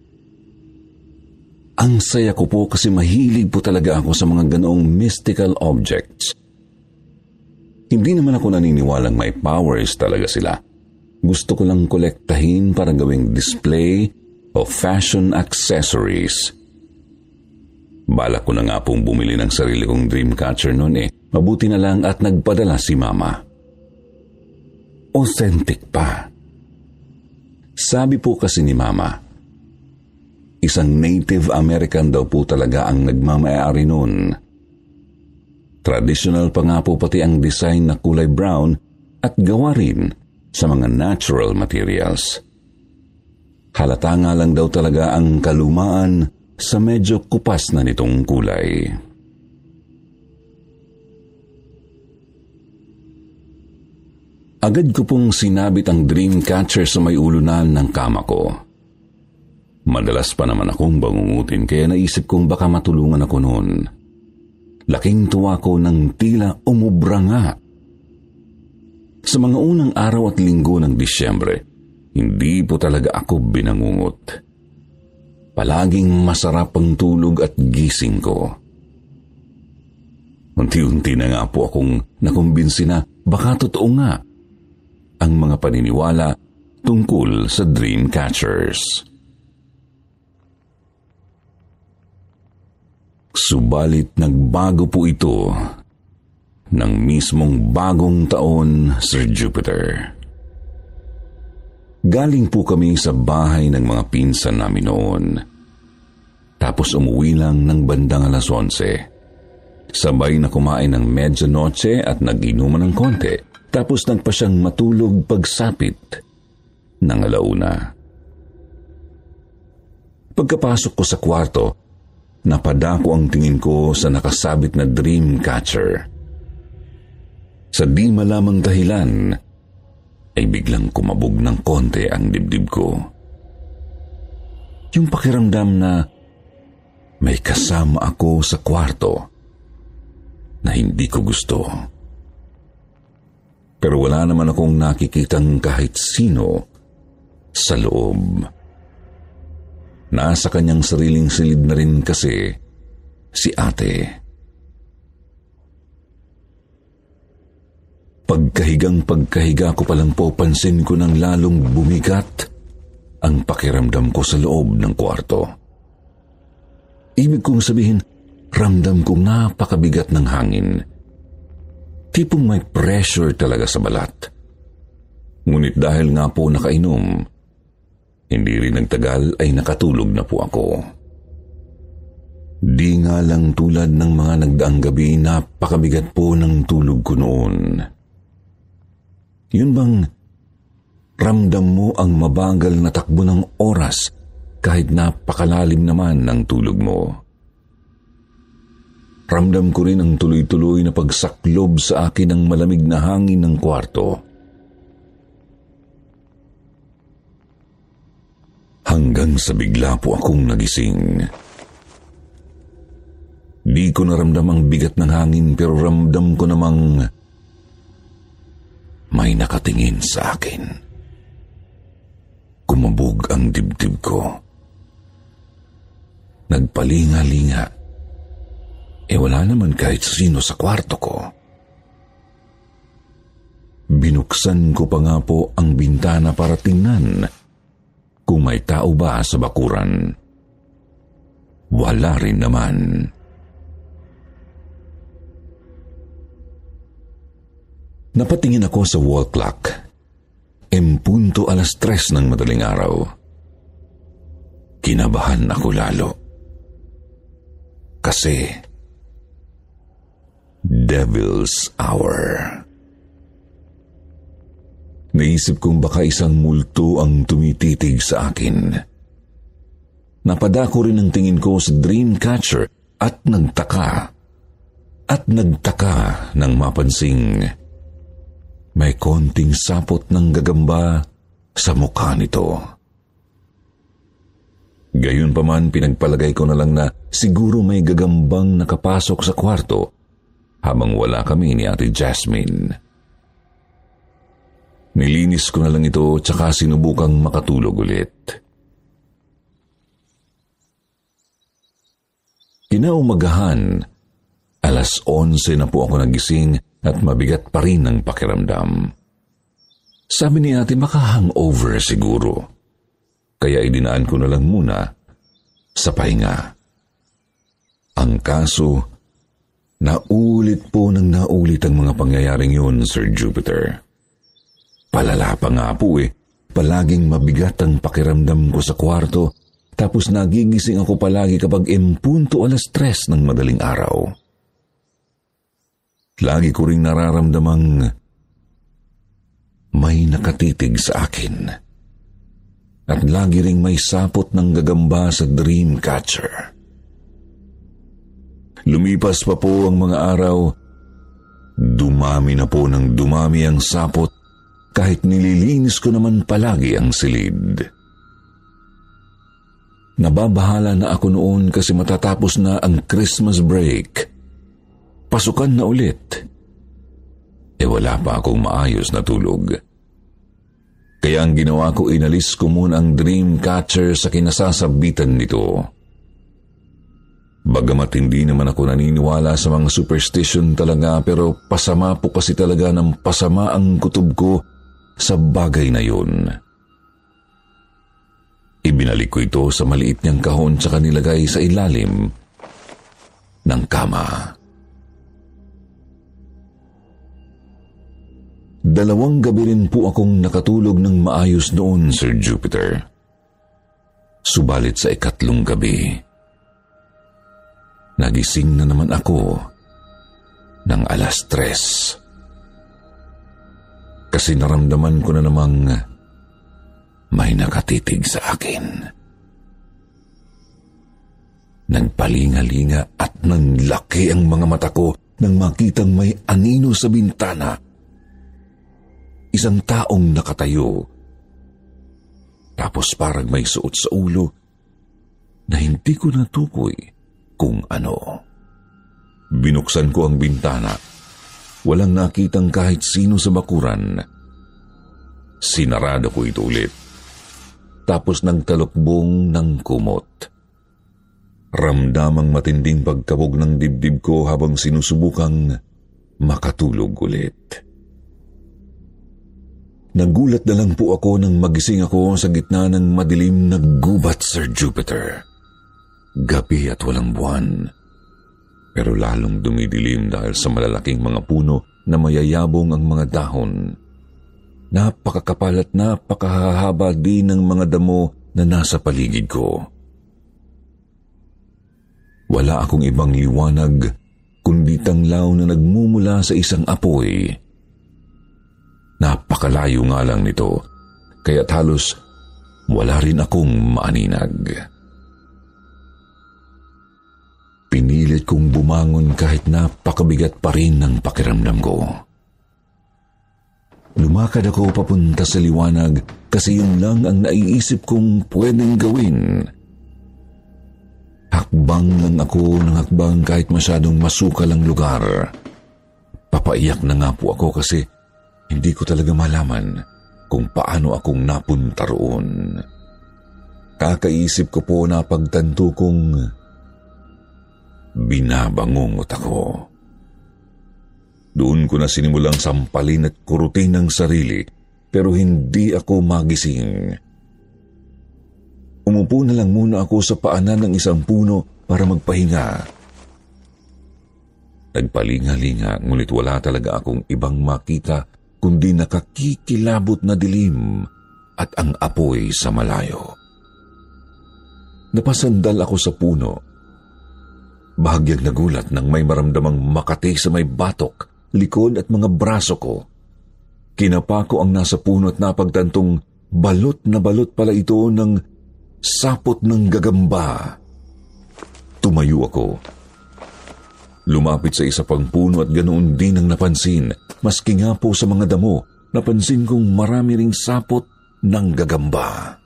Ang saya ko po kasi mahilig po talaga ako sa mga ganoong mystical objects. Hindi naman ako naniniwalang may powers talaga sila. Gusto ko lang kolektahin para gawing display o fashion accessories. Balak ko na nga pong bumili ng sarili kong dream catcher noon eh. Mabuti na lang at nagpadala si Mama. Authentic pa. Sabi po kasi ni Mama, isang Native American daw po talaga ang nagmamayari noon. Traditional pa nga po pati ang design na kulay brown at gawa rin sa mga natural materials. Halata nga lang daw talaga ang kalumaan sa medyo kupas na nitong kulay. Agad ko pong sinabit ang dream catcher sa may ulunan ng kama ko. Madalas pa naman akong bangungutin kaya naisip kong baka matulungan ako noon. Laking tuwa ko nang tila umubra nga. Sa mga unang araw at linggo ng Disyembre, hindi po talaga ako binangungot. Palaging masarap ang tulog at gising ko. Unti-unti na nga po akong nakumbinsi na baka totoo nga ang mga paniniwala tungkol sa dream catchers. Subalit nagbago po ito ng mismong bagong taon, Sir Jupiter. Galing po kami sa bahay ng mga pinsan namin noon. Tapos umuwi lang ng bandang alas onse. Sabay na kumain ng medianoche at nag-inuman ng konti. Tapos nagpa siyang matulog pagsapit ng alauna. Pagkapasok ko sa kwarto, napadako ang tingin ko sa nakasabit na dream catcher. Sa di malamang dahilan, ay biglang kumabog ng konti ang dibdib ko. Yung pakiramdam na may kasama ako sa kwarto na hindi ko gusto. Pero wala naman akong nakikitang kahit sino sa loob. Nasa kanyang sariling silid na rin kasi si ate. Pagkahigang pagkahiga ko palang po, pansin ko nang lalong bumigat ang pakiramdam ko sa loob ng kwarto. Ibig kong sabihin, ramdam kong napakabigat ng hangin. Tipong may pressure talaga sa balat. Ngunit dahil nga po nakainom, hindi rin nagtagal ay nakatulog na po ako. Di nga lang tulad ng mga nagdaang gabi, napakabigat po ng tulog ko noon. Yun bang ramdam mo ang mabagal na takbo ng oras kahit napakalalim naman ng tulog mo? Ramdam ko rin ang tuloy-tuloy na pagsaklob sa akin ng malamig na hangin ng kwarto. Hanggang sa bigla po akong nagising. Di ko naramdam ang bigat ng hangin, pero ramdam ko namang may nakatingin sa akin. Kumabog ang dibdib ko. Nagpalinga-linga. E wala naman kahit sino sa kwarto ko. Binuksan ko pa nga po ang bintana para tingnan kung may tao ba sa bakuran. Wala rin naman. Napatingin ako sa wall clock. Empunto alas tres ng madaling araw. Kinabahan ako lalo. Kasi Devil's Hour. Naisip kong baka isang multo ang tumititig sa akin. Napadako rin ang tingin ko sa dream catcher at nagtaka. At nagtaka nang mapansing may konting sapot ng gagamba sa mukha nito. Gayunpaman, pinagpalagay ko na lang na siguro may gagambang nakapasok sa kwarto habang wala kami ni Ate Jasmine. Nilinis ko na lang ito tsaka sinubukang makatulog ulit. Kinaumagahan, alas onse na po ako nagising at mabigat pa rin ang pakiramdam. Sabi ni ate, maka-hangover siguro. Kaya idinaan ko na lang muna sa pahinga. Ang kaso, naulit po nang naulit ang mga pangyayaring yun, Sir Jupiter. Palala pa nga po eh, palaging mabigat ang pakiramdam ko sa kwarto, tapos nagigising ako palagi kapag empunto alas tres ng madaling araw. Lagi ko ring nararamdamang may nakatitig sa akin. At lagi ring may sapot ng gagamba sa dream catcher. Lumipas pa po ang mga araw, dumami na po ng dumami ang sapot kahit nililinis ko naman palagi ang silid. Nababahala na ako noon kasi matatapos na ang Christmas break. Pasukan na ulit. E wala pa akong maayos na tulog. Kaya ang ginawa ko, inalis ko muna ang dream catcher sa kinasasabitan nito. Bagamat hindi naman ako naniniwala sa mga superstition talaga, pero pasama po kasi talaga ng pasama ang kutob ko sa bagay na yun. Ibinalik ko ito sa maliit niyang kahon tsaka nilagay sa ilalim ng kama. Dalawang gabi rin po akong nakatulog ng maayos noon, Sir Jupiter. Subalit sa ikatlong gabi, nagising na naman ako ng alas tres. Kasi naramdaman ko na namang may nakatitig sa akin. Nagpalingalinga at nanlaki ang mga mata ko nang makitang may anino sa bintana. Isang taong nakatayo. Tapos parang may suot sa ulo na hindi ko natukoy kung ano. Binuksan ko ang bintana. Walang nakitang kahit sino sa bakuran. Sinarado ko ito ulit. Tapos nang talukbong ng kumot. Ramdamang matinding pagkabog ng dibdib ko habang sinusubukang makatulog ulit. Nagulat na lang po ako nang magising ako sa gitna ng madilim na gubat, Sir Jupiter. Gabi at walang buwan. Pero lalong dumidilim dahil sa malalaking mga puno na mayayabong ang mga dahon. Napakakapal at napakahahaba din ng mga damo na nasa paligid ko. Wala akong ibang liwanag kundi tanglaw na nagmumula sa isang apoy. Napakalayo nga lang nito, kaya't halos wala rin akong maaninag. Pinilit kong bumangon kahit napakabigat pa rin ng pakiramdam ko. Lumakad ako papunta sa liwanag kasi yun lang ang naiisip kong pwedeng gawin. Hakbang lang ako ng hakbang kahit masyadong masukal ang lugar. Papaiyak na nga po ako kasi hindi ko talaga malaman kung paano akong napunta roon. Kakaisip ko po na pagtanto kong binabangungot ako. Doon ko na sinimulang sampalin at kurutin ang sarili pero hindi ako magising. Umupo na lang muna ako sa paanan ng isang puno para magpahinga. Nagpalinga-linga ngunit wala talaga akong ibang makita kundi nakakikilabot na dilim at ang apoy sa malayo. Napasandal ako sa puno. Bahagyang nagulat nang may maramdamang makati sa may batok, likod at mga braso ko. Kinapa ko ang nasa puno at napagtantong balot na balot pala ito ng sapot ng gagamba. Tumayo ako. Lumapit sa isa pang puno at ganoon din ang napansin. Maski nga po sa mga damo, napansin kong marami ring sapot ng gagamba.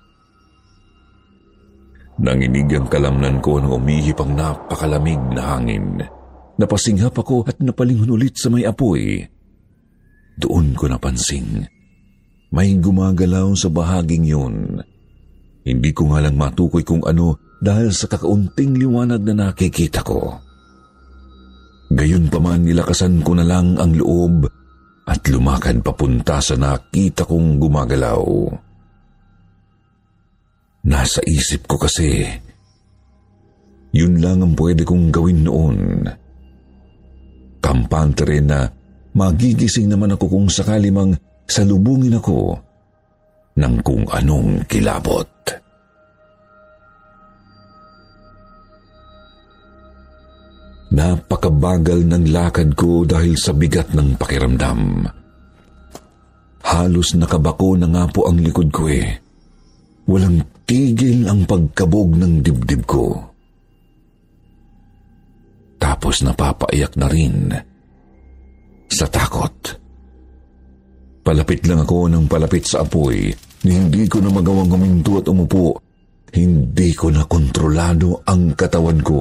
Nanginig ang kalamnan ko nang umihip ang napakalamig na hangin. Napasinghap ako at napalingon ulit sa may apoy. Doon ko napansin, may gumagalaw sa bahaging yun. Hindi ko nga lang matukoy kung ano dahil sa kakaunting liwanag na nakikita ko. Gayunpaman nilakasan ko na lang ang loob at lumakad papunta sa nakita kong gumagalaw. Nasa isip ko kasi, yun lang ang pwede kong gawin noon. Kampante rin na magigising naman ako kung sakali mang salubungin ako ng kung anong kilabot. Napakabagal ng lakad ko dahil sa bigat ng pakiramdam. Halos nakabako na nga po ang likod ko eh. Walang tigil ang pagkabog ng dibdib ko. Tapos napapaiyak na rin sa takot. Palapit lang ako ng palapit sa apoy. Hindi ko na magawang huminto at umupo. Hindi ko na kontrolado ang katawan ko.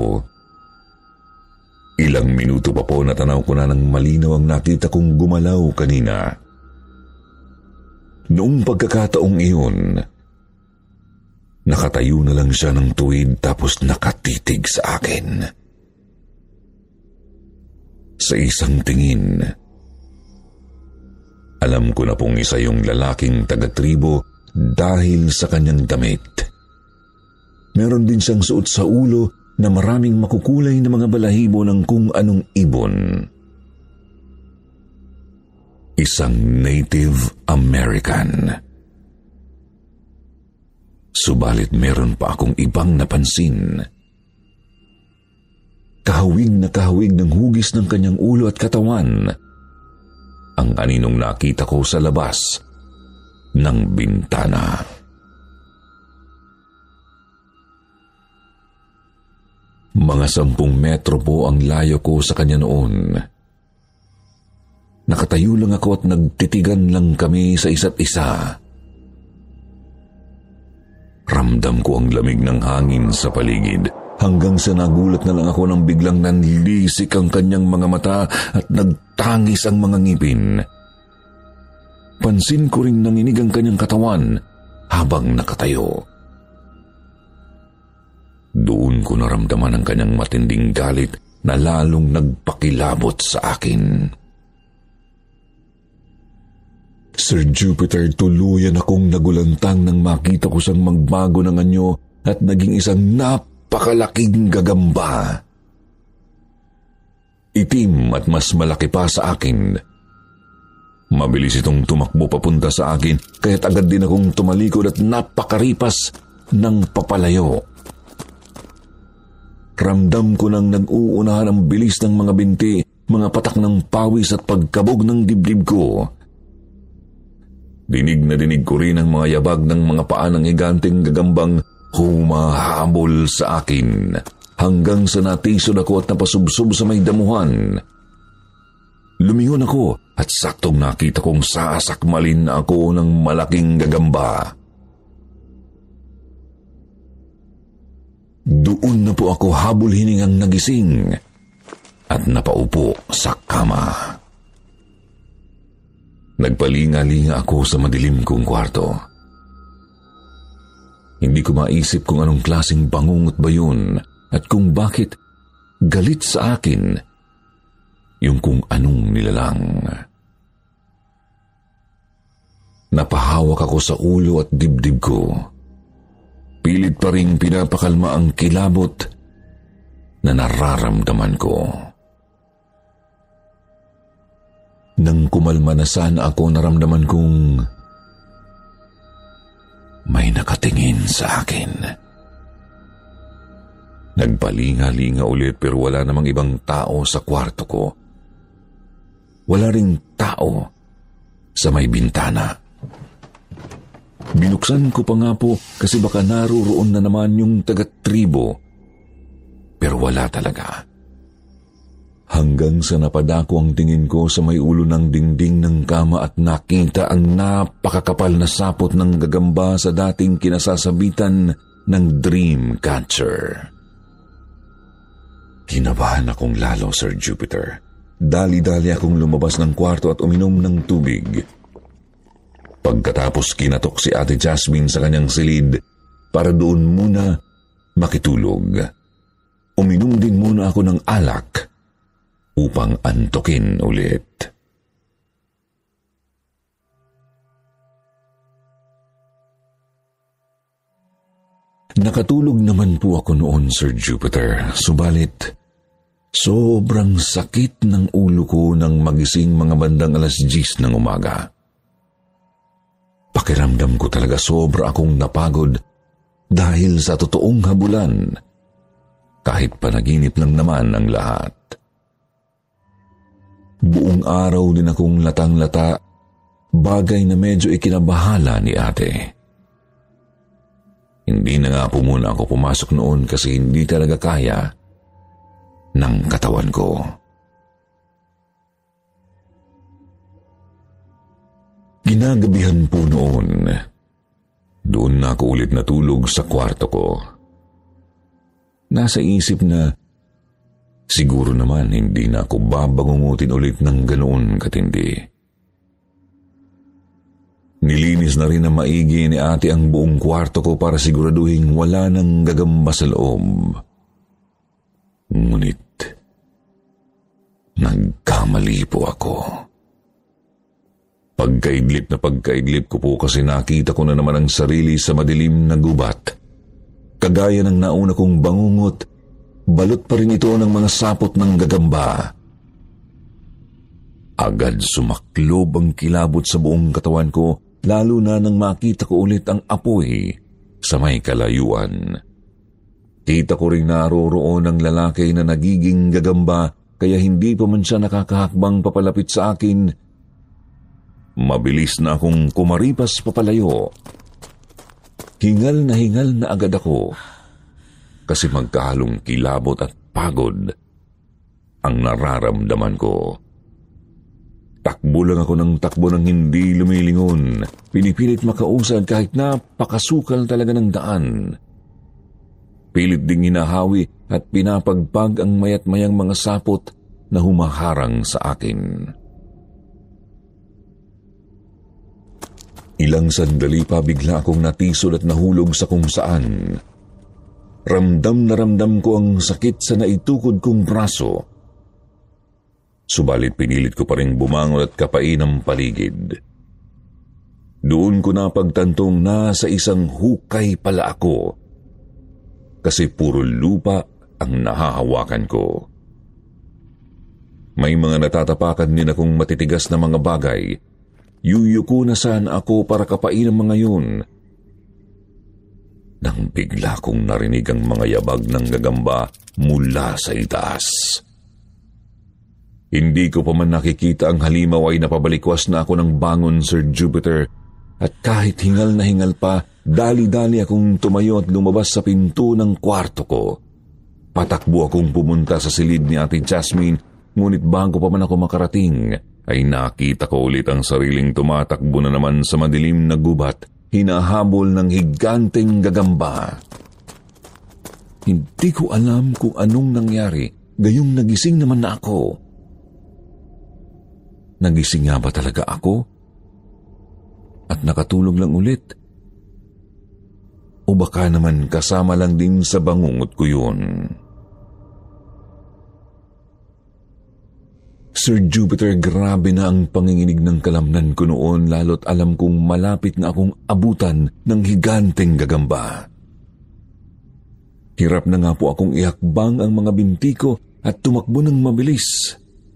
Ilang minuto pa po natanaw ko na ng malinaw ang nakita kong gumalaw kanina. Noong pagkakataong iyon, nakatayo na lang siya ng tuwid tapos nakatitig sa akin. Sa isang tingin, alam ko na pong isa yung lalaking taga-tribo dahil sa kanyang damit. Meron din siyang suot sa ulo na maraming makukulay na mga balahibo ng kung anong ibon. Isang Native American. Subalit meron pa akong ibang napansin. Kahawig na kahawig ng hugis ng kanyang ulo at katawan ang aninong nakita ko sa labas ng bintana. Mga sampung metro po ang layo ko sa kanya noon. Nakatayo lang ako at nagtitigan lang kami sa isa't isa. Ramdam ko ang lamig ng hangin sa paligid hanggang sa nagulat na lang ako nang biglang nanlisik ang kanyang mga mata at nagtangis ang mga ngipin. Pansin ko ring nanginig ang kanyang katawan habang nakatayo. Doon ko naramdaman ang kanyang matinding galit na lalong nagpakilabot sa akin. Sir Jupiter, tuluyan akong nagulantang nang makita ko siyang magbago ng anyo at naging isang napakalaking gagamba. Itim at mas malaki pa sa akin. Mabilis itong tumakbo papunta sa akin, kaya't agad din akong tumalikod at napakaripas ng papalayo. Ramdam ko nang nag-uunahan ang bilis ng mga binti, mga patak ng pawis at pagkabog ng dibdib ko. Dinig na dinig ko rin ang mga yabag ng mga paa ng higanteng gagambang humahabol sa akin, hanggang sa natisod ako at napasubsob sa may damuhan. Lumingon ako at saktong nakita kong sasakmalin na ako ng malaking gagamba. Doon na po ako habol hiningang nagising at napaupo sa kama. Nagpalinga-linga ako sa madilim kong kwarto. Hindi ko maisip kung anong klaseng bangungot ba yun at kung bakit galit sa akin yung kung anong nilalang. Napahawak ako sa ulo at dibdib ko. Pilit pa rin pinapakalma ang kilabot na nararamdaman ko. Nang kumalma na sana ako, naramdaman kong may nakatingin sa akin. Nagpalinga-linga ulit pero wala namang ibang tao sa kwarto ko. Wala ring tao sa may bintana. Binuksan ko pa nga po kasi baka naruroon na naman yung taga-tribo. Pero wala talaga. Hanggang sa napadako ang tingin ko sa may ulo ng dingding ng kama at nakita ang napakakapal na sapot ng gagamba sa dating kinasasabitan ng dream catcher. Kinabahan akong lalo, Sir Jupiter. Dali-dali akong lumabas ng kwarto at uminom ng tubig. Pagkatapos kinatok si Ate Jasmine sa kanyang silid para doon muna makitulog. Uminom din muna ako ng alak upang antukin ulit. Nakatulog naman po ako noon, Sir Jupiter, subalit sobrang sakit ng ulo ko nang magising mga bandang alas diyes ng umaga. Pakiramdam ko talaga sobra akong napagod dahil sa totoong habulan, kahit panaginip lang naman ang lahat. Buong araw din akong latang-lata, bagay na medyo ikinabahala ni ate. Hindi na nga po muna ako pumasok noon kasi hindi talaga kaya ng katawan ko. Ginagabihan po noon, doon na ako ulit natulog sa kwarto ko. Nasa isip na siguro naman hindi na ako babangungutin ulit ng ganoon katindi. Nilinis na rin na maigi ni ate ang buong kwarto ko para siguraduhin wala nang gagamba sa loob. Ngunit nagkamali po ako. Pagkaidlip na pagkaidlip ko po kasi nakita ko na naman ang sarili sa madilim na gubat Kagaya ng nauna kong bangungot, balot pa rin ito ng mga sapot ng gagamba. Agad sumaklob ang kilabot sa buong katawan ko, lalo na nang makita ko ulit ang apoy sa may kalayuan. Kita ko rin naroroon ang lalaki na nagiging gagamba, kaya hindi pa man siya nakakahakbang papalapit sa akin. Mabilis na akong kumaripas papalayo. Hingal na hingal na agad ako kasi magkahalong kilabot at pagod ang nararamdaman ko. Takbo lang ako ng takbo ng hindi lumilingon. Pinipilit makausad kahit napakasukal talaga ng daan. Pilit ding hinahawi at pinapagpag ang mayat-mayang mga sapot na humaharang sa akin. Ilang sandali pa bigla akong natisod at nahulog sa kung saan. Ramdam na ramdam ko ang sakit sa naitukod kong braso. Subalit pinilit ko pa rin bumangon at kapain ang paligid. Doon ko napagtantong nasa isang hukay pala ako kasi puro lupa ang nahahawakan ko. May mga natatapakan din akong matitigas na mga bagay. Yuyuko na saan ako para kapain ang mga yun. Nang bigla kong narinig ang mga yabag ng gagamba mula sa itaas. Hindi ko pa man nakikita ang halimaw ay napabalikwas na ako ng bangon, Sir Jupiter, at kahit hingal na hingal pa, dali-dali akong tumayo at lumabas sa pinto ng kwarto ko. Patakbo akong pumunta sa silid ni Ate Jasmine, ngunit bago pa man ako makarating, ay nakita ko ulit ang sariling tumatakbo na naman sa madilim na gubat, hinahabol ng higanteng gagamba. Hindi ko alam kung anong nangyari, gayong nagising naman na ako. Nagising nga ba talaga ako? At nakatulog lang ulit? O baka naman kasama lang din sa bangungot ko yun? Sir Jupiter, grabe na ang panginginig ng kalamnan ko noon, lalo't alam kong malapit na akong abutan ng higanteng gagamba. Hirap na nga po akong ihakbang ang mga binti ko at tumakbo ng mabilis.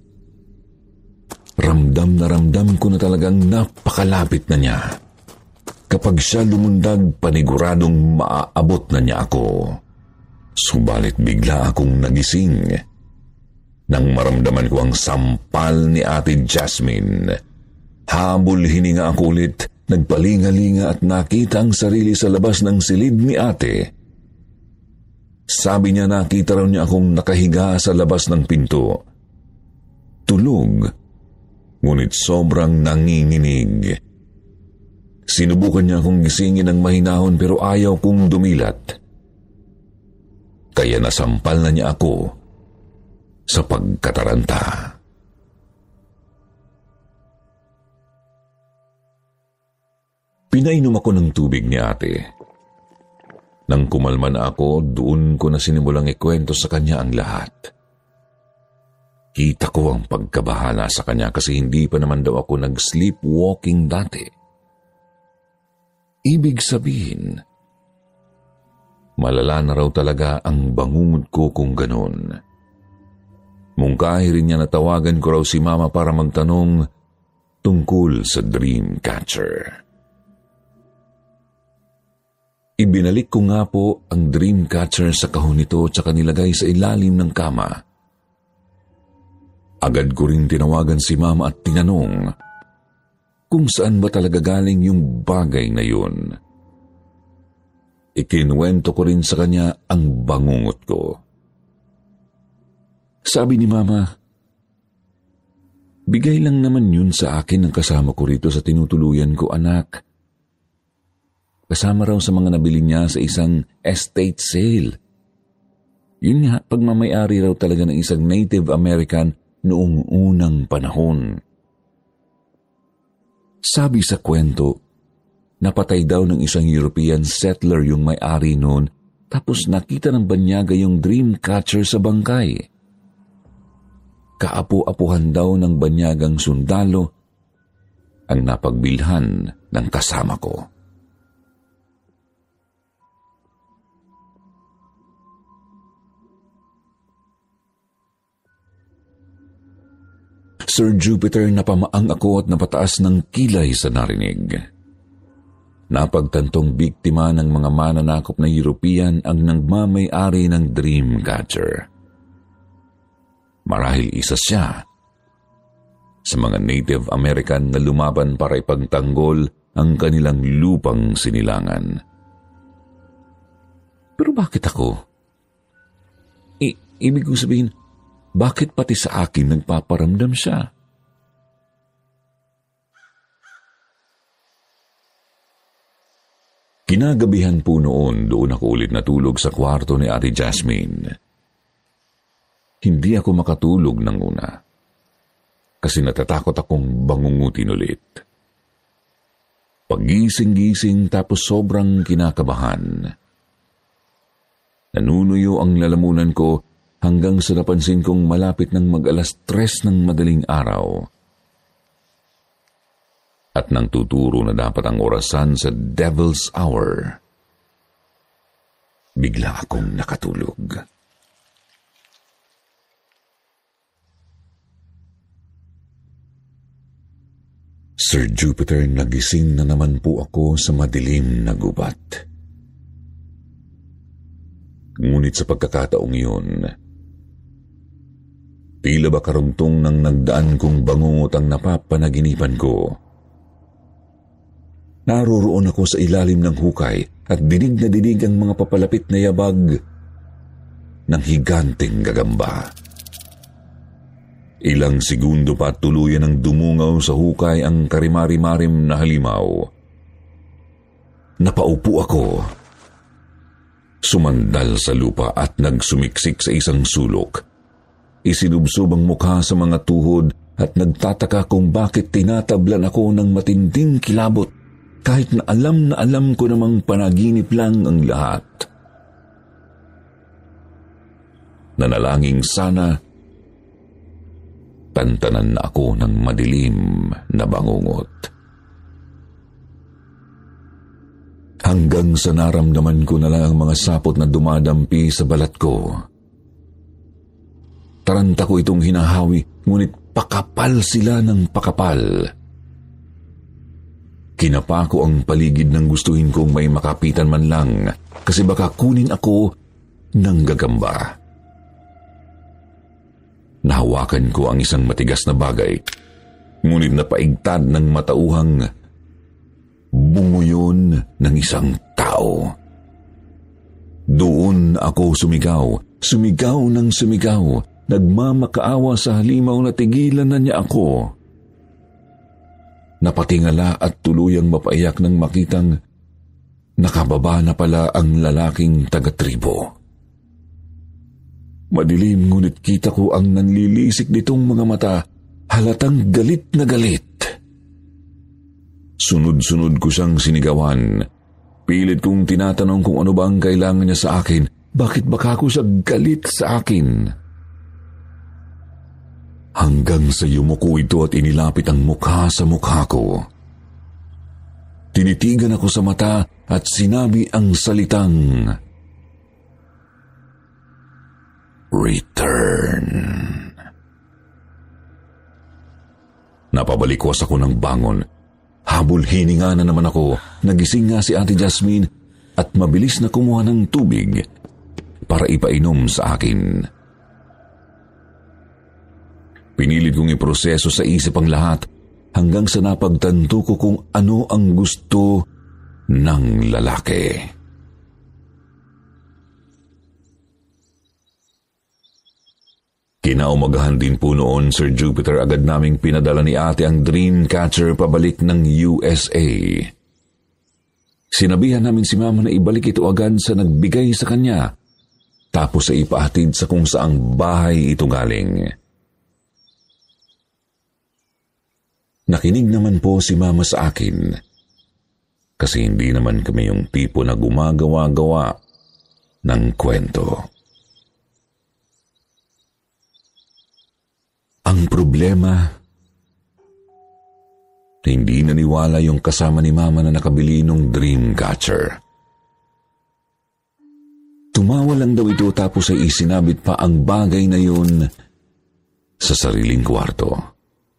Ramdam na ramdam ko na talagang napakalapit na niya. Kapag siya lumundag, paniguradong maaabot na niya ako. Subalit bigla akong nagising nang maramdaman ko ang sampal ni Ate Jasmine. Habol hininga ako ulit, nagpalingalinga at nakita ang sarili sa labas ng silid ni ate. Sabi niya nakita raw niya akong nakahiga sa labas ng pinto. Tulog, ngunit sobrang nanginginig. Sinubukan niya akong gisingin ng mahinahon pero ayaw kong dumilat. Kaya nasampal na niya ako sa pagkataranta. Pinainom ako ng tubig ni ate. Nang kumalma na ako, doon ko na sinimulang ikwento sa kanya ang lahat. Kita ko ang pagkabahala sa kanya kasi hindi pa naman daw ako nag-sleepwalking dati. Ibig sabihin, malala na raw talaga ang bangungot ko kung ganun. Mungkahi rin niya natawagan ko raw si Mama para magtanong tungkol sa dream catcher. Ibinalik ko nga po ang dream catcher sa kahon nito at saka nilagay sa ilalim ng kama. Agad ko rin tinawagan si Mama at tinanong kung saan ba talaga galing yung bagay na yun. Ikinuwento ko rin sa kanya ang bangungot ko. Sabi ni Mama, bigay lang naman yun sa akin ng kasama ko rito sa tinutuluyan ko, anak. Kasama raw sa mga nabili niya sa isang estate sale. Yun nga, pagmamayari raw talaga ng isang Native American noong unang panahon. Sabi sa kwento, napatay daw ng isang European settler yung may-ari noon, tapos nakita ng banyaga yung dream catcher sa bangkay. Kaapu-apuhan daw ng banyagang sundalo ang napagbilhan ng kasama ko. Sir Jupiter, napamaang ako at napataas ng kilay sa narinig. Napagtantong biktima ng mga mananakop na European ang nagmamay-ari ng Dreamcatcher. Marahil isa siya sa mga Native American na lumaban para ipagtanggol ang kanilang lupang sinilangan. Pero bakit ako? I- ibig kong sabihin, bakit pati sa akin nagpaparamdam siya? Kinagabihan po noon, doon ako ulit natulog sa kwarto ni Ate Jasmine. Hindi ako makatulog ng una kasi natatakot akong bangungutin ulit. Pagising-gising tapos sobrang kinakabahan. Nanunuyo ang lalamunan ko hanggang sa napansin kong malapit ng mag-alas tres ng madaling araw. At nang tuturo na dapat ang orasan sa Devil's Hour, bigla akong nakatulog. Sir Jupiter, nagising na naman po ako sa madilim na gubat. Ngunit sa pagkakataong iyon, tila ba karugtong ng nagdaan kong bangungot ang napapanaginipan ko. Naroroon ako sa ilalim ng hukay at dinig na dinig ang mga papalapit na yabag ng higanteng gagamba. Ilang segundo pa tuluyan ang dumungaw sa hukay ang karimari-marim na halimaw. Napaupo ako. Sumandal sa lupa at nagsumiksik sa isang sulok. Isinubsob ang mukha sa mga tuhod at nagtataka kung bakit tinatablan ako ng matinding kilabot kahit na alam na alam ko namang panaginip lang ang lahat. Nanalangin sana tantanan na ako ng madilim na bangungot. Hanggang sa naramdaman ko na lang ang mga sapot na dumadampi sa balat ko. Taranta ko itong hinahawi, ngunit pakapal sila ng pakapal. Kinapa ko ang paligid ng gustuhin kong may makapitan man lang kasi baka kunin ako ng gagamba. Nahawakan ko ang isang matigas na bagay, ngunit napaigtad ng matauhang bunguyon ng isang tao. Doon ako sumigaw, sumigaw ng sumigaw, nagmamakaawa sa halimaw na tigilan na niya ako. Napatingala at tuluyang mapaiyak nang makitang nakababa na pala ang lalaking taga-tribo. Madilim ngunit kita ko ang nanlilisik nitong mga mata, halatang galit na galit. Sunod-sunod ko siyang sinigawan. Pilit kong tinatanong kung ano ba ang kailangan niya sa akin. Bakit baka ko siya galit sa akin? Hanggang sa yumuko ito at inilapit ang mukha sa mukha ko. Tinitigan ako sa mata at sinabi ang salitang Return. Napabalikwas ako ng bangon. Habol hininga na naman ako. Nagising nga si Ate Jasmine at mabilis na kumuha ng tubig para ipainom sa akin. Pinilit kong iproseso sa isip ang lahat hanggang sa napagtanto ko kung ano ang gusto ng lalaki. Kinaumagahan din po noon, Sir Jupiter, agad naming pinadala ni ate ang Dreamcatcher pabalik ng U S A. Sinabihan namin si Mama na ibalik ito agad sa nagbigay sa kanya, tapos ay ipahatid sa kung saang bahay ito galing. Nakinig naman po si Mama sa akin, kasi hindi naman kami yung tipo na gumagawa-gawa ng kwento. Ang problema, hindi naniwala yung kasama ni Mama na nakabili ng Dreamcatcher. Tumawa lang daw ito tapos ay isinabit pa ang bagay na yun sa sariling kwarto.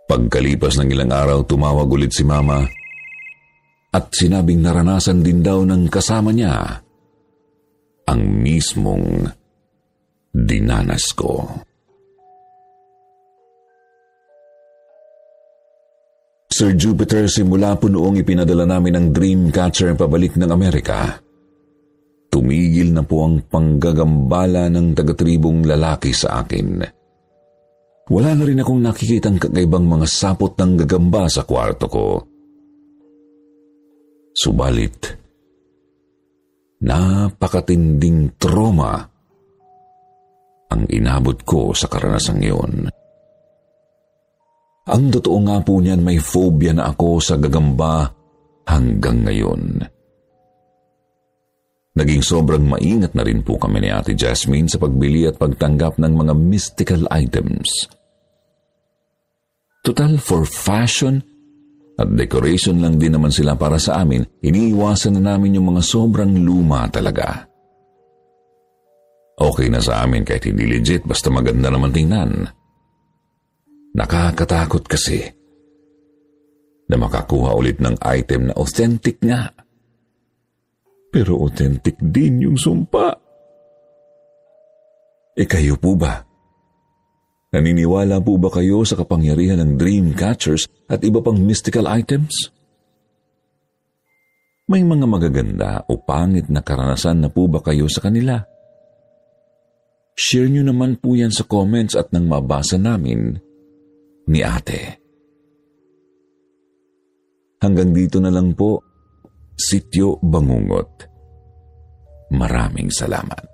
Pagkalipas ng ilang araw, tumawag ulit si Mama at sinabing naranasan din daw ng kasama niya ang mismong dinanas ko. Sir Jupiter, simula po noong ipinadala namin ang Dreamcatcher pabalik ng Amerika, tumigil na po ang panggagambala ng taga-tribong lalaki sa akin. Wala na rin akong nakikitang kakaibang mga sapot ng gagamba sa kwarto ko. Subalit, napakatinding trauma ang inabot ko sa karanasang iyon. Ang totoo nga po niyan, may phobia na ako sa gagamba hanggang ngayon. Naging sobrang maingat na rin po kami ni Ate Jasmine sa pagbili at pagtanggap ng mga mystical items. Total, for fashion at decoration lang din naman sila para sa amin, iniiwasan na namin yung mga sobrang luma talaga. Okay na sa amin kahit hindi legit, basta maganda naman tingnan. Nakakatakot kasi na makakuha ulit ng item na authentic nga. Pero authentic din yung sumpa. E kayo po ba? Naniniwala po ba kayo sa kapangyarihan ng Dreamcatchers at iba pang mystical items? May mga magaganda o pangit na karanasan na po ba kayo sa kanila? Share nyo naman po yan sa comments at nang mabasa namin ni Ate. Hanggang dito na lang po, Sityo Bangungot. Maraming salamat.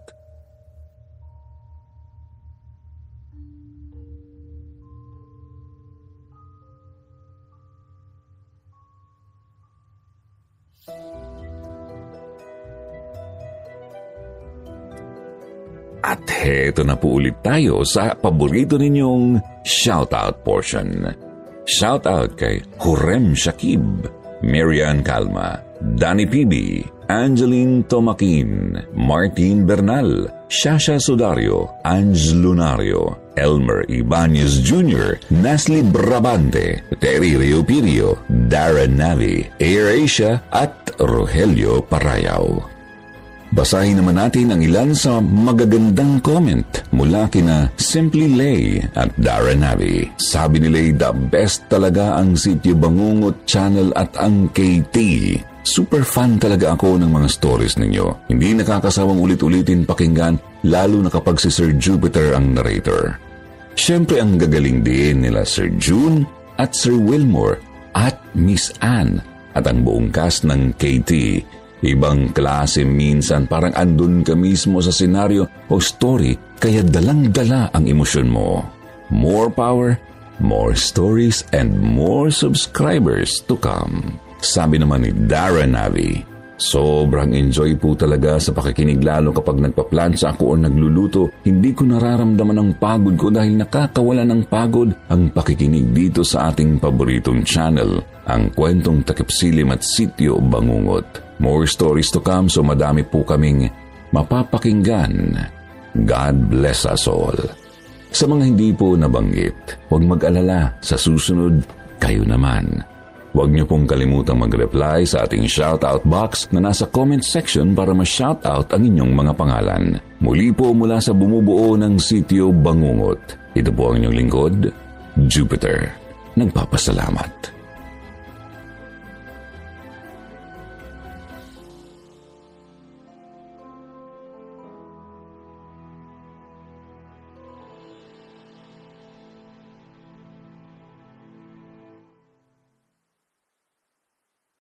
At heto na po ulit tayo sa paborito ninyong shoutout portion. Shoutout kay Hurem Shakib, Marian Calma, Danny P B, Angeline Tomakin, Martin Bernal, Shasha Sudario, Ange Lunario, Elmer Ibanez Junior, Nasli Brabante, Terry Riopirio, Darren Navi, AirAsia at Rogelio Parayaw. Basahin naman natin ang ilan sa magagandang comment mula kina Simply Lay at Darren Navi. Sabi ni Lay, the best talaga ang Sityo Bangungot channel at ang K T. Super fan talaga ako ng mga stories ninyo. Hindi nakakasawang ulit-ulitin pakinggan, lalo na kapag si Sir Jupiter ang narrator. Siyempre ang gagaling din nila Sir June at Sir Wilmore at Miss Anne at ang buong cast ng K T. Ibang klase minsan, parang andun ka mismo sa senaryo o story, kaya dalang-dala ang emosyon mo. More power, more stories, and more subscribers to come. Sabi naman ni Darren Navi, sobrang enjoy po talaga sa pakikinig, lalo kapag nagpa-plancha ako o nagluluto. Hindi ko nararamdaman ang pagod ko dahil nakakawala ng pagod ang pakikinig dito sa ating paboritong channel, ang Kwentong Takipsilim at Sityo Bangungot. More stories to come, so madami po kaming mapapakinggan. God bless us all. Sa mga hindi po nabanggit, huwag mag-alala, sa susunod, kayo naman. Huwag niyo pong kalimutang mag-reply sa ating shoutout box na nasa comment section para ma-shoutout ang inyong mga pangalan. Muli po mula sa bumubuo ng Sityo Bangungot, ito po ang inyong lingkod, Jupiter. Nagpapasalamat.